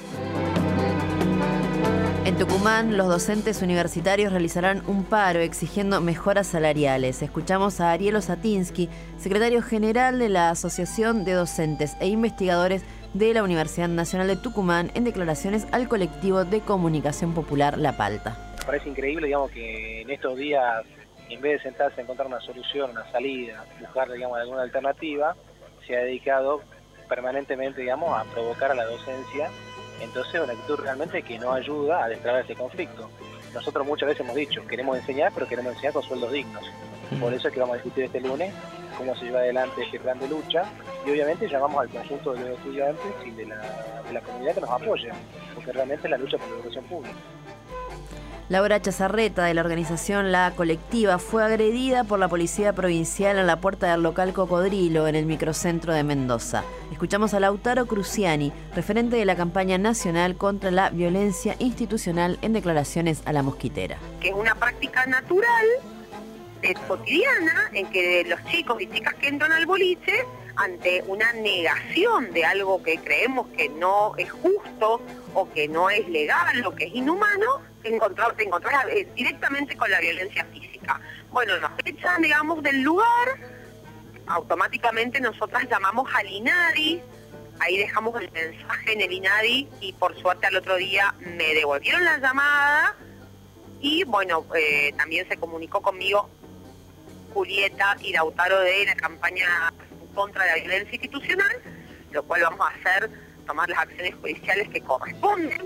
En Tucumán, los docentes universitarios realizarán un paro exigiendo mejoras salariales. Escuchamos a Ariel Osatinsky, secretario general de la Asociación de Docentes e Investigadores de la Universidad Nacional de Tucumán, en declaraciones al colectivo de comunicación popular La Palta. Me parece increíble, digamos, que en estos días, en vez de sentarse a encontrar una solución, una salida, buscar, digamos, alguna alternativa, se ha dedicado permanentemente, digamos, a provocar a la docencia. Entonces, una actitud realmente que no ayuda a destrabar ese conflicto. Nosotros muchas veces hemos dicho, queremos enseñar, pero queremos enseñar con sueldos dignos. Por eso es que vamos a discutir este lunes cómo se lleva adelante este plan de lucha, y obviamente llamamos al conjunto de los estudiantes y de la, de la comunidad que nos apoyen, porque realmente es la lucha por la educación pública. Laura Chazarreta, de la organización La Colectiva, fue agredida por la policía provincial en la puerta del local Cocodrilo, en el microcentro de Mendoza. Escuchamos a Lautaro Cruciani, referente de la campaña nacional contra la violencia institucional, en declaraciones a La Mosquitera. Que es una práctica natural, eh, cotidiana, en que los chicos y chicas que entran al boliche, ante una negación de algo que creemos que no es justo o que no es legal o que es inhumano, te encontrás, te encontrás eh, directamente con la violencia física. Bueno, nos echan, digamos, del lugar, automáticamente nosotras llamamos al INADI, ahí dejamos el mensaje en el INADI y por suerte al otro día me devolvieron la llamada y bueno, eh, también se comunicó conmigo Julieta y Lautaro de la campaña contra la violencia institucional, lo cual vamos a hacer, tomar las acciones judiciales que corresponden.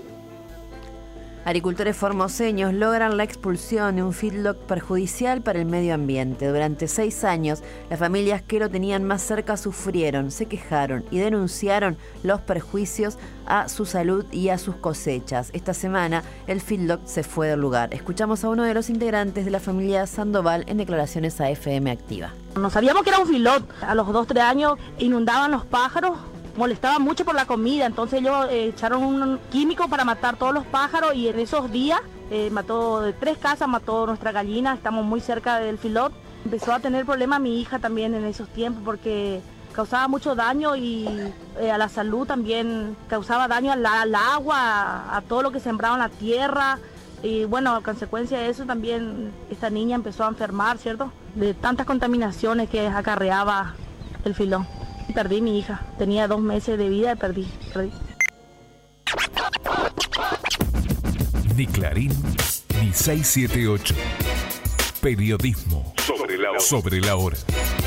Agricultores formoseños logran la expulsión de un feedlot perjudicial para el medio ambiente. Durante seis años, las familias que lo tenían más cerca sufrieron, se quejaron y denunciaron los perjuicios a su salud y a sus cosechas. Esta semana, el feedlot se fue del lugar. Escuchamos a uno de los integrantes de la familia Sandoval en declaraciones a F M Activa. No sabíamos que era un feedlot. A los dos, tres años inundaban los pájaros molestaban mucho por la comida, entonces ellos eh, echaron un químico para matar todos los pájaros y en esos días eh, mató de tres casas, mató nuestra gallina, estamos muy cerca del filot. Empezó a tener problemas mi hija también en esos tiempos porque causaba mucho daño y eh, a la salud también, causaba daño al, al agua, a, a todo lo que sembraba en la tierra. Y bueno, a consecuencia de eso también esta niña empezó a enfermar, ¿cierto? De tantas contaminaciones que acarreaba el filón. Y perdí mi hija, tenía dos meses de vida y perdí, perdí. Ni Clarín, ni seiscientos setenta y ocho. Periodismo sobre la hora. Sobre la hora.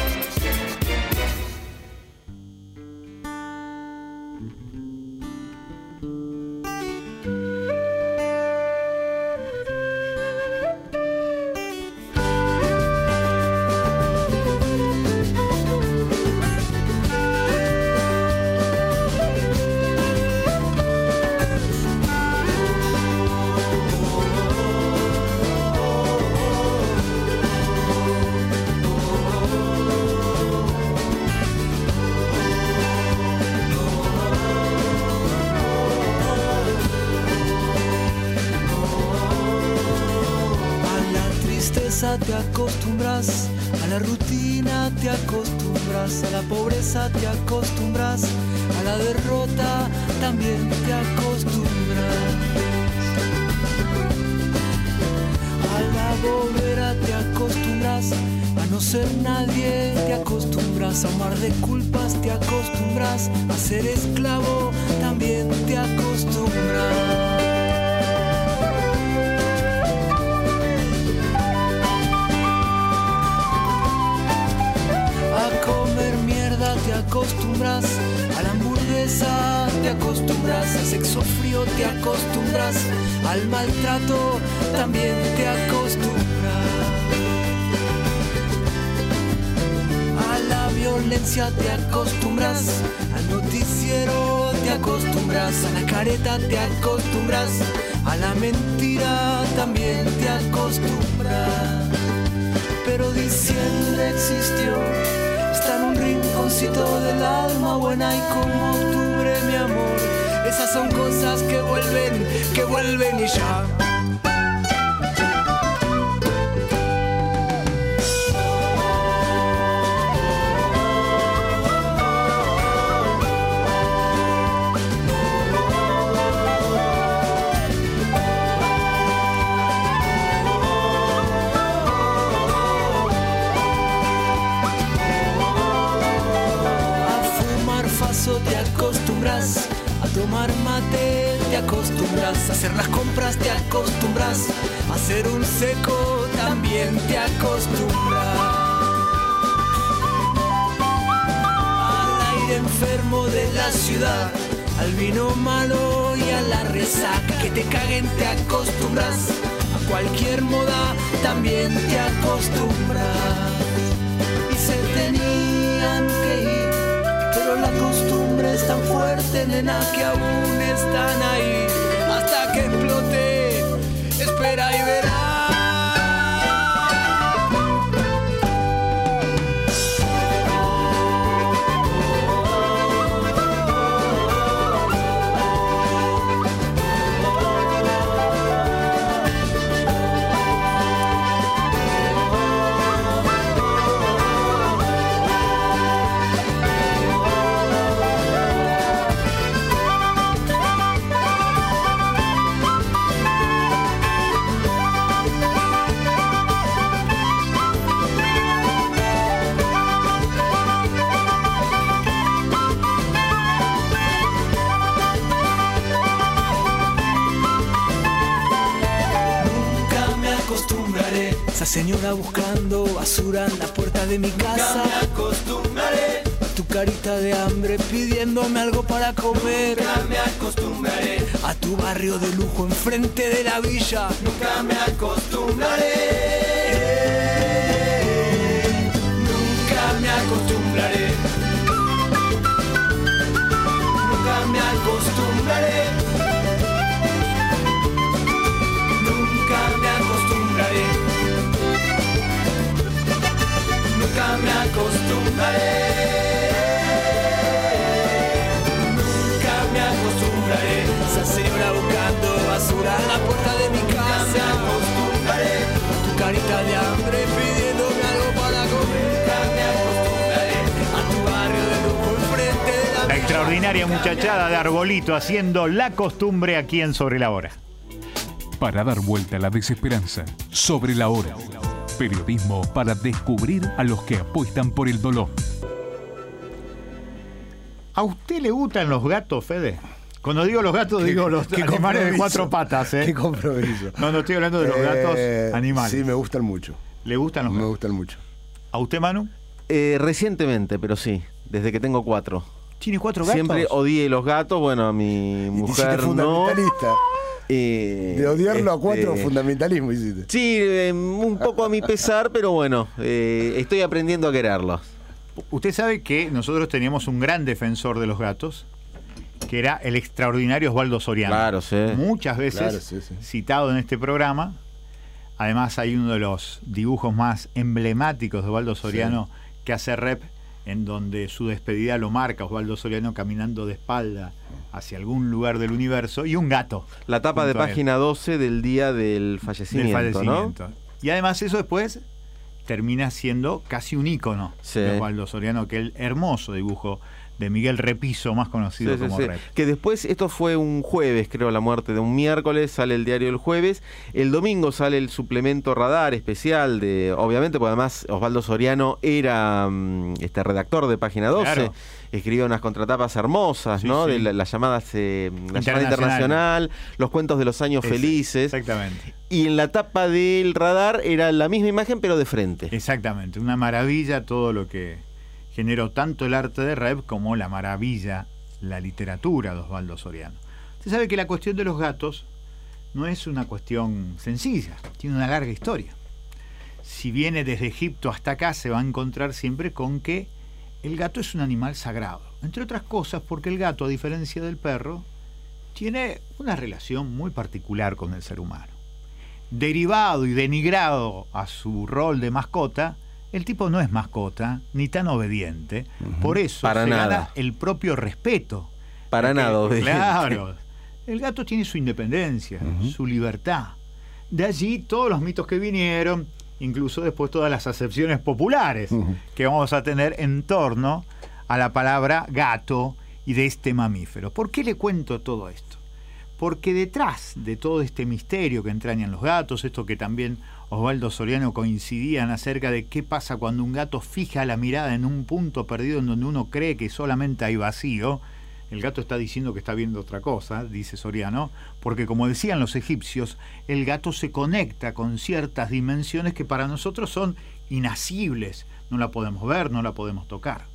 Te acostumbras, a la rutina te acostumbras, a la pobreza te acostumbras, a la derrota también te acostumbras, a la bobera te acostumbras, a no ser nadie te acostumbras, a un mar de culpas te acostumbras, a ser esclavo también te acostumbras. Te acostumbras, a la hamburguesa te acostumbras, al sexo frío te acostumbras, al maltrato también te acostumbras, a la violencia te acostumbras, al noticiero te acostumbras, a la careta te acostumbras, a la mentira también te acostumbras, pero diciembre existió. Está en un rinconcito del alma buena y como octubre, mi amor. Esas son cosas que vuelven, que vuelven y ya. Te acostumbras a tomar mate, te acostumbras a hacer las compras, te acostumbras a hacer un seco, también te acostumbras al aire enfermo de la ciudad, al vino malo y a la resaca, que te caguen te acostumbras, a cualquier moda también te acostumbras y se tenían que ir. Pero la costumbre es tan fuerte, nena, que aún están ahí. Hasta que explote, espera y verás. Esa señora buscando basura en la puerta de mi casa. Nunca me acostumbraré a tu carita de hambre pidiéndome algo para comer. Nunca me acostumbraré a tu barrio de lujo enfrente de la villa. Nunca me acostumbraré. Nunca me acostumbraré. Nunca me acostumbraré. Nunca me acostumbraré. Nunca me acostumbraré. acostumbraré. Esa señora buscando basura en la puerta de mi casa. Me acostumbraré. Tu carita de hambre pidiéndome algo para comer. Me acostumbraré a tu barrio de lujo enfrente de la... La extraordinaria muchachada de Arbolito haciendo La Costumbre aquí en Sobre la Hora. Para dar vuelta a la desesperanza, Sobre la Hora. Periodismo para descubrir a los que apuestan por el dolor. ¿A usted le gustan los gatos, Fede? Cuando digo los gatos, digo los animales de cuatro patas, ¿eh? Qué compromiso. No, no estoy hablando de los Eh, gatos animales. Sí, me gustan mucho. ¿Le gustan los Me gatos? gustan mucho. ¿A usted, Manu? Eh, recientemente, pero sí, desde que tengo cuatro. ¿Tiene cuatro gatos? Siempre odié los gatos, bueno, a mi mujer no. fundamentalista. Eh, De odiarlo a este, cuatro, fundamentalismo hiciste. Sí, eh, un poco a mi pesar, pero bueno, eh, estoy aprendiendo a quererlos. Usted sabe que nosotros teníamos un gran defensor de los gatos, que era el extraordinario Osvaldo Soriano. Claro, sí. Muchas veces Claro, sí, sí. citado en este programa. Además hay uno de los dibujos más emblemáticos de Osvaldo Soriano, sí, que hace Rep, en donde su despedida lo marca Osvaldo Soriano caminando de espalda hacia algún lugar del universo, y un gato. La tapa de página doce del día del fallecimiento, del fallecimiento, ¿no? Y además eso después termina siendo casi un ícono, sí, de Osvaldo Soriano, que el hermoso dibujo de Miguel Repiso, más conocido, sí, como sí, sí. Rep. Que después, esto fue un jueves, creo, la muerte de un miércoles, sale el diario el jueves, el domingo sale el suplemento Radar especial de, obviamente, porque además Osvaldo Soriano era este redactor de página doce, claro, escribía unas contratapas hermosas, sí, ¿no? Sí. De la, las llamadas, eh, la llamada internacional, los cuentos de los años Ese, felices. Exactamente. Y en la tapa del Radar era la misma imagen, pero de frente. Exactamente, una maravilla todo lo que generó tanto el arte de Rep como la maravilla, la literatura de Osvaldo Soriano. Usted sabe que la cuestión de los gatos no es una cuestión sencilla, tiene una larga historia. Si viene desde Egipto hasta acá, se va a encontrar siempre con que el gato es un animal sagrado. Entre otras cosas porque el gato, a diferencia del perro, tiene una relación muy particular con el ser humano. Derivado y denigrado a su rol de mascota, el tipo no es mascota, ni tan obediente. Uh-huh. Por eso Para se nada. gana el propio respeto. Para Porque, nada obediente. Claro. El gato tiene su independencia, uh-huh, su libertad. De allí todos los mitos que vinieron, incluso después todas las acepciones populares, uh-huh, que vamos a tener en torno a la palabra gato y de este mamífero. ¿Por qué le cuento todo esto? Porque detrás de todo este misterio que entrañan los gatos, esto que también Osvaldo Soriano coincidían acerca de qué pasa cuando un gato fija la mirada en un punto perdido en donde uno cree que solamente hay vacío, el gato está diciendo que está viendo otra cosa, dice Soriano, porque como decían los egipcios, el gato se conecta con ciertas dimensiones que para nosotros son inasibles, no la podemos ver, no la podemos tocar.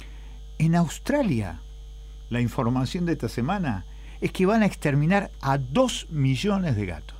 En Australia, la información de esta semana es que van a exterminar a dos millones de gatos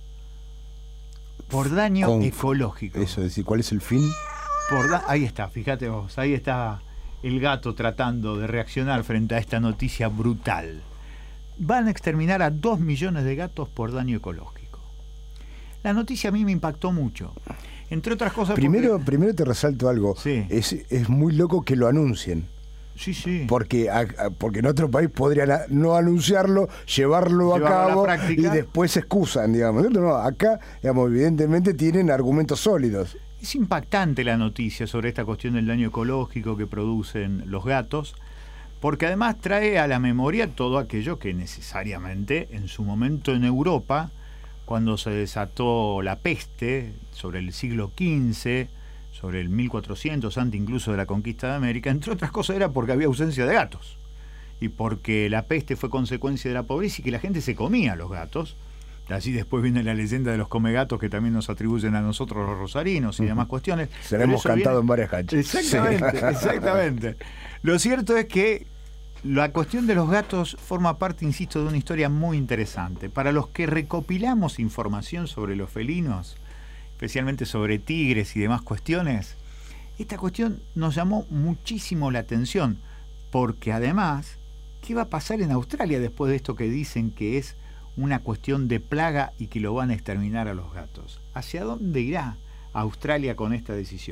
por daño Con, ecológico. Eso, es decir, ¿cuál es el fin? Por da- ahí está, fíjate vos, ahí está el gato tratando de reaccionar frente a esta noticia brutal. Van a exterminar a dos millones de gatos por daño ecológico. La noticia a mí me impactó mucho. Entre otras cosas... Primero, porque... primero te resalto algo. Sí. Es, es muy loco que lo anuncien. Sí, sí. Porque, a, a, porque en otro país podrían a, no anunciarlo, llevarlo, llevarlo a cabo a y después se excusan, digamos. No, acá, digamos, evidentemente tienen argumentos sólidos. Es impactante la noticia sobre esta cuestión del daño ecológico que producen los gatos, porque además trae a la memoria todo aquello que necesariamente en su momento en Europa, cuando se desató la peste sobre el siglo quince, sobre el mil cuatrocientos, antes incluso de la conquista de América, entre otras cosas era porque había ausencia de gatos y porque la peste fue consecuencia de la pobreza y que la gente se comía a los gatos. Allí después viene la leyenda de los comegatos que también nos atribuyen a nosotros los rosarinos y demás cuestiones. Se la hemos cantado viene... en varias canchas. Exactamente, sí. exactamente. Lo cierto es que la cuestión de los gatos forma parte, insisto, de una historia muy interesante. Para los que recopilamos información sobre los felinos, especialmente sobre tigres y demás cuestiones, esta cuestión nos llamó muchísimo la atención, porque además, ¿qué va a pasar en Australia después de esto que dicen que es una cuestión de plaga y que lo van a exterminar a los gatos? ¿Hacia dónde irá Australia con esta decisión?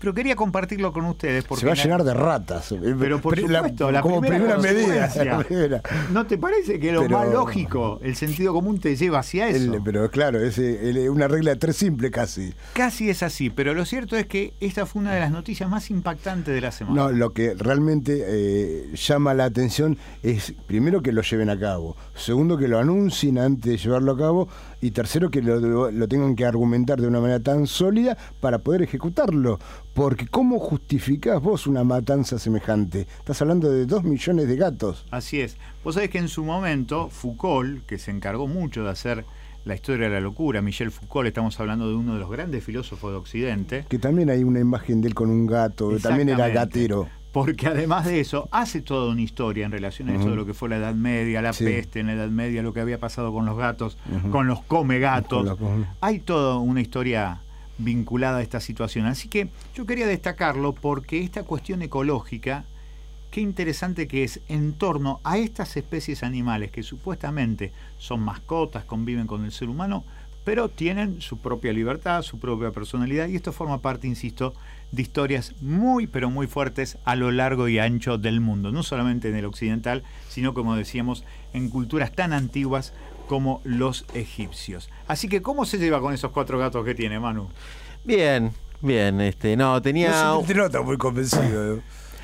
pero quería compartirlo con ustedes porque se va a la... llenar de ratas. Pero por supuesto, la, la como primera, primera medida. La primera. ¿No te parece que lo pero, más lógico, el sentido común te lleva hacia eso? El, pero claro, es el, una regla de tres simple casi. Casi es así, pero lo cierto es que esta fue una de las noticias más impactantes de la semana. No, lo que realmente eh, llama la atención es, primero, que lo lleven a cabo, segundo, que lo anuncien antes de llevarlo a cabo, y tercero, que lo, lo tengan que argumentar de una manera tan sólida para poder ejecutarlo. Porque ¿cómo justificás vos una matanza semejante? Estás hablando de dos millones de gatos. Así es. Vos sabés que en su momento Foucault, que se encargó mucho de hacer la historia de la locura, Michel Foucault, estamos hablando de uno de los grandes filósofos de Occidente. Que también hay una imagen de él con un gato, también era gatero. Porque además de eso, hace toda una historia en relación a eso, uh-huh, de lo que fue la Edad Media, la sí. peste en la Edad Media, lo que había pasado con los gatos, uh-huh, con los come gatos. Los... Hay toda una historia vinculada a esta situación. Así que yo quería destacarlo porque esta cuestión ecológica, qué interesante que es en torno a estas especies animales que supuestamente son mascotas, conviven con el ser humano, pero tienen su propia libertad, su propia personalidad, y esto forma parte, insisto, de historias muy, pero muy fuertes a lo largo y ancho del mundo, no solamente en el occidental, sino, como decíamos, en culturas tan antiguas como los egipcios. Así que, ¿cómo se lleva con esos cuatro gatos que tiene, Manu? Bien, bien, este, no, tenía... No se te nota muy convencido.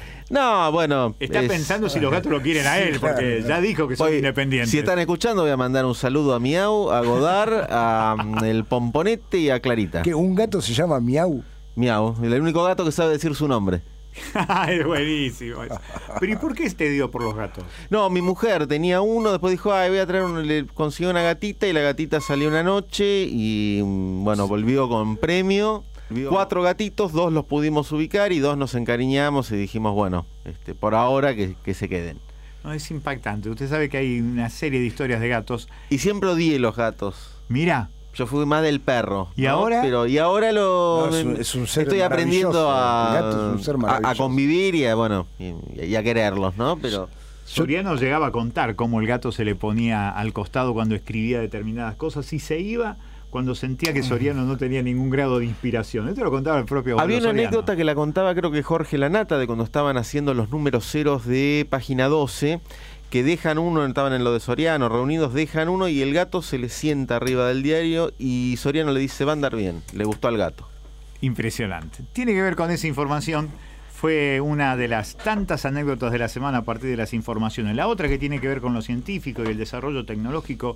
No, bueno... Está es... pensando si los gatos lo quieren a él, porque ya dijo que son Hoy, independientes. Si están escuchando, voy a mandar un saludo a Miau, a Godard, a um, el Pomponete y a Clarita. ¿Que un gato se llama Miau? Miau, el único gato que sabe decir su nombre. Es buenísimo. Pero ¿y por qué te dio por los gatos? No, mi mujer tenía uno, después dijo, ay, voy a traer un, le consiguió una gatita, y la gatita salió una noche y bueno, volvió con premio. Cuatro gatitos, dos los pudimos ubicar y dos nos encariñamos y dijimos, bueno, este, por ahora que, que se queden. No, es impactante. Usted sabe que hay una serie de historias de gatos. Y siempre odié los gatos. Mira. Yo fui más del perro. ¿Y ¿no? ahora? Pero y ahora lo no, es un, es un ser estoy aprendiendo a, el gato es un ser a, a convivir y a, bueno, y, y a quererlos, ¿no? Pero Soriano llegaba a contar cómo el gato se le ponía al costado cuando escribía determinadas cosas y se iba cuando sentía que Soriano no tenía ningún grado de inspiración. Esto lo contaba el propio Había una Soriano. anécdota que la contaba creo que Jorge Lanata, de cuando estaban haciendo los números ceros de Página doce, que dejan uno, estaban en lo de Soriano, reunidos, dejan uno y el gato se le sienta arriba del diario y Soriano le dice, va a andar bien, le gustó al gato. Impresionante. Tiene que ver con esa información. Fue una de las tantas anécdotas de la semana a partir de las informaciones. La otra, que tiene que ver con lo científico y el desarrollo tecnológico,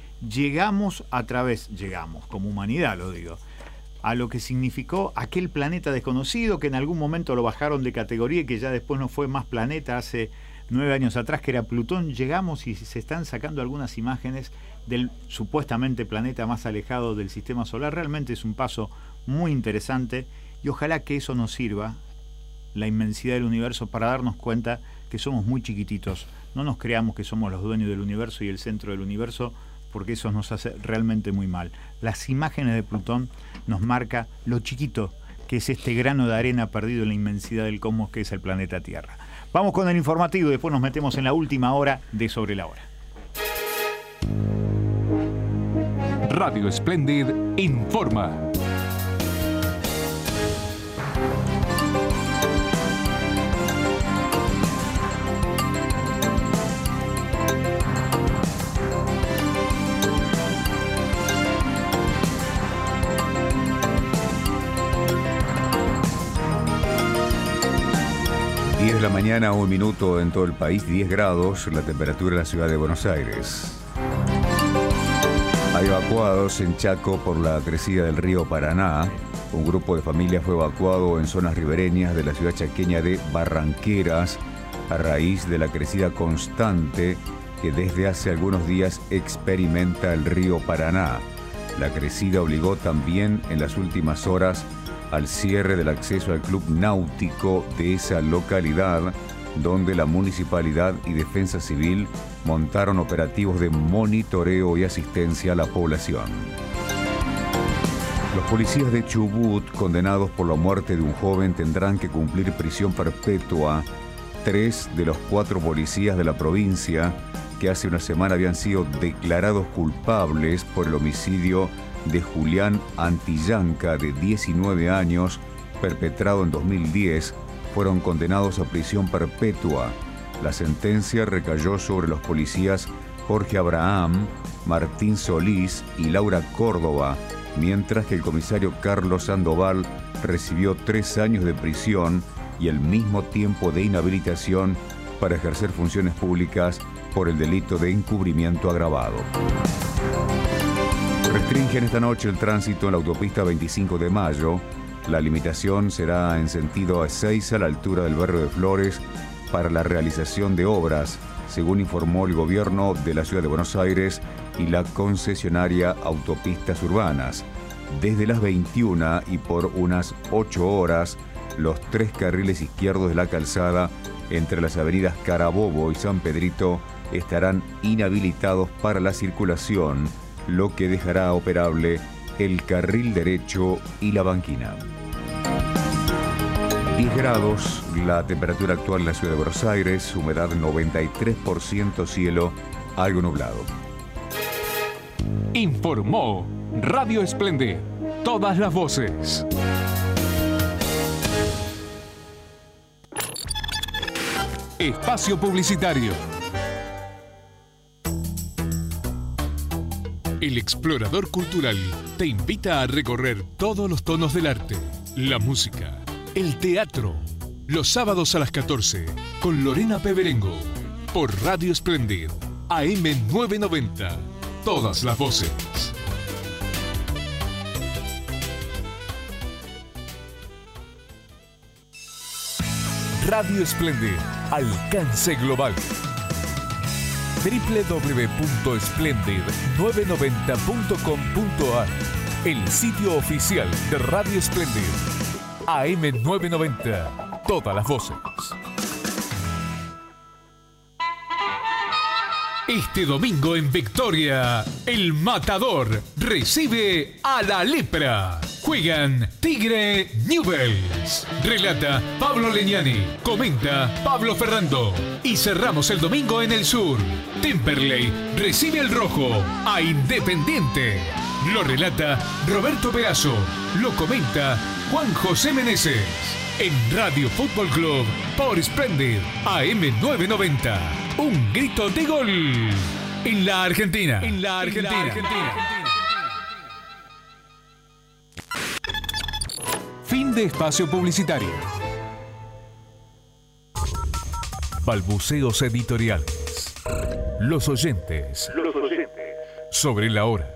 llegamos a través, llegamos, como humanidad lo digo, a lo que significó aquel planeta desconocido que en algún momento lo bajaron de categoría y que ya después no fue más planeta hace nueve años atrás, que era Plutón. Llegamos y se están sacando algunas imágenes del supuestamente planeta más alejado del sistema solar. Realmente es un paso muy interesante y ojalá que eso nos sirva, la inmensidad del universo, para darnos cuenta que somos muy chiquititos. No nos creamos que somos los dueños del universo y el centro del universo, porque eso nos hace realmente muy mal. Las imágenes de Plutón nos marca lo chiquito que es este grano de arena perdido en la inmensidad del cosmos que es el planeta Tierra. Vamos con el informativo y después nos metemos en la última hora de Sobre la Hora. Radio Splendid informa. diez de la mañana, un minuto en todo el país, diez grados, la temperatura en la ciudad de Buenos Aires. Hay evacuados en Chaco por la crecida del río Paraná. Un grupo de familias fue evacuado en zonas ribereñas de la ciudad chaqueña de Barranqueras a raíz de la crecida constante que desde hace algunos días experimenta el río Paraná. La crecida obligó también en las últimas horas al cierre del acceso al club náutico de esa localidad, donde la municipalidad y Defensa Civil montaron operativos de monitoreo y asistencia a la población. Los policías de Chubut, condenados por la muerte de un joven, tendrán que cumplir prisión perpetua. Tres de los cuatro policías de la provincia, que hace una semana habían sido declarados culpables por el homicidio de Julián Antillanca, de diecinueve años, perpetrado en dos mil diez, fueron condenados a prisión perpetua. La sentencia recayó sobre los policías Jorge Abraham, Martín Solís y Laura Córdoba, mientras que el comisario Carlos Sandoval recibió tres años de prisión y el mismo tiempo de inhabilitación para ejercer funciones públicas por el delito de encubrimiento agravado. Restringen esta noche el tránsito en la autopista veinticinco de mayo. La limitación será en sentido a Ezeiza, a la altura del barrio de Flores, para la realización de obras, según informó el gobierno de la Ciudad de Buenos Aires y la concesionaria Autopistas Urbanas. Desde las veintiuna y por unas ocho horas, los tres carriles izquierdos de la calzada entre las avenidas Carabobo y San Pedrito estarán inhabilitados para la circulación, lo que dejará operable el carril derecho y la banquina. diez grados, la temperatura actual en la Ciudad de Buenos Aires, humedad noventa y tres por ciento, cielo algo nublado. Informó Radio Esplendid, todas las voces. Espacio publicitario. El Explorador Cultural te invita a recorrer todos los tonos del arte, la música, el teatro, los sábados a las catorce, con Lorena Peberengo, por Radio Esplendid, A M novecientos noventa, todas las voces. Radio Esplendid, alcance global. doble u doble u doble u punto esplendid novecientos noventa punto com punto a r, el sitio oficial de Radio Esplendid. A M novecientos noventa, todas las voces. Este domingo en Victoria, el Matador recibe a la Lepra. Juegan Tigre Newells. Relata Pablo Legnani. Comenta Pablo Ferrando. Y cerramos el domingo en el sur. Temperley recibe al Rojo a Independiente. Lo relata Roberto Peazo. Lo comenta Juan José Meneses. En Radio Fútbol Club por Splendid A M novecientos noventa. Un grito de gol en la Argentina. En la Argentina. En la Argentina. Fin de espacio publicitario. Balbuceos editoriales. Los oyentes. Los oyentes. Sobre la hora.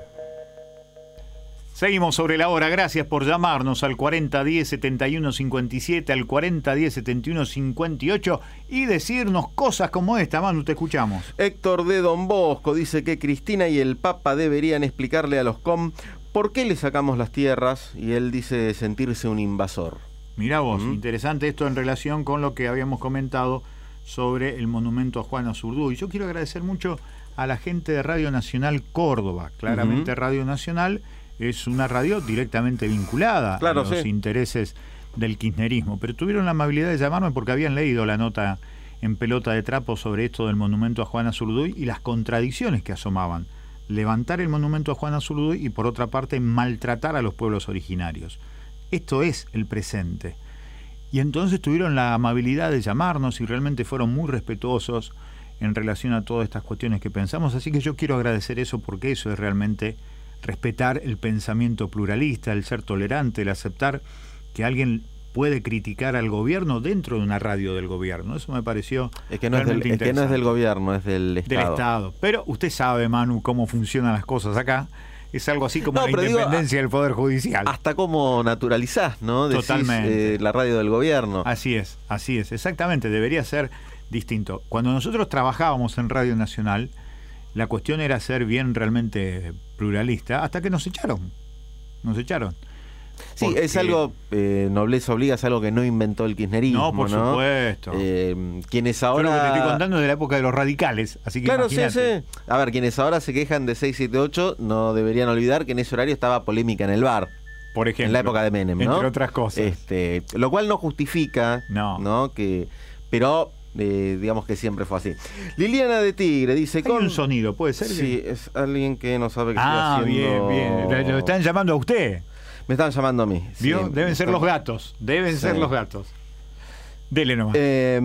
Seguimos sobre la hora. Gracias por llamarnos al cuarenta diez setenta y uno cincuenta y siete, al cuarenta diez setenta y uno cincuenta y ocho y decirnos cosas como esta. Manu, te escuchamos. Héctor de Don Bosco dice que Cristina y el Papa deberían explicarle a los C O M por qué le sacamos las tierras, y él dice sentirse un invasor. Mirá vos, ¿Mm? Interesante esto en relación con lo que habíamos comentado sobre el monumento a Juan Azurduy. Yo quiero agradecer mucho a la gente de Radio Nacional Córdoba. Claramente uh-huh. Radio Nacional es una radio directamente vinculada claro, a los sí. intereses del kirchnerismo, pero tuvieron la amabilidad de llamarme porque habían leído la nota en Pelota de Trapo sobre esto del monumento a Juan Azurduy y las contradicciones que asomaban. Levantar el monumento a Juan Azurduy y por otra parte maltratar a los pueblos originarios. Esto es el presente. Y entonces tuvieron la amabilidad de llamarnos y realmente fueron muy respetuosos en relación a todas estas cuestiones que pensamos, así que yo quiero agradecer eso porque eso es realmente respetar el pensamiento pluralista, el ser tolerante, el aceptar que alguien puede criticar al gobierno dentro de una radio del gobierno. Eso me pareció es que no, es del, es que no es del gobierno, es del Estado. Del Estado. Pero usted sabe, Manu, cómo funcionan las cosas acá. Es algo así como no, la independencia digo, del Poder Judicial. Hasta como naturalizás, ¿no? Decís, Totalmente. Eh, la radio del gobierno. Así es, así es. Exactamente, debería ser distinto. Cuando nosotros trabajábamos en Radio Nacional, la cuestión era ser bien realmente pluralista, hasta que nos echaron. Nos echaron. Sí, Porque... es algo, eh, nobleza obliga, es algo que no inventó el kirchnerismo, No, por ¿no? supuesto. Eh, quienes ahora... Yo lo que te estoy contando es de la época de los radicales, así que claro, imagínate. sí, sí. A ver, quienes ahora se quejan de seis siete ocho no deberían olvidar que en ese horario estaba polémica en el bar. Por ejemplo. En la época de Menem, ¿no? Entre otras cosas. Este, lo cual no justifica, no, ¿no? Que, pero... Eh, digamos que siempre fue así. Liliana de Tigre dice... Hay con un sonido, ¿puede ser? Sí, es alguien que no sabe qué ah, estoy haciendo. Ah, bien, bien. Lo están llamando a usted. Me están llamando a mí. ¿Vio? Sí, Deben ser están... los gatos. Deben Sí. ser los gatos. Dele nomás. Eh,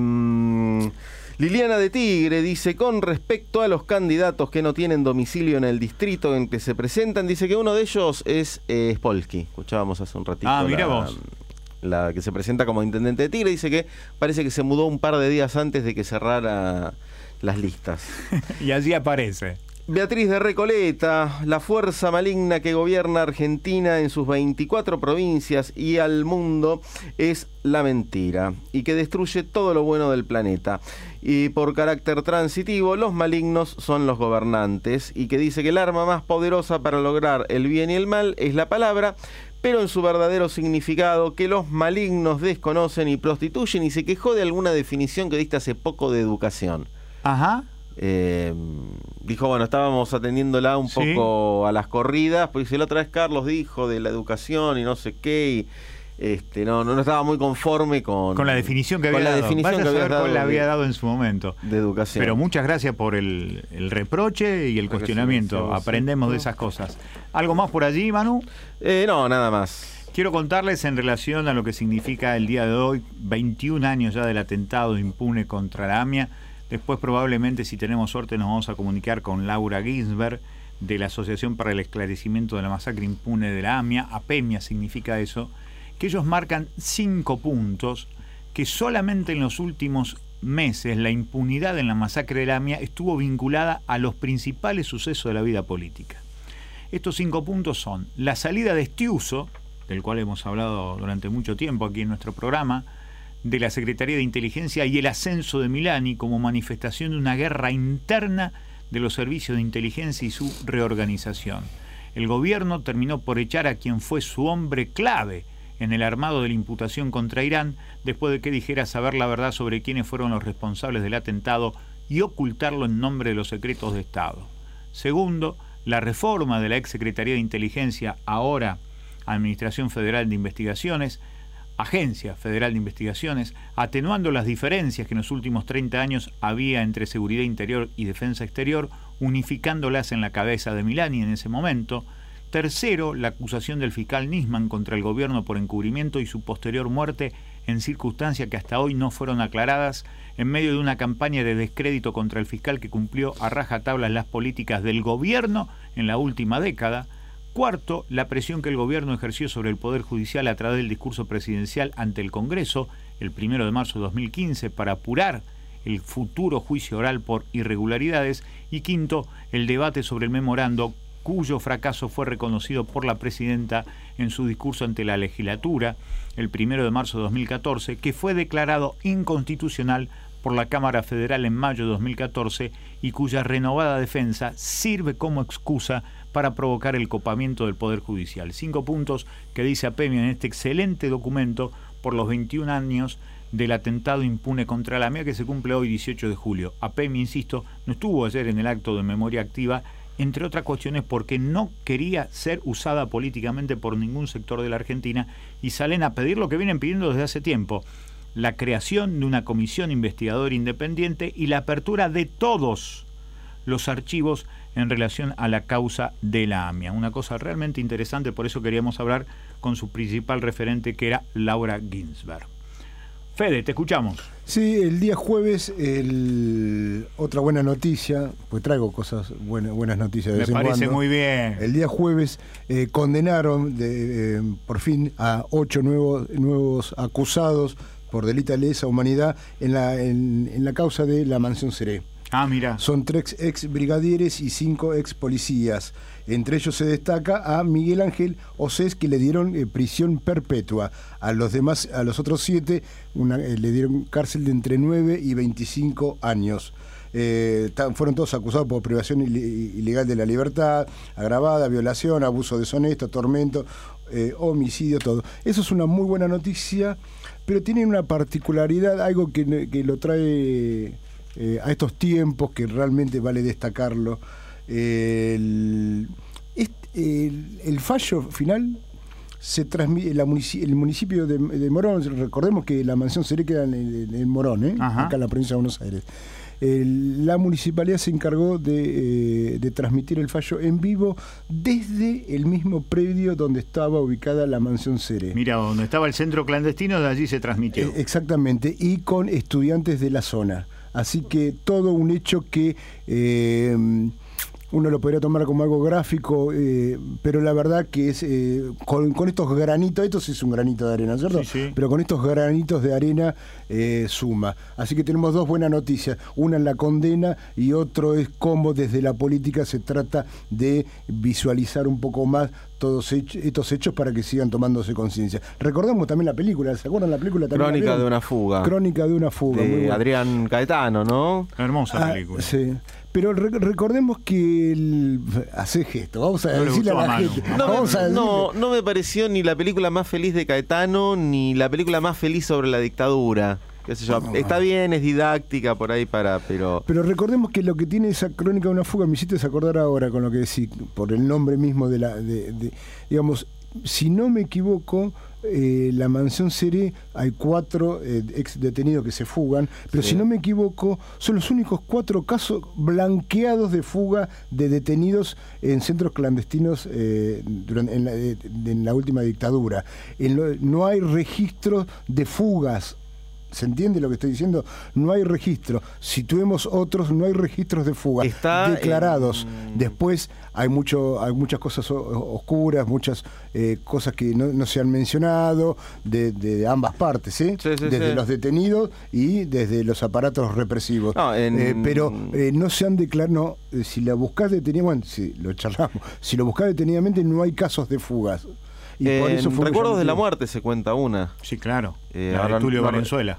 Liliana de Tigre dice, con respecto a los candidatos que no tienen domicilio en el distrito en que se presentan, dice que uno de ellos es eh, Spolsky. Escuchábamos hace un ratito. Ah, mira la, vos. La que se presenta como intendente de Tigre, dice que parece que se mudó un par de días antes de que cerrara las listas. Y allí aparece. Beatriz de Recoleta, la fuerza maligna que gobierna Argentina en sus veinticuatro provincias y al mundo es la mentira y que destruye todo lo bueno del planeta. Y por carácter transitivo, los malignos son los gobernantes y que dice que el arma más poderosa para lograr el bien y el mal es la palabra, pero en su verdadero significado que los malignos desconocen y prostituyen, y se quejó de alguna definición que diste hace poco de educación. Ajá. Eh, dijo, bueno, estábamos atendiéndola un Sí. poco a las corridas, pues si la otra vez Carlos dijo de la educación y no sé qué, y este no no, no estaba muy conforme con, Con la definición que con había la dado. definición Vaya que a habías saber dado cuál la había de- dado en su momento. de educación. Pero muchas gracias por el, el reproche y el cuestionamiento. Gracias, Aprendemos sí. de esas cosas. ¿Algo más por allí, Manu? Eh, no, nada más. Quiero contarles en relación a lo que significa el día de hoy, veintiún años ya del atentado impune contra la AMIA. Después probablemente, si tenemos suerte, nos vamos a comunicar con Laura Ginsberg de la Asociación para el Esclarecimiento de la Masacre Impune de la AMIA. APEMIA significa eso. Que ellos marcan cinco puntos que solamente en los últimos meses la impunidad en la masacre de la AMIA estuvo vinculada a los principales sucesos de la vida política. Estos cinco puntos son la salida de Stiuso, del cual hemos hablado durante mucho tiempo aquí en nuestro programa, de la Secretaría de Inteligencia, y el ascenso de Milani como manifestación de una guerra interna de los servicios de inteligencia y su reorganización. El gobierno terminó por echar a quien fue su hombre clave en el armado de la imputación contra Irán, después de que dijera saber la verdad sobre quiénes fueron los responsables del atentado y ocultarlo en nombre de los secretos de Estado. Segundo, la reforma de la ex Secretaría de Inteligencia, ahora Administración Federal de Investigaciones, Agencia Federal de Investigaciones, atenuando las diferencias que en los últimos treinta años había entre seguridad interior y defensa exterior, unificándolas en la cabeza de Milani en ese momento. Tercero, la acusación del fiscal Nisman contra el gobierno por encubrimiento y su posterior muerte en circunstancias que hasta hoy no fueron aclaradas, en medio de una campaña de descrédito contra el fiscal que cumplió a rajatabla las políticas del gobierno en la última década. Cuarto, la presión que el gobierno ejerció sobre el Poder Judicial a través del discurso presidencial ante el Congreso el primero de marzo de dos mil quince para apurar el futuro juicio oral por irregularidades. Y quinto, el debate sobre el memorando, cuyo fracaso fue reconocido por la presidenta en su discurso ante la legislatura el primero de marzo de dos mil catorce, que fue declarado inconstitucional por la Cámara Federal en mayo de dos mil catorce y cuya renovada defensa sirve como excusa para provocar el copamiento del Poder Judicial. Cinco puntos que dice APEMIA en este excelente documento por los veintiún años del atentado impune contra la AMIA que se cumple hoy dieciocho de julio. APEMIA, insisto, no estuvo ayer en el acto de memoria activa, entre otras cuestiones porque no quería ser usada políticamente por ningún sector de la Argentina, y salen a pedir lo que vienen pidiendo desde hace tiempo: la creación de una comisión investigadora independiente y la apertura de todos los archivos en relación a la causa de la AMIA. Una cosa realmente interesante, por eso queríamos hablar con su principal referente, que era Laura Ginsberg. Fede, te escuchamos. Sí, el día jueves, el... otra buena noticia, pues traigo cosas buenas, buenas noticias de Me vez en parece cuando. muy bien. El día jueves eh, condenaron de, eh, por fin a ocho nuevos, nuevos acusados por delito de lesa humanidad en la, en, en la causa de la Mansión Seré. Ah, mira. Son tres ex brigadieres y cinco ex policías. Entre ellos se destaca a Miguel Ángel Osés, que le dieron eh, prisión perpetua. A los demás, a los otros siete, una, eh, le dieron cárcel de entre nueve y veinticinco años. Eh, fueron todos acusados por privación ilegal de la libertad, agravada, violación, abuso deshonesto, tormento, eh, homicidio, todo. Eso es una muy buena noticia, pero tiene una particularidad, algo que, que lo trae eh, a estos tiempos, que realmente vale destacarlo. Eh, el, el, el fallo final se transmite, la munici el municipio de, de Morón, recordemos que la Mansión Seré queda en, en, en Morón, ¿eh? Acá en la provincia de Buenos Aires. eh, la municipalidad se encargó de, eh, de transmitir el fallo en vivo desde el mismo predio donde estaba ubicada la mansión Cere. Mira, donde estaba el centro clandestino, de allí se transmitió. Eh, exactamente, y con estudiantes de la zona. Así que todo un hecho que eh, uno lo podría tomar como algo gráfico, eh, pero la verdad que es eh, con, con estos granitos, esto sí es un granito de arena, ¿cierto? Sí, sí. Pero con estos granitos de arena eh, suma. Así que tenemos dos buenas noticias. Una en la condena y otro es cómo desde la política se trata de visualizar un poco más todos hechos, estos hechos para que sigan tomándose conciencia. Recordemos también la película, ¿se acuerdan la película? Crónica de una fuga. Crónica de una fuga. De muy buena. Adrián Caetano, ¿no? Hermosa Ah, película. sí. Pero re recordemos que el... hace gesto, vamos a No le decirle a gustó la a Manu. gente. No, vamos a me, decirle- no, no me pareció ni la película más feliz de Caetano, ni la película más feliz sobre la dictadura. Qué sé yo. Está bien, es didáctica por ahí para, pero... Pero recordemos que lo que tiene esa crónica de una fuga, me hiciste acordar ahora con lo que decís, por el nombre mismo de la... De, de, digamos, si no me equivoco, eh, la mansión Cere, hay cuatro eh, ex detenidos que se fugan, pero Sí. si no me equivoco, son los únicos cuatro casos blanqueados de fuga de detenidos en centros clandestinos eh, durante, en, la, de, de, en la última dictadura. En lo, no hay registros de fugas. ¿Se entiende lo que estoy diciendo? No hay registro. Si tuvimos otros, no hay registros de fuga Está declarados. en- Después hay mucho, hay muchas cosas o- oscuras, muchas eh, cosas que no, no se han mencionado de, de ambas partes, ¿eh? Sí, sí, desde sí. los detenidos y desde los aparatos represivos. No, en- Eh, pero eh, no se han declarado. No, eh, si la buscás detenidamente, bueno, si lo charlamos, si lo buscás detenidamente, no hay casos de fugas. Y por En eso fue Recuerdos de la llamativo. Muerte se cuenta una. Sí, claro. Eh, la ahora de Tulio no- Valenzuela.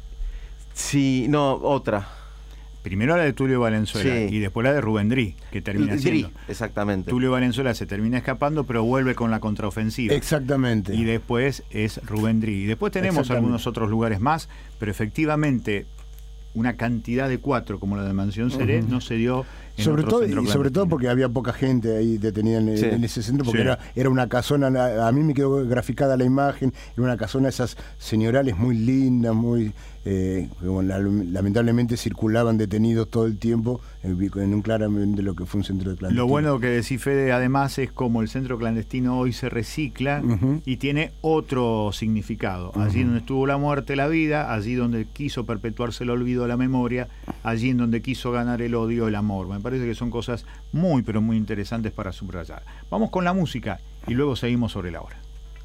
Sí, no, otra. Primero la de Tulio Valenzuela Sí. y después la de Rubén Dri, que termina Dri, siendo. exactamente. Tulio Valenzuela se termina escapando, pero vuelve con la contraofensiva. Exactamente. Y después es Rubén Dri. Y después tenemos Exactamente. algunos otros lugares más, pero efectivamente una cantidad de cuatro como la de Mansión Cere Ujú. no se dio en Sobre otro todo, centro y sobre todo clandestino. porque había poca gente ahí detenida en, Sí. en ese centro, porque Sí. era, era una casona, a, a mí me quedó graficada la imagen, era una casona esas señorales muy lindas, muy eh, que, bueno, la- lamentablemente circulaban detenidos todo el tiempo en, en un claramente lo que fue un centro de clandestino. Lo bueno que decís, Fede, además es como el centro clandestino hoy se recicla Ujú. y tiene otro significado. Allí Ujú. donde estuvo la muerte, la vida, allí donde quiso perpetuarse el olvido, la memoria, allí en donde quiso ganar el odio, el amor. Me parece que son cosas muy, pero muy interesantes para subrayar. Vamos con la música y luego seguimos sobre la hora.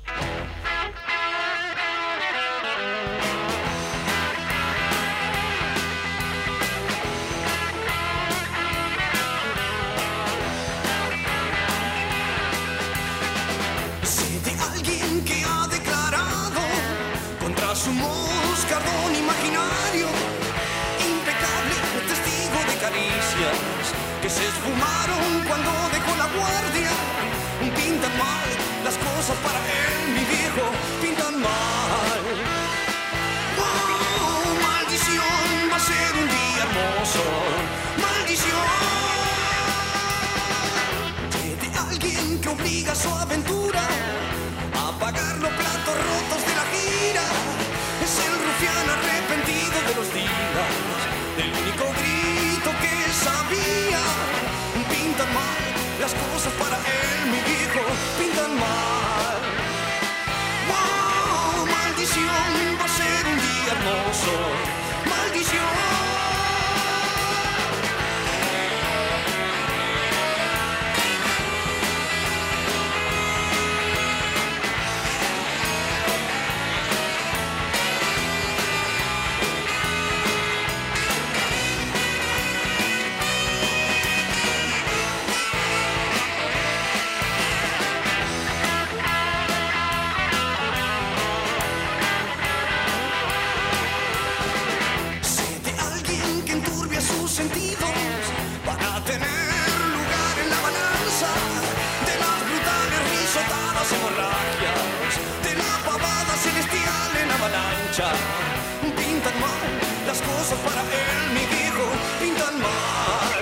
Sé de alguien que ha declarado contra su moscardón imaginario, impecable testigo de caricias que se esfumaron cuando dejó la guardia. Pintan mal las cosas para él, mi viejo, pintan mal. Oh, maldición, va a ser un día hermoso, maldición. De alguien que obliga a su aventura a pagar los platos rotos de la gira. Es el rufián arrepentido de los días, del único grito que sabía. Pintan mal las cosas para él, mi viejo, pintan mal. Wow, maldición, va a ser un día hermoso, maldición. Sé de alguien que enturbia sus sentidos para tener lugar en la balanza de las brutales risotadas hemorragias, de la pavada celestial en avalancha. Pintan mal las cosas para él, mi viejo, pintan mal.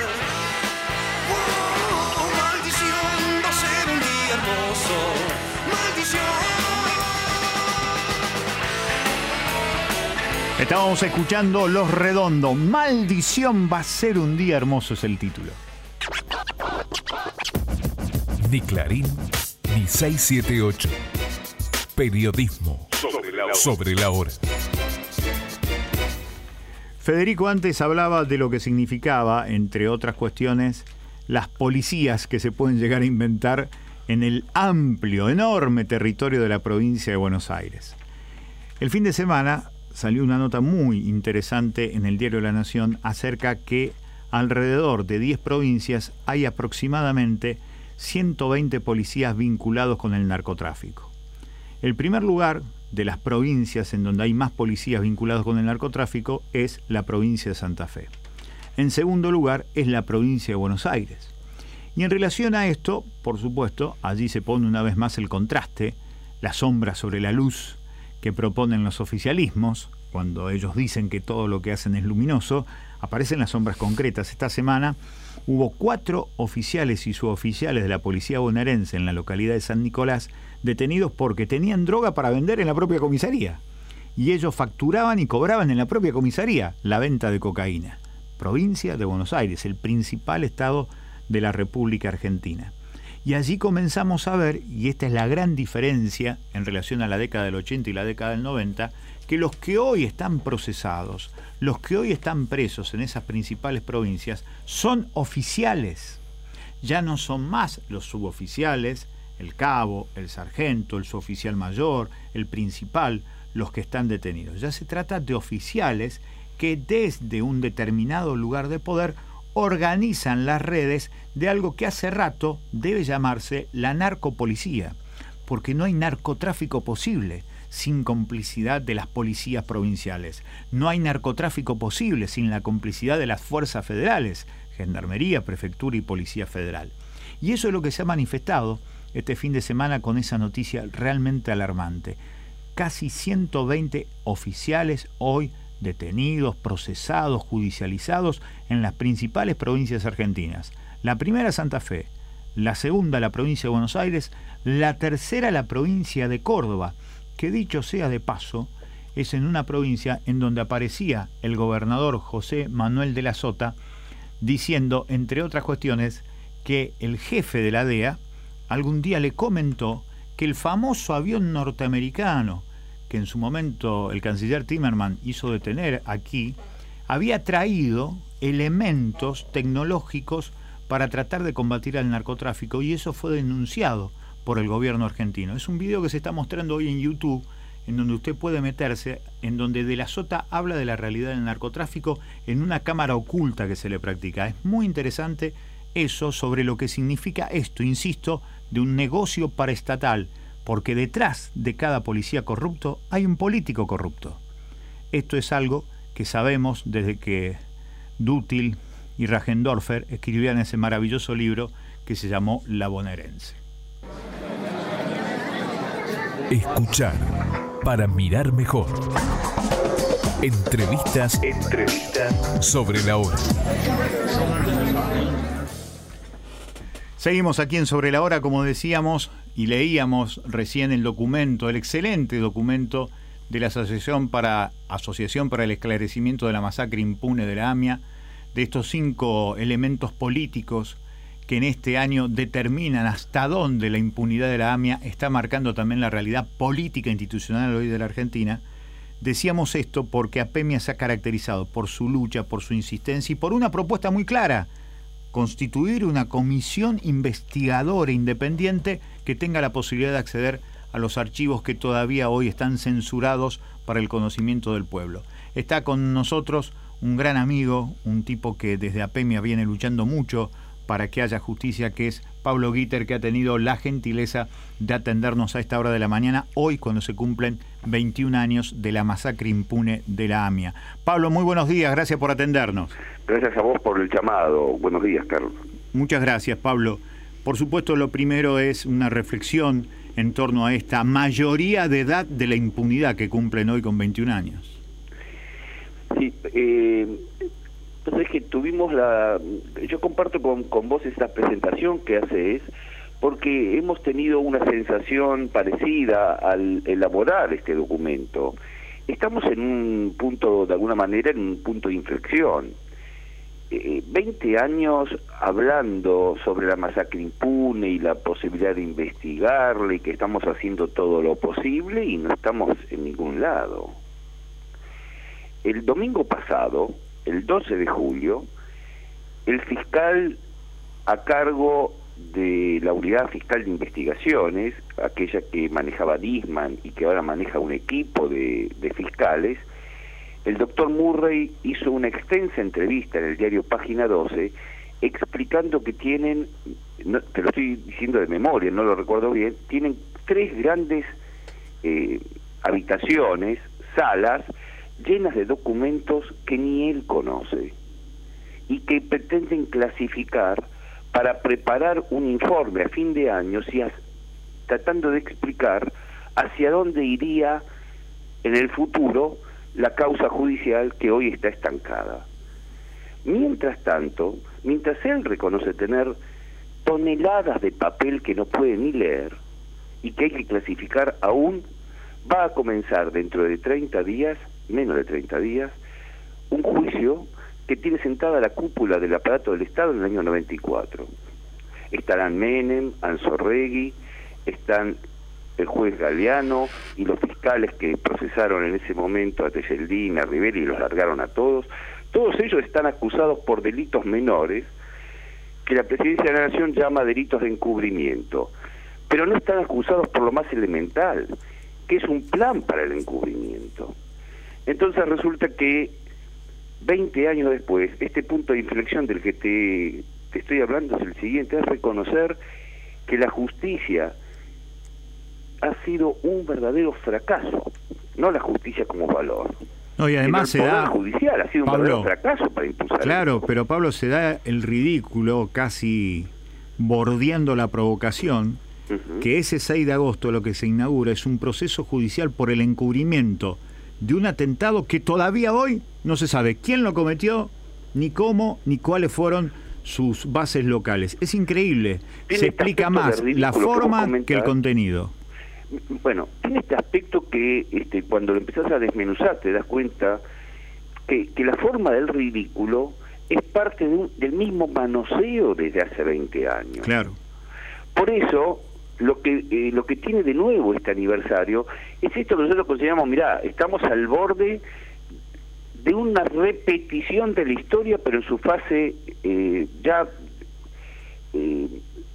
Oh, maldición, va a ser un día hermoso, maldición. Estábamos escuchando Los Redondos. Maldición, va a ser un día hermoso, es el título. Ni Clarín, ni seiscientos setenta y ocho. Periodismo sobre la hora. Sobre la hora. Federico antes hablaba de lo que significaba, entre otras cuestiones, las policías que se pueden llegar a inventar en el amplio, enorme territorio de la provincia de Buenos Aires. El fin de semana salió una nota muy interesante en el diario La Nación acerca que alrededor de diez provincias hay aproximadamente ciento veinte policías vinculados con el narcotráfico. El primer lugar de las provincias en donde hay más policías vinculados con el narcotráfico es la provincia de Santa Fe. En segundo lugar es la provincia de Buenos Aires. Y en relación a esto, por supuesto, allí se pone una vez más el contraste, la sombra sobre la luz que proponen los oficialismos. Cuando ellos dicen que todo lo que hacen es luminoso, aparecen las sombras concretas. Esta semana hubo cuatro oficiales y suboficiales de la policía bonaerense en la localidad de San Nicolás detenidos porque tenían droga para vender en la propia comisaría. Y ellos facturaban y cobraban en la propia comisaría la venta de cocaína. Provincia de Buenos Aires, el principal estado de la República Argentina. Y allí comenzamos a ver, y esta es la gran diferencia en relación a la década del ochenta y la década del noventa, que los que hoy están procesados, los que hoy están presos en esas principales provincias, son oficiales. Ya no son más los suboficiales, el cabo, el sargento, el suboficial mayor, el principal, los que están detenidos. Ya se trata de oficiales que desde un determinado lugar de poder organizan las redes de algo que hace rato debe llamarse la narcopolicía, porque no hay narcotráfico posible sin complicidad de las policías provinciales. No hay narcotráfico posible sin la complicidad de las fuerzas federales, Gendarmería, Prefectura y Policía Federal. Y eso es lo que se ha manifestado este fin de semana con esa noticia realmente alarmante. Casi ciento veinte oficiales hoy detenidos, procesados, judicializados en las principales provincias argentinas. La primera Santa Fe, la segunda la provincia de Buenos Aires, la tercera la provincia de Córdoba, que dicho sea de paso, es en una provincia en donde aparecía el gobernador José Manuel de la Sota diciendo, entre otras cuestiones, que el jefe de la D E A algún día le comentó que el famoso avión norteamericano que en su momento el canciller Timerman hizo detener aquí, había traído elementos tecnológicos para tratar de combatir al narcotráfico, y eso fue denunciado por el gobierno argentino. Es un video que se está mostrando hoy en YouTube, en donde usted puede meterse, en donde De la Sota habla de la realidad del narcotráfico en una cámara oculta que se le practica. Es muy interesante eso sobre lo que significa esto, insisto, de un negocio paraestatal, porque detrás de cada policía corrupto hay un político corrupto. Esto es algo que sabemos desde que Dútil y Rajendorfer escribían ese maravilloso libro que se llamó La Bonaerense. Escuchar para mirar mejor. Entrevistas, Entrevistas sobre la hora. Seguimos aquí en Sobre la Hora, como decíamos, y leíamos recién el documento, el excelente documento de la Asociación para, Asociación para el Esclarecimiento de la Masacre Impune de la AMIA, de estos cinco elementos políticos que en este año determinan hasta dónde la impunidad de la AMIA está marcando también la realidad política institucional hoy de la Argentina. Decíamos esto porque APEMIA se ha caracterizado por su lucha, por su insistencia y por una propuesta muy clara: constituir una comisión investigadora independiente que tenga la posibilidad de acceder a los archivos que todavía hoy están censurados para el conocimiento del pueblo. Está con nosotros un gran amigo, un tipo que desde APEMIA viene luchando mucho para que haya justicia, que es Pablo Guiter, que ha tenido la gentileza de atendernos a esta hora de la mañana, hoy cuando se cumplen veintiún años de la masacre impune de la AMIA. Pablo, muy buenos días, gracias por atendernos. Gracias a vos por el llamado. Buenos días, Carlos. Muchas gracias, Pablo. Por supuesto, lo primero es una reflexión en torno a esta mayoría de edad de la impunidad que cumplen hoy con veintiún años. Sí, eh, entonces que tuvimos la... Yo comparto con, con vos esta presentación que haces, porque hemos tenido una sensación parecida al elaborar este documento. estamos en un punto, de alguna manera, en un punto de inflexión. Eh, veinte años hablando sobre la masacre impune y la posibilidad de investigarla y que estamos haciendo todo lo posible y no estamos en ningún lado. El domingo pasado, el doce de julio, el fiscal a cargo de la Unidad Fiscal de Investigaciones, aquella que manejaba Nisman y que ahora maneja un equipo de, de fiscales, el doctor Murray hizo una extensa entrevista en el diario Página doce explicando que tienen, no, te lo estoy diciendo de memoria, no lo recuerdo bien, tienen tres grandes eh, habitaciones, salas, llenas de documentos que ni él conoce y que pretenden clasificar para preparar un informe a fin de año, si has, tratando de explicar hacia dónde iría en el futuro la causa judicial que hoy está estancada. Mientras tanto, mientras él reconoce tener toneladas de papel que no puede ni leer y que hay que clasificar aún, va a comenzar dentro de treinta días, menos de treinta días, un juicio que tiene sentada la cúpula del aparato del Estado en el año noventa y cuatro. Estarán Menem, Anzorregui, están el juez Galeano y los fiscales que procesaron en ese momento a Tejeldín, a Rivera y los largaron a todos. Todos ellos están acusados por delitos menores que la Presidencia de la Nación llama delitos de encubrimiento, pero no están acusados por lo más elemental, que es un plan para el encubrimiento. Entonces resulta que veinte años después, este punto de inflexión del que te, te estoy hablando es el siguiente, es reconocer que la justicia ha sido un verdadero fracaso, no la justicia como valor. No, y además se da... El da... Poder Judicial ha sido un Pablo, verdadero fracaso para impulsar. Claro, esto. pero Pablo, se da el ridículo, casi bordeando la provocación, uh-huh. que ese seis de agosto lo que se inaugura es un proceso judicial por el encubrimiento de un atentado que todavía hoy no se sabe quién lo cometió, ni cómo, ni cuáles fueron sus bases locales. Es increíble. Se explica más la forma que, que el contenido. Bueno, tiene este aspecto que este, cuando lo empezás a desmenuzar te das cuenta que, que la forma del ridículo es parte de un, del mismo manoseo desde hace veinte años. Claro. Por eso, lo que eh, lo que tiene de nuevo este aniversario es esto que nosotros consideramos, mirá, estamos al borde de una repetición de la historia, pero en su fase eh, ya eh,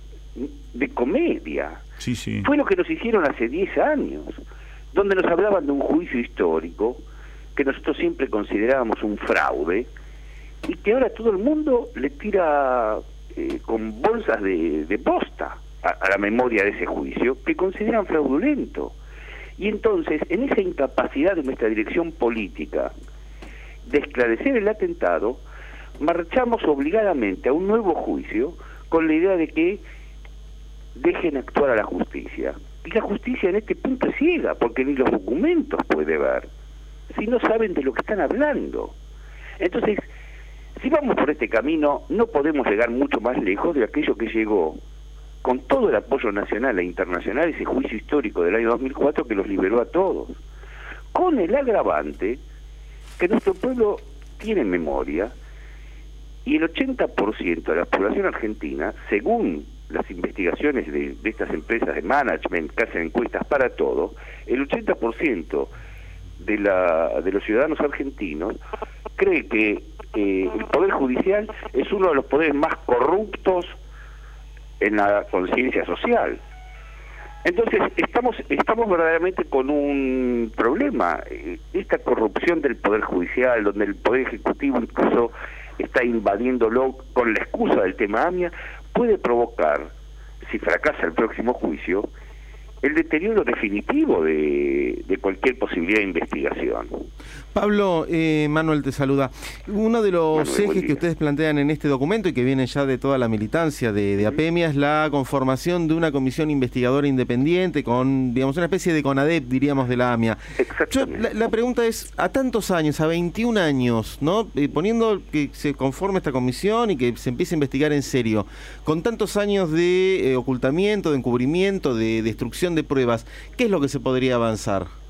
de comedia. Sí, sí. Fue lo que nos hicieron hace diez años, donde nos hablaban de un juicio histórico que nosotros siempre considerábamos un fraude y que ahora todo el mundo le tira eh, con bolsas de, de posta a, a la memoria de ese juicio que consideran fraudulento. Y entonces, en esa incapacidad de nuestra dirección política de esclarecer el atentado, marchamos obligadamente a un nuevo juicio con la idea de que dejen actuar a la justicia. Y la justicia en este punto es ciega, porque ni los documentos puede ver, si no saben de lo que están hablando. Entonces, si vamos por este camino, no podemos llegar mucho más lejos de aquello que llegó con todo el apoyo nacional e internacional, ese juicio histórico del año dos mil cuatro que los liberó a todos, con el agravante que nuestro pueblo tiene memoria y el ochenta por ciento de la población argentina, según las investigaciones de, de estas empresas de management que hacen encuestas para todo, el ochenta por ciento de, la, de los ciudadanos argentinos cree que eh, el Poder Judicial es uno de los poderes más corruptos en la conciencia social. Entonces estamos estamos verdaderamente con un problema, esta corrupción del Poder Judicial, donde el Poder Ejecutivo incluso está invadiéndolo con la excusa del tema AMIA, puede provocar, si fracasa el próximo juicio, el deterioro definitivo de, de cualquier posibilidad de investigación. Pablo, eh, Manuel te saluda. Uno de los Manuel, ejes que ustedes plantean en este documento y que viene ya de toda la militancia de, de APEMIA es la conformación de una comisión investigadora independiente con, digamos, una especie de CONADEP, diríamos, de la AMIA. Yo, la, la pregunta es, a tantos años, a veintiún años, ¿no? Eh, poniendo que se conforme esta comisión y que se empiece a investigar en serio, con tantos años de eh, ocultamiento, de encubrimiento, de destrucción de pruebas, ¿qué es lo que se podría avanzar?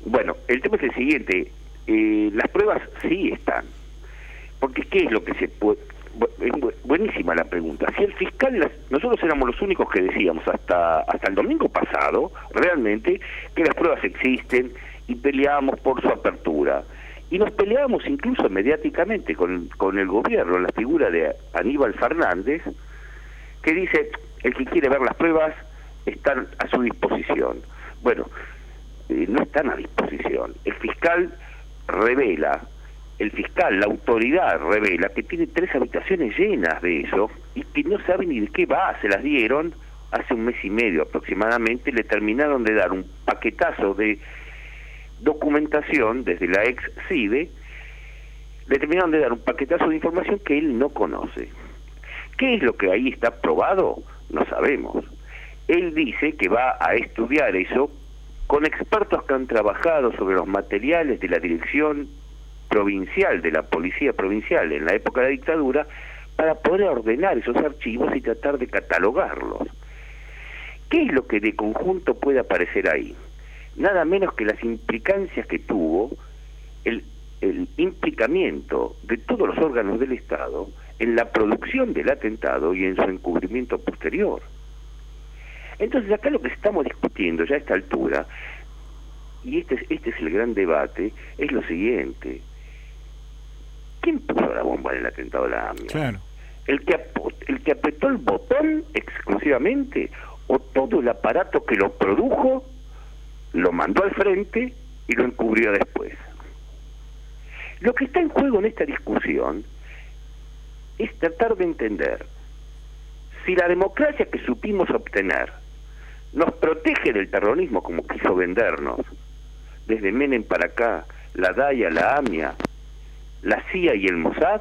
Bueno, el tema es el siguiente, eh, las pruebas sí están, porque ¿qué es lo que se puede...? Es buenísima la pregunta. Si el fiscal, las, nosotros éramos los únicos que decíamos hasta hasta el domingo pasado, realmente, que las pruebas existen y peleábamos por su apertura. Y nos peleábamos incluso mediáticamente con, con el gobierno, en la figura de Aníbal Fernández, que dice, el que quiere ver las pruebas están a su disposición. Bueno, eh, no están a disposición. El fiscal revela... El fiscal, la autoridad revela que tiene tres habitaciones llenas de eso y que no sabe ni de qué va, se las dieron hace un mes y medio aproximadamente, le terminaron de dar un paquetazo de documentación desde la ex CIDE, le terminaron de dar un paquetazo de información que él no conoce. ¿Qué es lo que ahí está probado? No sabemos. Él dice que va a estudiar eso con expertos que han trabajado sobre los materiales de la dirección provincial, de la policía provincial en la época de la dictadura, para poder ordenar esos archivos y tratar de catalogarlos. ¿Qué es lo que de conjunto puede aparecer ahí? Nada menos que las implicancias que tuvo el, el implicamiento de todos los órganos del Estado en la producción del atentado y en su encubrimiento posterior. Entonces acá lo que estamos discutiendo ya a esta altura, y este, este es el gran debate, es lo siguiente: ¿quién puso la bomba en el atentado de la AMIA? Claro. ¿El que, el que apretó el botón exclusivamente o todo el aparato que lo produjo lo mandó al frente y lo encubrió después? Lo que está en juego en esta discusión es tratar de entender si la democracia que supimos obtener nos protege del terrorismo como quiso vendernos desde Menem para acá, la DAIA, la AMIA, la C I A y el Mossad,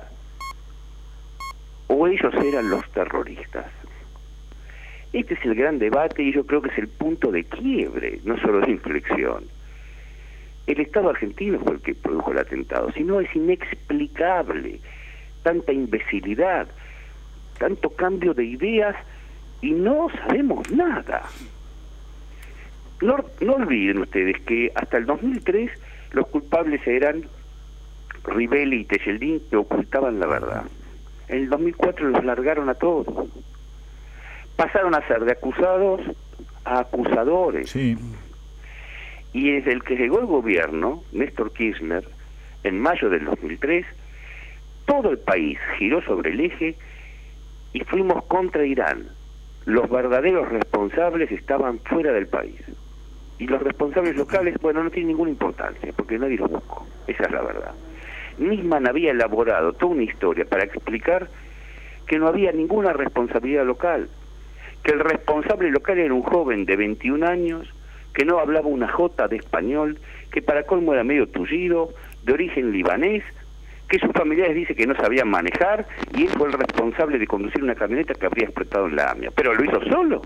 o ellos eran los terroristas. Este es el gran debate y yo creo que es el punto de quiebre, no solo de inflexión. El Estado argentino fue el que produjo el atentado, si no es inexplicable tanta imbecilidad, tanto cambio de ideas y no sabemos nada. No, no olviden ustedes que hasta el dos mil tres los culpables eran Rivelli y Tejeldín, que ocultaban la verdad. En el dos mil cuatro los largaron a todos. Pasaron a ser de acusados a acusadores. Sí. Y desde el que llegó el gobierno, Néstor Kirchner, en mayo del dos mil tres, todo el país giró sobre el eje y fuimos contra Irán. Los verdaderos responsables estaban fuera del país. Y los responsables locales, bueno, no tienen ninguna importancia, porque nadie los buscó. Esa es la verdad. Nisman había elaborado toda una historia para explicar que no había ninguna responsabilidad local, que el responsable local era un joven de veintiún años, que no hablaba una jota de español, que para colmo era medio tullido, de origen libanés, que sus familiares dicen que no sabían manejar, y él fue el responsable de conducir una camioneta que habría explotado en la AMIA. Pero lo hizo solo.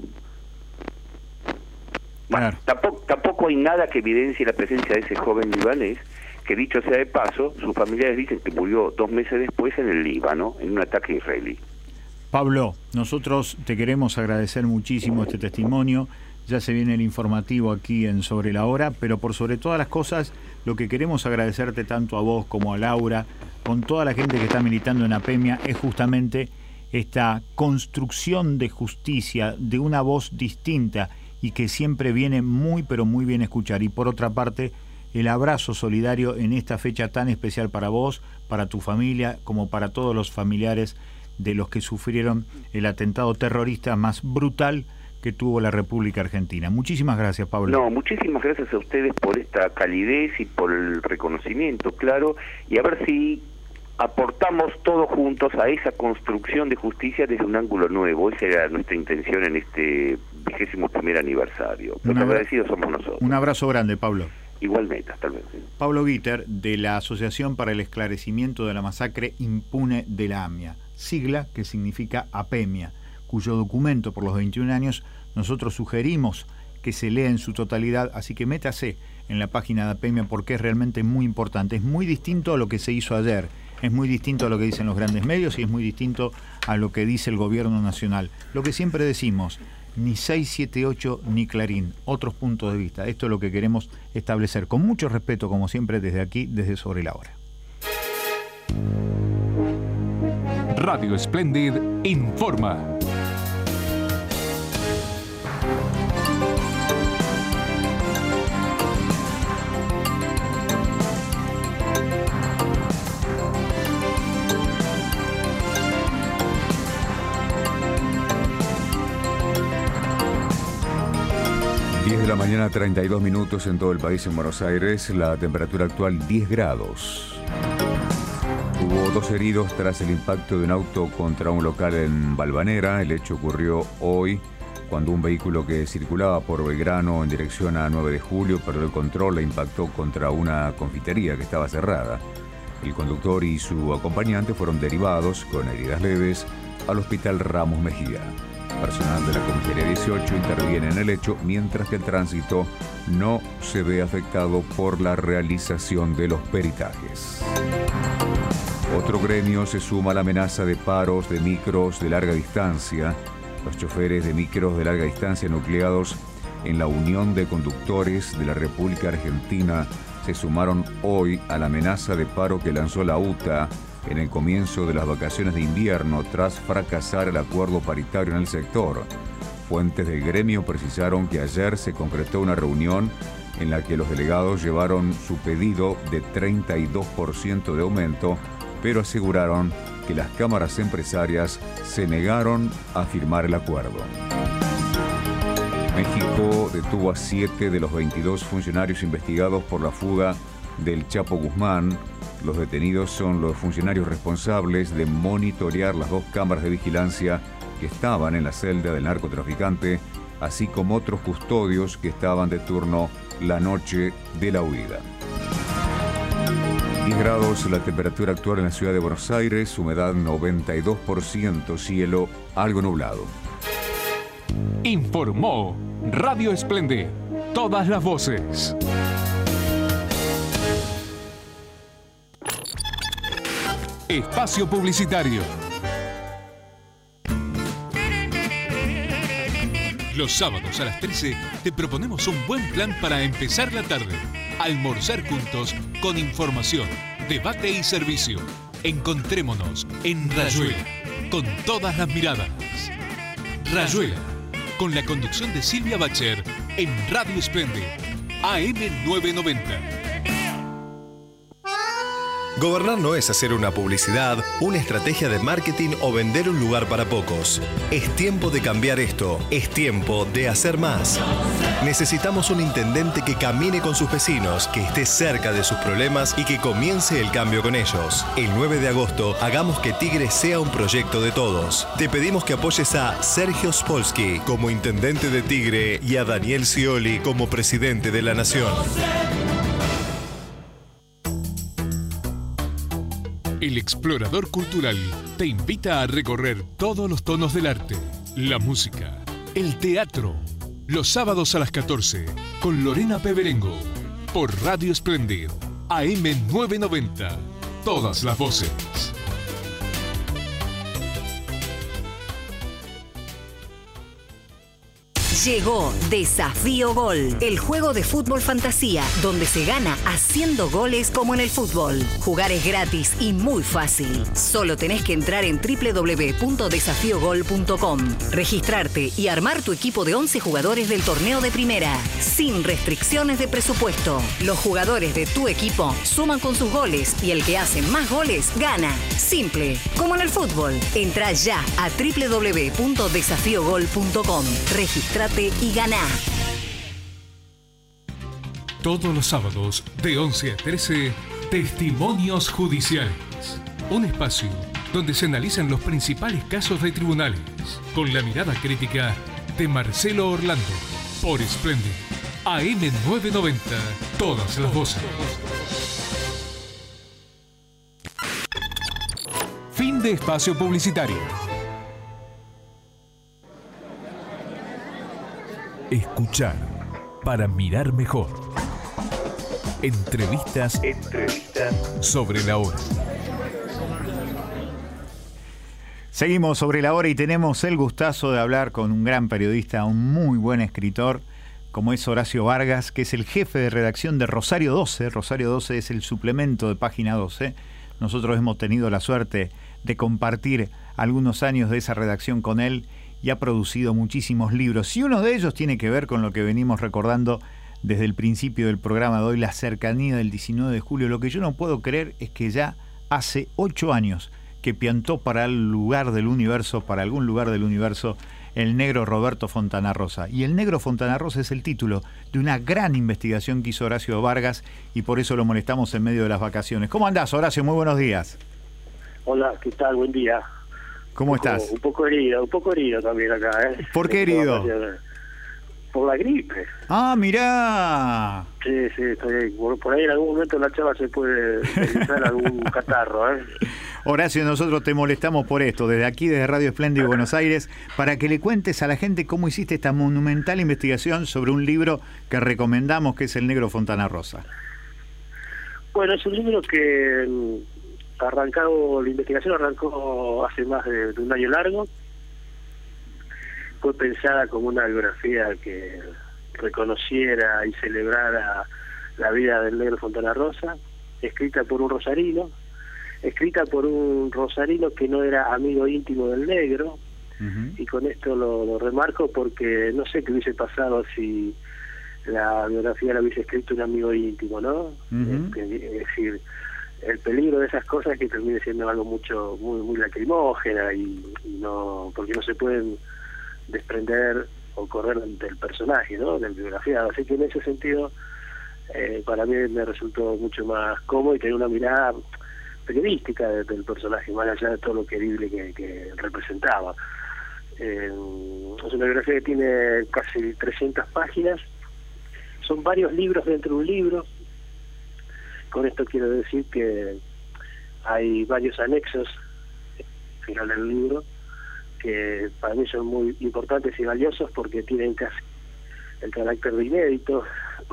Bueno, tampoco, tampoco hay nada que evidencie la presencia de ese joven libanés, que dicho sea de paso, sus familiares dicen que murió dos meses después en el Líbano, en un ataque israelí. Pablo, nosotros te queremos agradecer muchísimo este testimonio. Ya se viene el informativo aquí en Sobre la Hora, pero por sobre todas las cosas, lo que queremos agradecerte tanto a vos como a Laura, con toda la gente que está militando en APEMIA, es justamente esta construcción de justicia, de una voz distinta y que siempre viene muy pero muy bien escuchar. Y por otra parte, el abrazo solidario en esta fecha tan especial para vos, para tu familia, como para todos los familiares de los que sufrieron el atentado terrorista más brutal que tuvo la República Argentina. Muchísimas gracias, Pablo. No, muchísimas gracias a ustedes por esta calidez y por el reconocimiento, claro, y a ver si aportamos todos juntos a esa construcción de justicia desde un ángulo nuevo. Esa era nuestra intención en este vigésimo primer aniversario. Los agradecidos somos nosotros. Un abrazo grande, Pablo. Igualmente, hasta luego. Pablo Guiter, de la Asociación para el Esclarecimiento de la Masacre Impune de la AMIA, sigla que significa APEMIA, cuyo documento por los veintiún años nosotros sugerimos que se lea en su totalidad, así que métase en la página de APEMIA porque es realmente muy importante. Es muy distinto a lo que se hizo ayer, es muy distinto a lo que dicen los grandes medios y es muy distinto a lo que dice el gobierno nacional. Lo que siempre decimos, ni seis siete ocho, ni Clarín. Otros puntos de vista. Esto es lo que queremos establecer con mucho respeto, como siempre, desde aquí, desde Sobre la Hora. Radio Splendid informa. diez de la mañana, treinta y dos minutos en todo el país. En Buenos Aires, la temperatura actual diez grados. Hubo dos heridos tras el impacto de un auto contra un local en Valvanera. El hecho ocurrió hoy cuando un vehículo que circulaba por Belgrano en dirección a nueve de julio perdió el control e impactó contra una confitería que estaba cerrada. El conductor y su acompañante fueron derivados con heridas leves al Hospital Ramos Mejía. Personal de la Comisaría dieciocho interviene en el hecho, mientras que el tránsito no se ve afectado por la realización de los peritajes. Otro gremio se suma a la amenaza de paros de micros de larga distancia. Los choferes de micros de larga distancia nucleados en la Unión de Conductores de la República Argentina se sumaron hoy a la amenaza de paro que lanzó la U T A en el comienzo de las vacaciones de invierno tras fracasar el acuerdo paritario en el sector. Fuentes del gremio precisaron que ayer se concretó una reunión en la que los delegados llevaron su pedido de treinta y dos por ciento de aumento, pero aseguraron que las cámaras empresarias se negaron a firmar el acuerdo. México detuvo a siete de los veintidós funcionarios investigados por la fuga del Chapo Guzmán. Los detenidos son los funcionarios responsables de monitorear las dos cámaras de vigilancia que estaban en la celda del narcotraficante, así como otros custodios que estaban de turno la noche de la huida. diez grados la temperatura actual en la ciudad de Buenos Aires, humedad noventa y dos por ciento, cielo algo nublado. Informó Radio Splendid. Todas las voces. Espacio publicitario. Los sábados a las trece te proponemos un buen plan para empezar la tarde. Almorzar juntos con información, debate y servicio. Encontrémonos en Rayuela, con todas las miradas. Rayuela, con la conducción de Silvia Bacher en Radio Splendid, A M novecientos noventa. Gobernar no es hacer una publicidad, una estrategia de marketing o vender un lugar para pocos. Es tiempo de cambiar esto. Es tiempo de hacer más. Necesitamos un intendente que camine con sus vecinos, que esté cerca de sus problemas y que comience el cambio con ellos. El nueve de agosto, hagamos que Tigre sea un proyecto de todos. Te pedimos que apoyes a Sergio Spolsky como intendente de Tigre y a Daniel Scioli como presidente de la Nación. El Explorador Cultural te invita a recorrer todos los tonos del arte, la música, el teatro, los sábados a las catorce, con Lorena Peberengo, por Radio Splendid, A M novecientos noventa, todas las voces. Llegó Desafío Gol, el juego de fútbol fantasía, donde se gana haciendo goles como en el fútbol. Jugar es gratis y muy fácil. Solo tenés que entrar en doble u doble u doble u punto desafío gol punto com, registrarte y armar tu equipo de once jugadores del torneo de primera, sin restricciones de presupuesto. Los jugadores de tu equipo suman con sus goles y el que hace más goles gana. Simple, como en el fútbol. Entrá ya a doble u doble u doble u punto desafío gol punto com, registrate y ganá. Todos los sábados de once a trece, Testimonios Judiciales. Un espacio donde se analizan los principales casos de tribunales con la mirada crítica de Marcelo Orlando. Por Splendid, A M novecientos noventa, todas las voces. Fin de espacio publicitario. Escuchar para mirar mejor. Entrevistas, Entrevistas sobre la hora. Seguimos sobre la hora y tenemos el gustazo de hablar con un gran periodista, un muy buen escritor, como es Horacio Vargas, que es el jefe de redacción de Rosario doce. Rosario doce es el suplemento de Página doce. Nosotros hemos tenido la suerte de compartir algunos años de esa redacción con él y ha producido muchísimos libros. Y uno de ellos tiene que ver con lo que venimos recordando desde el principio del programa de hoy, la cercanía del diecinueve de julio. Lo que yo no puedo creer es que ya hace ocho años que piantó para el lugar del universo, para algún lugar del universo, el negro Roberto Fontana Rosa. Y el negro Fontana Rosa es el título de una gran investigación que hizo Horacio Vargas y por eso lo molestamos en medio de las vacaciones. ¿Cómo andás, Horacio? Muy buenos días. Hola, ¿qué tal? Buen día. ¿Cómo un poco, estás? Un poco herido, un poco herido también acá, ¿eh? ¿Por qué herido? Por la gripe. Ah, mirá. Sí, sí, estoy ahí. Por, por ahí en algún momento en la charla se puede realizar algún catarro, ¿eh? Horacio, nosotros te molestamos por esto, desde aquí, desde Radio Espléndido Buenos Aires, para que le cuentes a la gente cómo hiciste esta monumental investigación sobre un libro que recomendamos, que es El negro Fontana Rosa. Bueno, es un libro que mm, arrancado, la investigación arrancó hace más de, de un año largo. Fue pensada como una biografía que reconociera y celebrara la vida del negro Fontana Rosa, escrita por un rosarino, escrita por un rosarino que no era amigo íntimo del negro, uh-huh. y con esto lo, lo remarco porque no sé qué hubiese pasado si la biografía la hubiese escrito un amigo íntimo, ¿no? Uh-huh. Es, es decir, el peligro de esas cosas es que termine siendo algo mucho muy muy lacrimógena y, y no porque no se pueden desprender o correr del personaje, ¿no? Del biografiado. Así que en ese sentido, eh, para mí me resultó mucho más cómodo y tener una mirada periodística de, del personaje, más allá de todo lo querible que, que representaba. Eh, es una biografía que tiene casi trescientas páginas, son varios libros dentro de un libro. Con esto quiero decir que hay varios anexos al final del libro, que para mí son muy importantes y valiosos porque tienen casi el carácter de inédito,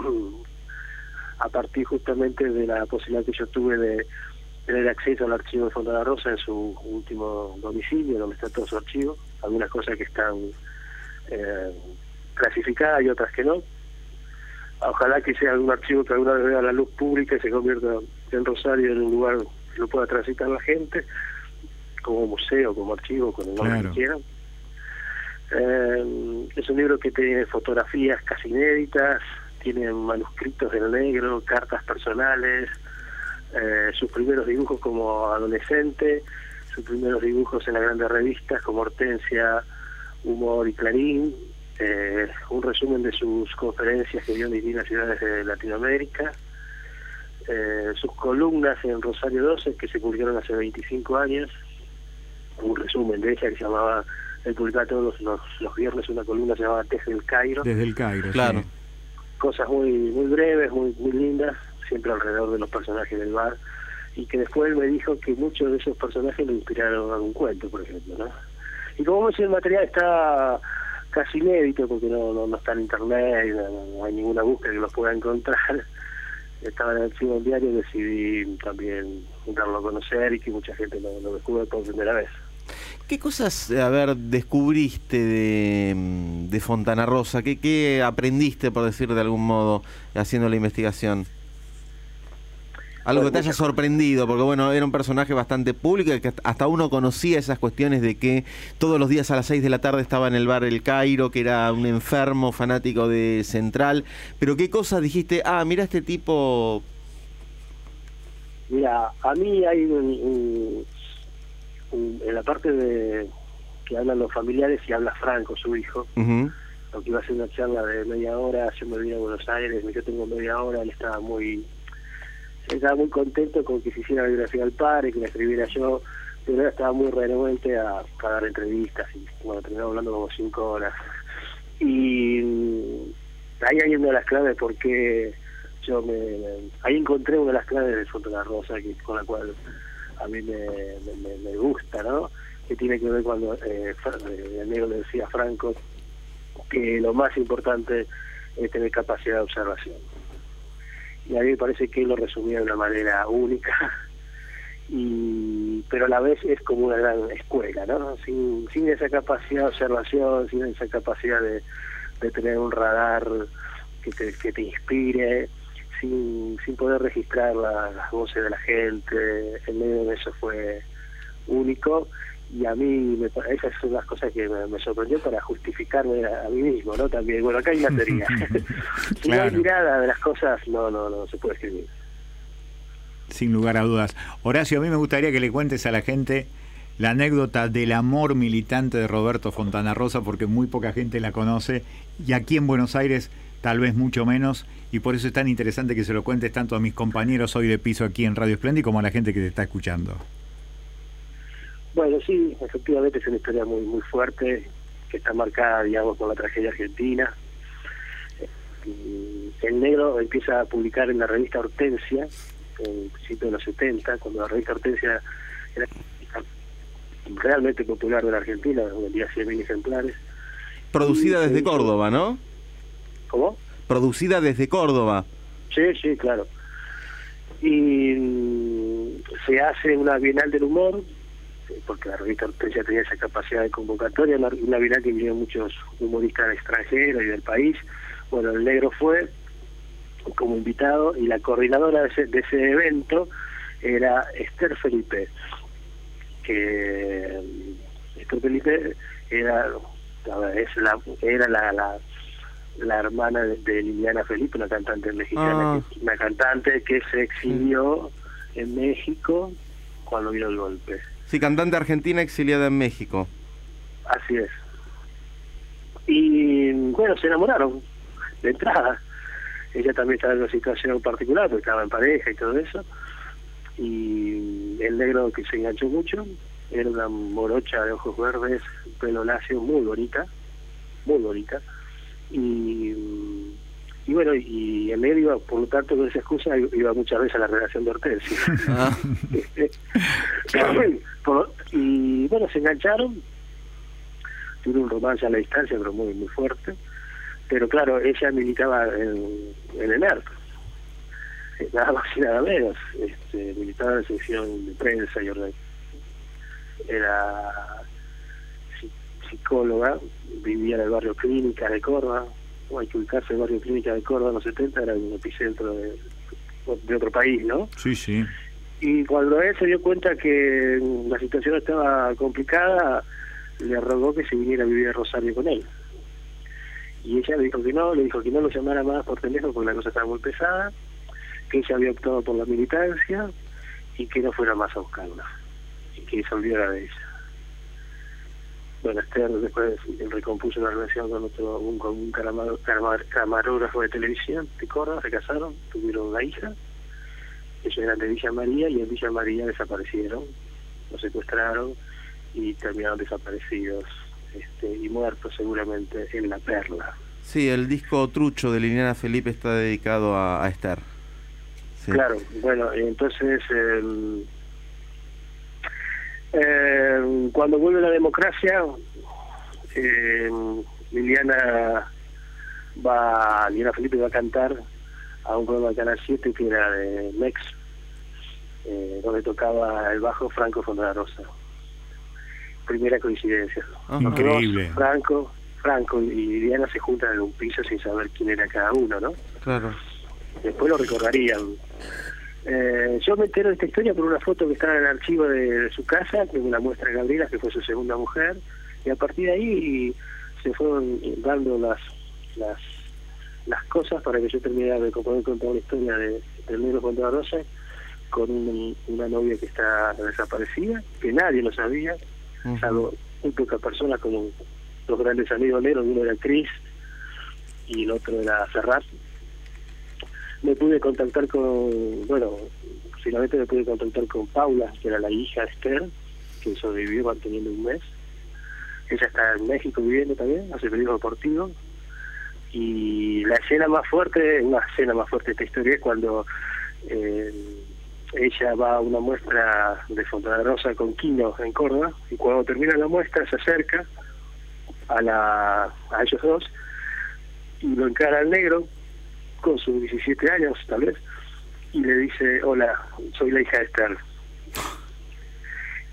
a partir justamente de la posibilidad que yo tuve de tener acceso al archivo de Fontana Rosa en su último domicilio, donde está todo su archivo, algunas cosas que están eh, clasificadas y otras que no. Ojalá que sea algún archivo que alguna vez vea la luz pública y se convierta en Rosario en un lugar que lo pueda transitar la gente, como museo, como archivo, con el nombre claro. que quieran. Eh, es un libro que tiene fotografías casi inéditas, tiene manuscritos del negro, cartas personales, eh, sus primeros dibujos como adolescente, sus primeros dibujos en las grandes revistas como Hortensia, Humor y Clarín, eh, un resumen de sus conferencias que dio en distintas ciudades de Latinoamérica, eh, sus columnas en Rosario doce que se publicaron hace veinticinco años, un resumen de ella que se llamaba, él publicaba todos los, los, los viernes una columna que se llamaba Desde el Cairo. Desde el Cairo, claro. Sí. Cosas muy muy breves, muy muy lindas, siempre alrededor de los personajes del bar, y que después él me dijo que muchos de esos personajes le inspiraron a un cuento, por ejemplo, ¿no? Y como ves, el material está casi inédito porque no, no, no está en internet, no, no hay ninguna búsqueda que los pueda encontrar. Estaba en el archivo del diario y decidí también darlo a conocer y que mucha gente lo, lo descubra por primera vez. ¿Qué cosas, a ver, descubriste de, de Fontana Rosa? ¿Qué, ¿Qué aprendiste, por decir de algún modo, haciendo la investigación? Algo que te haya sorprendido, porque bueno, era un personaje bastante público, que hasta uno conocía esas cuestiones de que todos los días a las seis de la tarde estaba en el bar El Cairo, que era un enfermo fanático de Central. Pero ¿qué cosas dijiste? Ah, mira este tipo... Mira, a mí hay un, un, un, en la parte de que hablan los familiares y habla Franco, su hijo, uh-huh. aunque iba a ser una charla de media hora, yo me vine a Buenos Aires, yo tengo media hora, él estaba muy... estaba muy contento con que se hiciera la biografía del padre, que la escribiera yo, pero él estaba muy renuente a, a dar entrevistas y bueno, terminamos hablando como cinco horas. Y ahí hay una de las claves por qué yo me, me ahí encontré una de las claves de Fontana Rosa, que con la cual a mí me, me, me gusta, ¿no? Que tiene que ver cuando eh, el negro le decía a Franco que lo más importante es tener capacidad de observación. Y a mí me parece que él lo resumía de una manera única y y pero a la vez es como una gran escuela, ¿no? Sin, sin esa capacidad de observación, sin esa capacidad de, de tener un radar que te, que te inspire, sin, sin poder registrar la, las voces de la gente, en medio de eso fue único. Y a mí, me, esas son las cosas que me, me sorprendió para justificarme a, a mí mismo, ¿no? También, bueno, acá hay una teoría. Si no hay mirada de las cosas, no, no, no se puede escribir. Sin lugar a dudas. Horacio, a mí me gustaría que le cuentes a la gente la anécdota del amor militante de Roberto Fontana Rosa, porque muy poca gente la conoce, y aquí en Buenos Aires tal vez mucho menos, y por eso es tan interesante que se lo cuentes tanto a mis compañeros hoy de piso aquí en Radio Splendid como a la gente que te está escuchando. Bueno, sí, efectivamente es una historia muy muy fuerte, que está marcada, digamos, por la tragedia argentina. El Negro empieza a publicar en la revista Hortensia, en principio de los setenta, cuando la revista Hortensia era realmente popular de la Argentina, vendía cien mil ejemplares. Producida y desde hizo... Córdoba, ¿no? ¿Cómo? Producida desde Córdoba. Sí, sí, claro. Y mm, se hace una Bienal del Humor, porque la revista Hortensia tenía esa capacidad de convocatoria, una, una Bienal que vinieron muchos humoristas extranjeros y del país. Bueno, el Negro fue como invitado y la coordinadora de ese, de ese evento era Esther Felipe, que Esther Felipe era, es la, era la, la, la hermana de, de Liliana Felipe, una cantante mexicana, Ah. que, una cantante que se exilió en México cuando vino el golpe. Sí, cantante argentina exiliada en México. Así es. Y bueno, se enamoraron de entrada. Ella también estaba en una situación particular, porque estaba en pareja y todo eso. Y el Negro, que se enganchó mucho, era una morocha de ojos verdes, pelo lacio, muy bonita, muy bonita. Y, y bueno, y el Negro iba, por lo tanto, con esa excusa, iba muchas veces a la redacción de Hortensia. Ah. Por- y bueno, se engancharon, tuvo un romance a la distancia, pero muy muy fuerte. Pero claro, ella militaba en, en el E N E R P, nada más y nada menos. Este, militaba en la sección de prensa y orden. Era psi- psicóloga, vivía en el barrio Clínica de Córdoba. No hay que ubicarse, el barrio Clínica de Córdoba en los setenta era un epicentro de, de otro país, ¿no? Sí, sí. Y cuando él se dio cuenta que la situación estaba complicada, le rogó que se viniera a vivir a Rosario con él. Y ella le dijo que no, le dijo que no lo llamara más por teléfono porque la cosa estaba muy pesada, que ella había optado por la militancia y que no fuera más a buscarla, y que se olvidara de ella. Bueno, Esther después recompuso una relación con otro, un, con un caramar- caramar- camarógrafo de televisión de Córdoba, se casaron, tuvieron una hija. Ellos eran de Villa María y en Villa María desaparecieron, los secuestraron y terminaron desaparecidos este, y muertos seguramente en La Perla. Sí, el disco Trucho de Liliana Felipe está dedicado a, a Esther. Sí. Claro, bueno, entonces eh, eh, cuando vuelve la democracia, eh, Liliana va, Liliana Felipe va a cantar a un programa de Canal siete que era de Mex, eh, donde tocaba el bajo Franco Fontana Rosa. Primera coincidencia. Ajá. Increíble. Franco, Franco y Liliana se juntan en un piso sin saber quién era cada uno, ¿no? Claro. Después lo recordarían. Eh, yo me entero de esta historia por una foto que está en el archivo de, de su casa, que me la muestra Gabriela, que fue su segunda mujer, y a partir de ahí se fueron dando las las las cosas para que yo terminara de poder contar la historia de, del Negro Fontana Rosa con un, una novia que está desaparecida, que nadie lo sabía, uh-huh. salvo muy pocas personas, como los grandes amigos negros, uno era Cris y el otro era Ferrat. Me pude contactar con, bueno, finalmente me pude contactar con Paula, que era la hija de Esther, que sobrevivió manteniendo un mes. Ella está en México viviendo también, hace periodismo deportivo. Y la escena más fuerte, una escena más fuerte de esta historia es cuando eh, ella va a una muestra de Fontana Rosa con Quino en Córdoba, y cuando termina la muestra se acerca a, la, a ellos dos y lo encara al Negro con sus diecisiete años tal vez, y le dice: hola, soy la hija de Esther.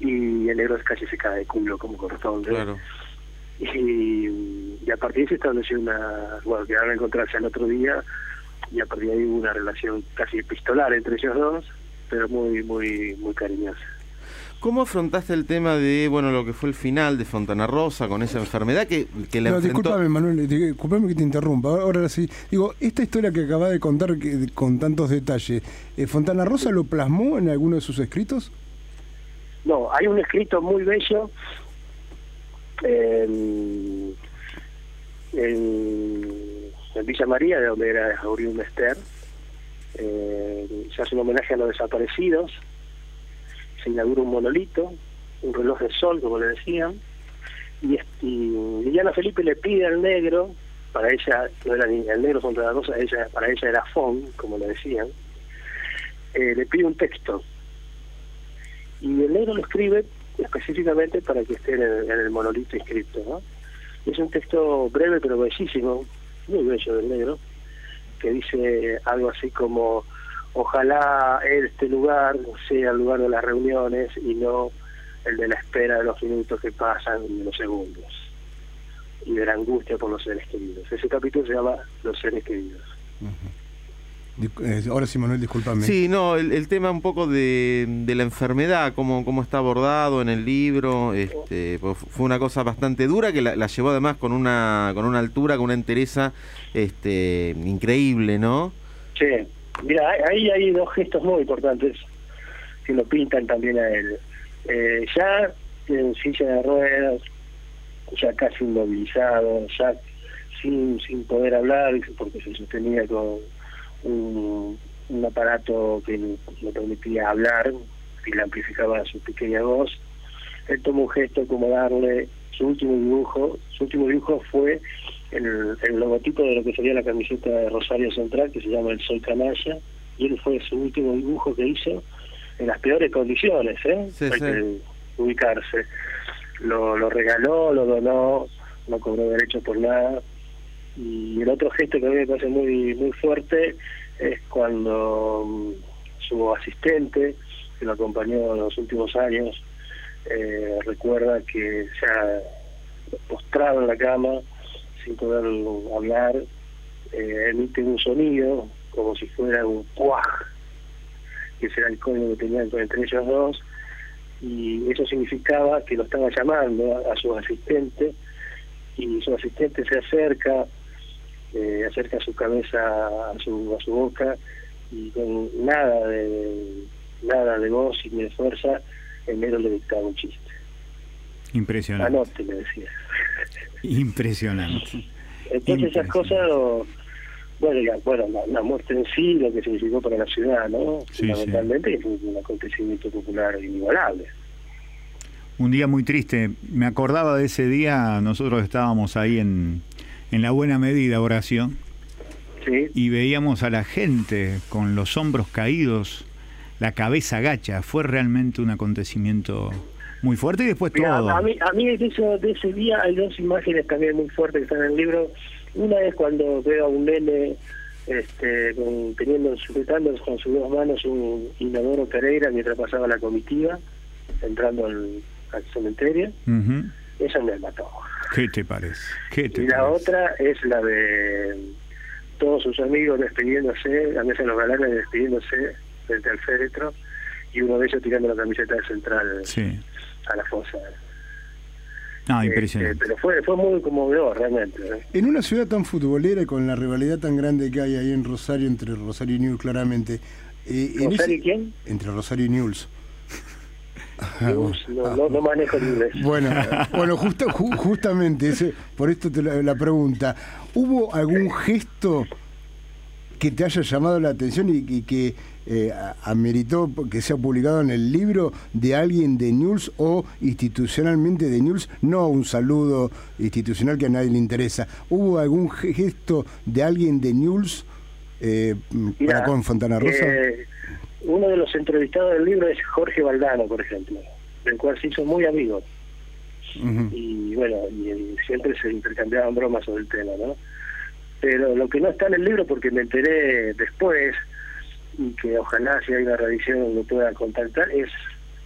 y el negro casi se cae de culo como corresponde. Claro. Y, y a partir de ahí se estableció una, bueno, quedaron a encontrarse al otro día, y a partir de ahí hubo una relación casi epistolar entre ellos dos, pero muy, muy, muy cariñosa. ¿Cómo afrontaste el tema de, bueno, lo que fue el final de Fontana Rosa con esa enfermedad que, que la no, enfrentó? Discúlpame, Manuel, discúlpame que te interrumpa. Ahora sí, digo, esta historia que acabas de contar que, con tantos detalles, eh, ¿Fontana Rosa lo plasmó en alguno de sus escritos? No, hay un escrito muy bello en, en, en Villa María, de donde era oriundo Esther. Eh, se hace un homenaje a los desaparecidos. Se inaugura un monolito, un reloj de sol, como le decían, y, y Liliana Felipe le pide al negro, para ella no era ni el negro Fontana Rosa, ella, para ella era Fon, como le decían, eh, le pide un texto, y el negro lo escribe específicamente para que esté en el, en el monolito inscrito, ¿no? Es un texto breve pero bellísimo, muy bello del negro, que dice algo así como: ojalá este lugar sea el lugar de las reuniones y no el de la espera de los minutos que pasan y de los segundos, y de la angustia por los seres queridos. Ese capítulo se llama Los seres queridos. Uh-huh. Ahora sí, Manuel, discúlpame. Sí, no, el, el tema un poco de, de la enfermedad, cómo, cómo está abordado en el libro, este, pues fue una cosa bastante dura que la, la llevó además con una con una altura, con una entereza este, increíble, ¿no? Sí. Mira, ahí hay dos gestos muy importantes que lo pintan también a él. Eh, ya en silla de ruedas, ya casi inmovilizado, ya sin sin poder hablar, porque se sostenía con un, un aparato que le permitía hablar y le amplificaba su pequeña voz. Él tomó un gesto como darle su último dibujo. Su último dibujo fue el, el logotipo de lo que sería la camiseta de Rosario Central, que se llama El Soy Canalla, y él fue su último dibujo que hizo en las peores condiciones, ¿eh? Sí, Hay sí. que ubicarse. Lo, lo regaló, lo donó, no cobró derecho por nada. Y el otro gesto que a mí me parece muy, muy fuerte es cuando um, su asistente, que lo acompañó en los últimos años, eh, recuerda que ya postrado en la cama, sin poder hablar, eh, emite un sonido como si fuera un cuaj, que ese era el código que tenían entre ellos dos, y eso significaba que lo estaba llamando a, a su asistente, y su asistente se acerca, eh, acerca su cabeza a su, a su boca, y con nada de nada de voz y de fuerza, el negro le dictaba un chiste. Impresionante. Anote, le decía. Impresionante. Entonces esas cosas, lo, bueno, la, bueno la, la muerte en sí, lo que significó para la ciudad, ¿no? Sí, Fundamentalmente, sí. Es un, un acontecimiento popular inigualable. Un día muy triste. Me acordaba de ese día, nosotros estábamos ahí en, en La Buena Medida, Horacio, sí. Y veíamos a la gente con los hombros caídos, la cabeza gacha. Fue realmente un acontecimiento muy fuerte, y después Mirá, todo. A mí, a mí de, eso, de ese día hay dos imágenes también muy fuertes que están en el libro. Una es cuando veo a un nene este, con, teniendo, sujetando con sus dos manos un inodoro Pereira mientras pasaba la comitiva, entrando al, al cementerio. Uh-huh. Esa me mató. ¿Qué te parece? ¿Qué te Y la parece? otra es la de todos sus amigos despidiéndose, la mesa de los galanes despidiéndose frente al féretro, y uno de ellos tirando la camiseta de Central Sí. a la fosa. Ah, impresionante. Este, pero fue fue muy conmovedor realmente, ¿eh? En una ciudad tan futbolera y con la rivalidad tan grande que hay ahí en Rosario, entre Rosario y Newell's, claramente. Eh, en ¿Rosario ese- y quién? Entre Rosario y Newell's. Dios, no, no, no manejo el inglés. Bueno, bueno justo, ju- justamente, ese, por esto te la, la pregunta. ¿Hubo algún gesto que te haya llamado la atención y, y que eh, a- ameritó que sea publicado en el libro de alguien de Newell's o institucionalmente de Newell's? No un saludo institucional que a nadie le interesa. ¿Hubo algún ge- gesto de alguien de Newell's eh, Mirá, para con Fontana Rosa? eh, uno de los entrevistados del libro es Jorge Valdano, por ejemplo, del cual se hizo muy amigo. Ujú. Y bueno, y, y siempre se intercambiaban bromas sobre el tema, ¿no? Pero lo que no está en el libro, porque me enteré después, y que ojalá si hay una revisión lo pueda contactar, es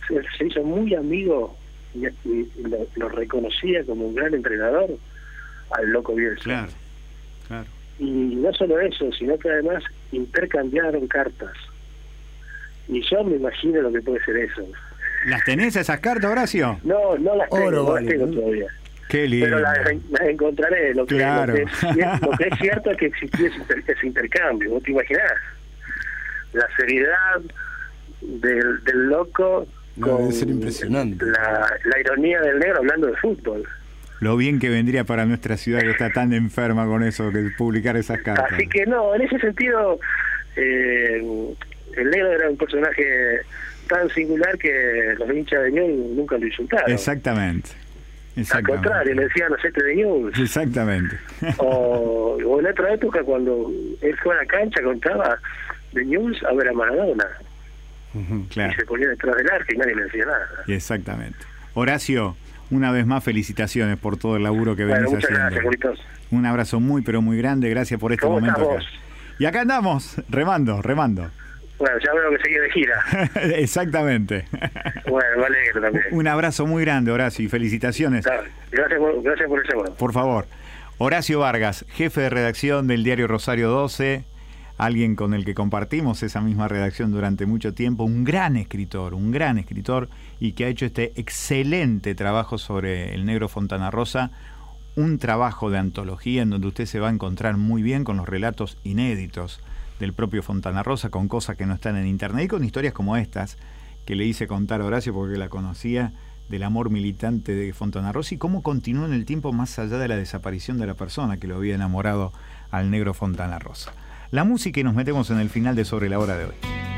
él se hizo muy amigo y, y lo, lo reconocía como un gran entrenador al Loco Bielsa. Claro, claro. Y no solo eso, sino que además intercambiaron cartas. Y yo me imagino lo que puede ser eso. ¿Las tenés esas cartas, Horacio? No, no las tengo, Oro, no vale, las tengo ¿no? todavía. Qué lindo. Pero las, las encontraré. Lo que, Claro. lo, que es, lo que es cierto es que existió ese, inter- ese intercambio. ¿Vos te imaginás? La seriedad del, del loco No, con debe ser impresionante. la, la ironía del negro hablando de fútbol. Lo bien que vendría para nuestra ciudad que está tan enferma con eso, que publicar esas cartas. Así que no, en ese sentido, eh, el negro era un personaje tan singular que los hinchas de Newell's nunca lo insultaron. Exactamente. Al Exactamente. contrario, le decían hacete de Newell's. Exactamente. O, o en otra época, cuando él fue a la cancha, contaba de Newell's a ver a Maradona. Claro. Y se ponía detrás del arco y nadie le decía nada. Exactamente. Horacio, una vez más felicitaciones por todo el laburo que Bueno, venís muchas haciendo. gracias, Juritos. Un abrazo muy, pero muy grande. Gracias por este ¿Cómo momento. estás acá. Y acá andamos, remando, remando. Bueno, ya veo que seguí de gira. Exactamente. Bueno, me alegro también. Un abrazo muy grande, Horacio, y felicitaciones. Gracias por, gracias por el llamado. Por favor. Horacio Vargas, jefe de redacción del diario Rosario doce, alguien con el que compartimos esa misma redacción durante mucho tiempo, un gran escritor, un gran escritor, y que ha hecho este excelente trabajo sobre el negro Fontana Rosa, un trabajo de antología en donde usted se va a encontrar muy bien con los relatos inéditos del propio Fontana Rosa, con cosas que no están en internet y con historias como estas que le hice contar a Horacio porque la conocía, del amor militante de Fontana Rosa y cómo continuó en el tiempo más allá de la desaparición de la persona que lo había enamorado al negro Fontana Rosa. La música, y nos metemos en el final de Sobre la Hora de hoy.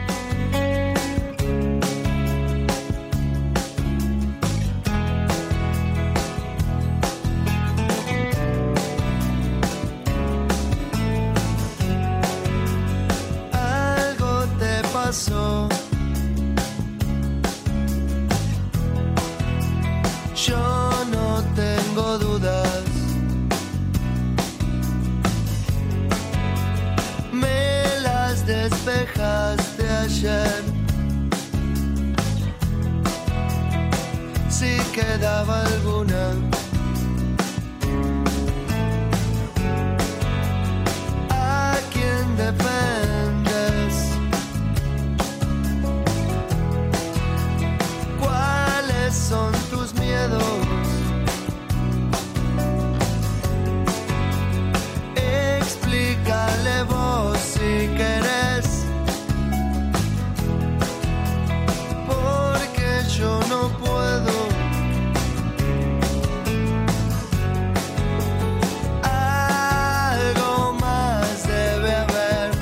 Algo te pasó. Yo no tengo dudas. Me las despejaste ayer. Si quedaba alguna. ¿A quién dependes? ¿Cuáles son tus miedos? Explícale vos si querés, porque yo no puedo. Algo más debe haber,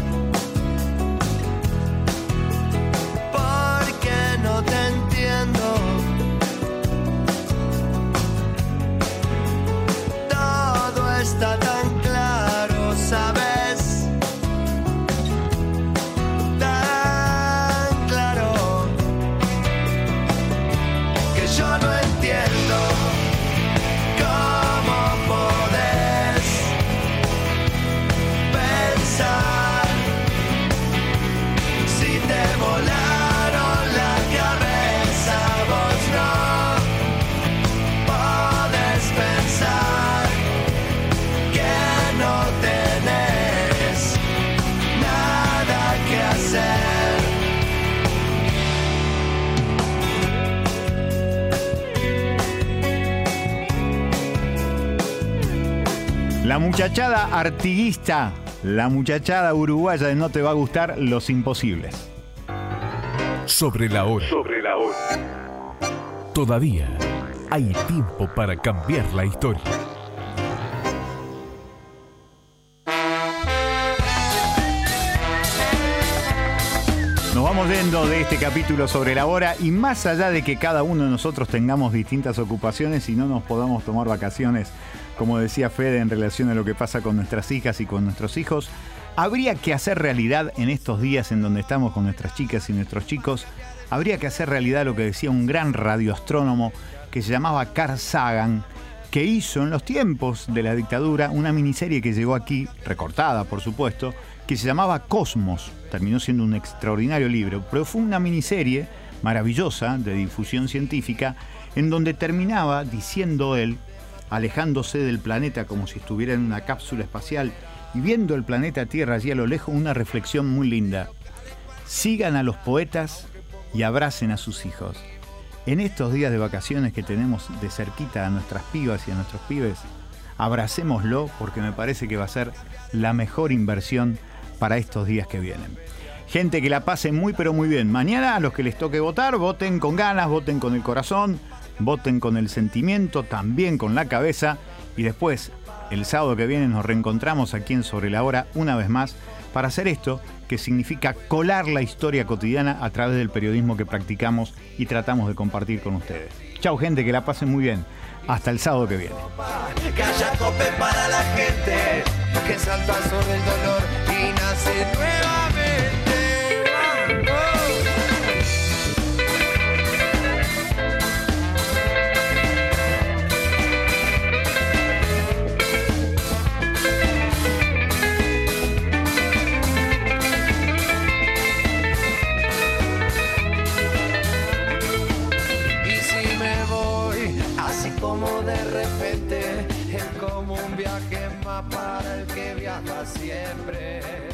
porque no te entiendo. Todo está tan claro, ¿sabes? Tan claro que yo no entiendo cómo podés pensar si te volaron la cabeza. Vos no podés pensar que no tenés nada que hacer. La muchachada artiguista, la muchachada uruguaya de No te va a gustar Los Imposibles. Sobre la hora. Sobre la hora. Todavía hay tiempo para cambiar la historia. Nos vamos yendo de este capítulo Sobre la Hora, y más allá de que cada uno de nosotros tengamos distintas ocupaciones y no nos podamos tomar vacaciones, como decía Fede, en relación a lo que pasa con nuestras hijas y con nuestros hijos, habría que hacer realidad en estos días en donde estamos con nuestras chicas y nuestros chicos, habría que hacer realidad lo que decía un gran radioastrónomo que se llamaba Carl Sagan, que hizo en los tiempos de la dictadura una miniserie que llegó aquí, recortada por supuesto, que se llamaba Cosmos. Terminó siendo un extraordinario libro, pero fue una miniserie maravillosa de difusión científica, en donde terminaba diciendo él, alejándose del planeta como si estuviera en una cápsula espacial y viendo el planeta Tierra allí a lo lejos, una reflexión muy linda. Sigan a los poetas y abracen a sus hijos. En estos días de vacaciones que tenemos de cerquita a nuestras pibas y a nuestros pibes, abracémoslo porque me parece que va a ser la mejor inversión para estos días que vienen. Gente, que la pasen muy pero muy bien. Mañana a los que les toque votar, voten con ganas, voten con el corazón, voten con el sentimiento, también con la cabeza. Y después, el sábado que viene, nos reencontramos aquí en Sobre la Hora una vez más para hacer esto que significa colar la historia cotidiana a través del periodismo que practicamos y tratamos de compartir con ustedes. Chau, gente, que la pasen muy bien. Hasta el sábado que viene. Que haya tope para la gente, que salta sobre el dolor y nace nuevamente. Como de repente es como un viaje más para el que viaja siempre.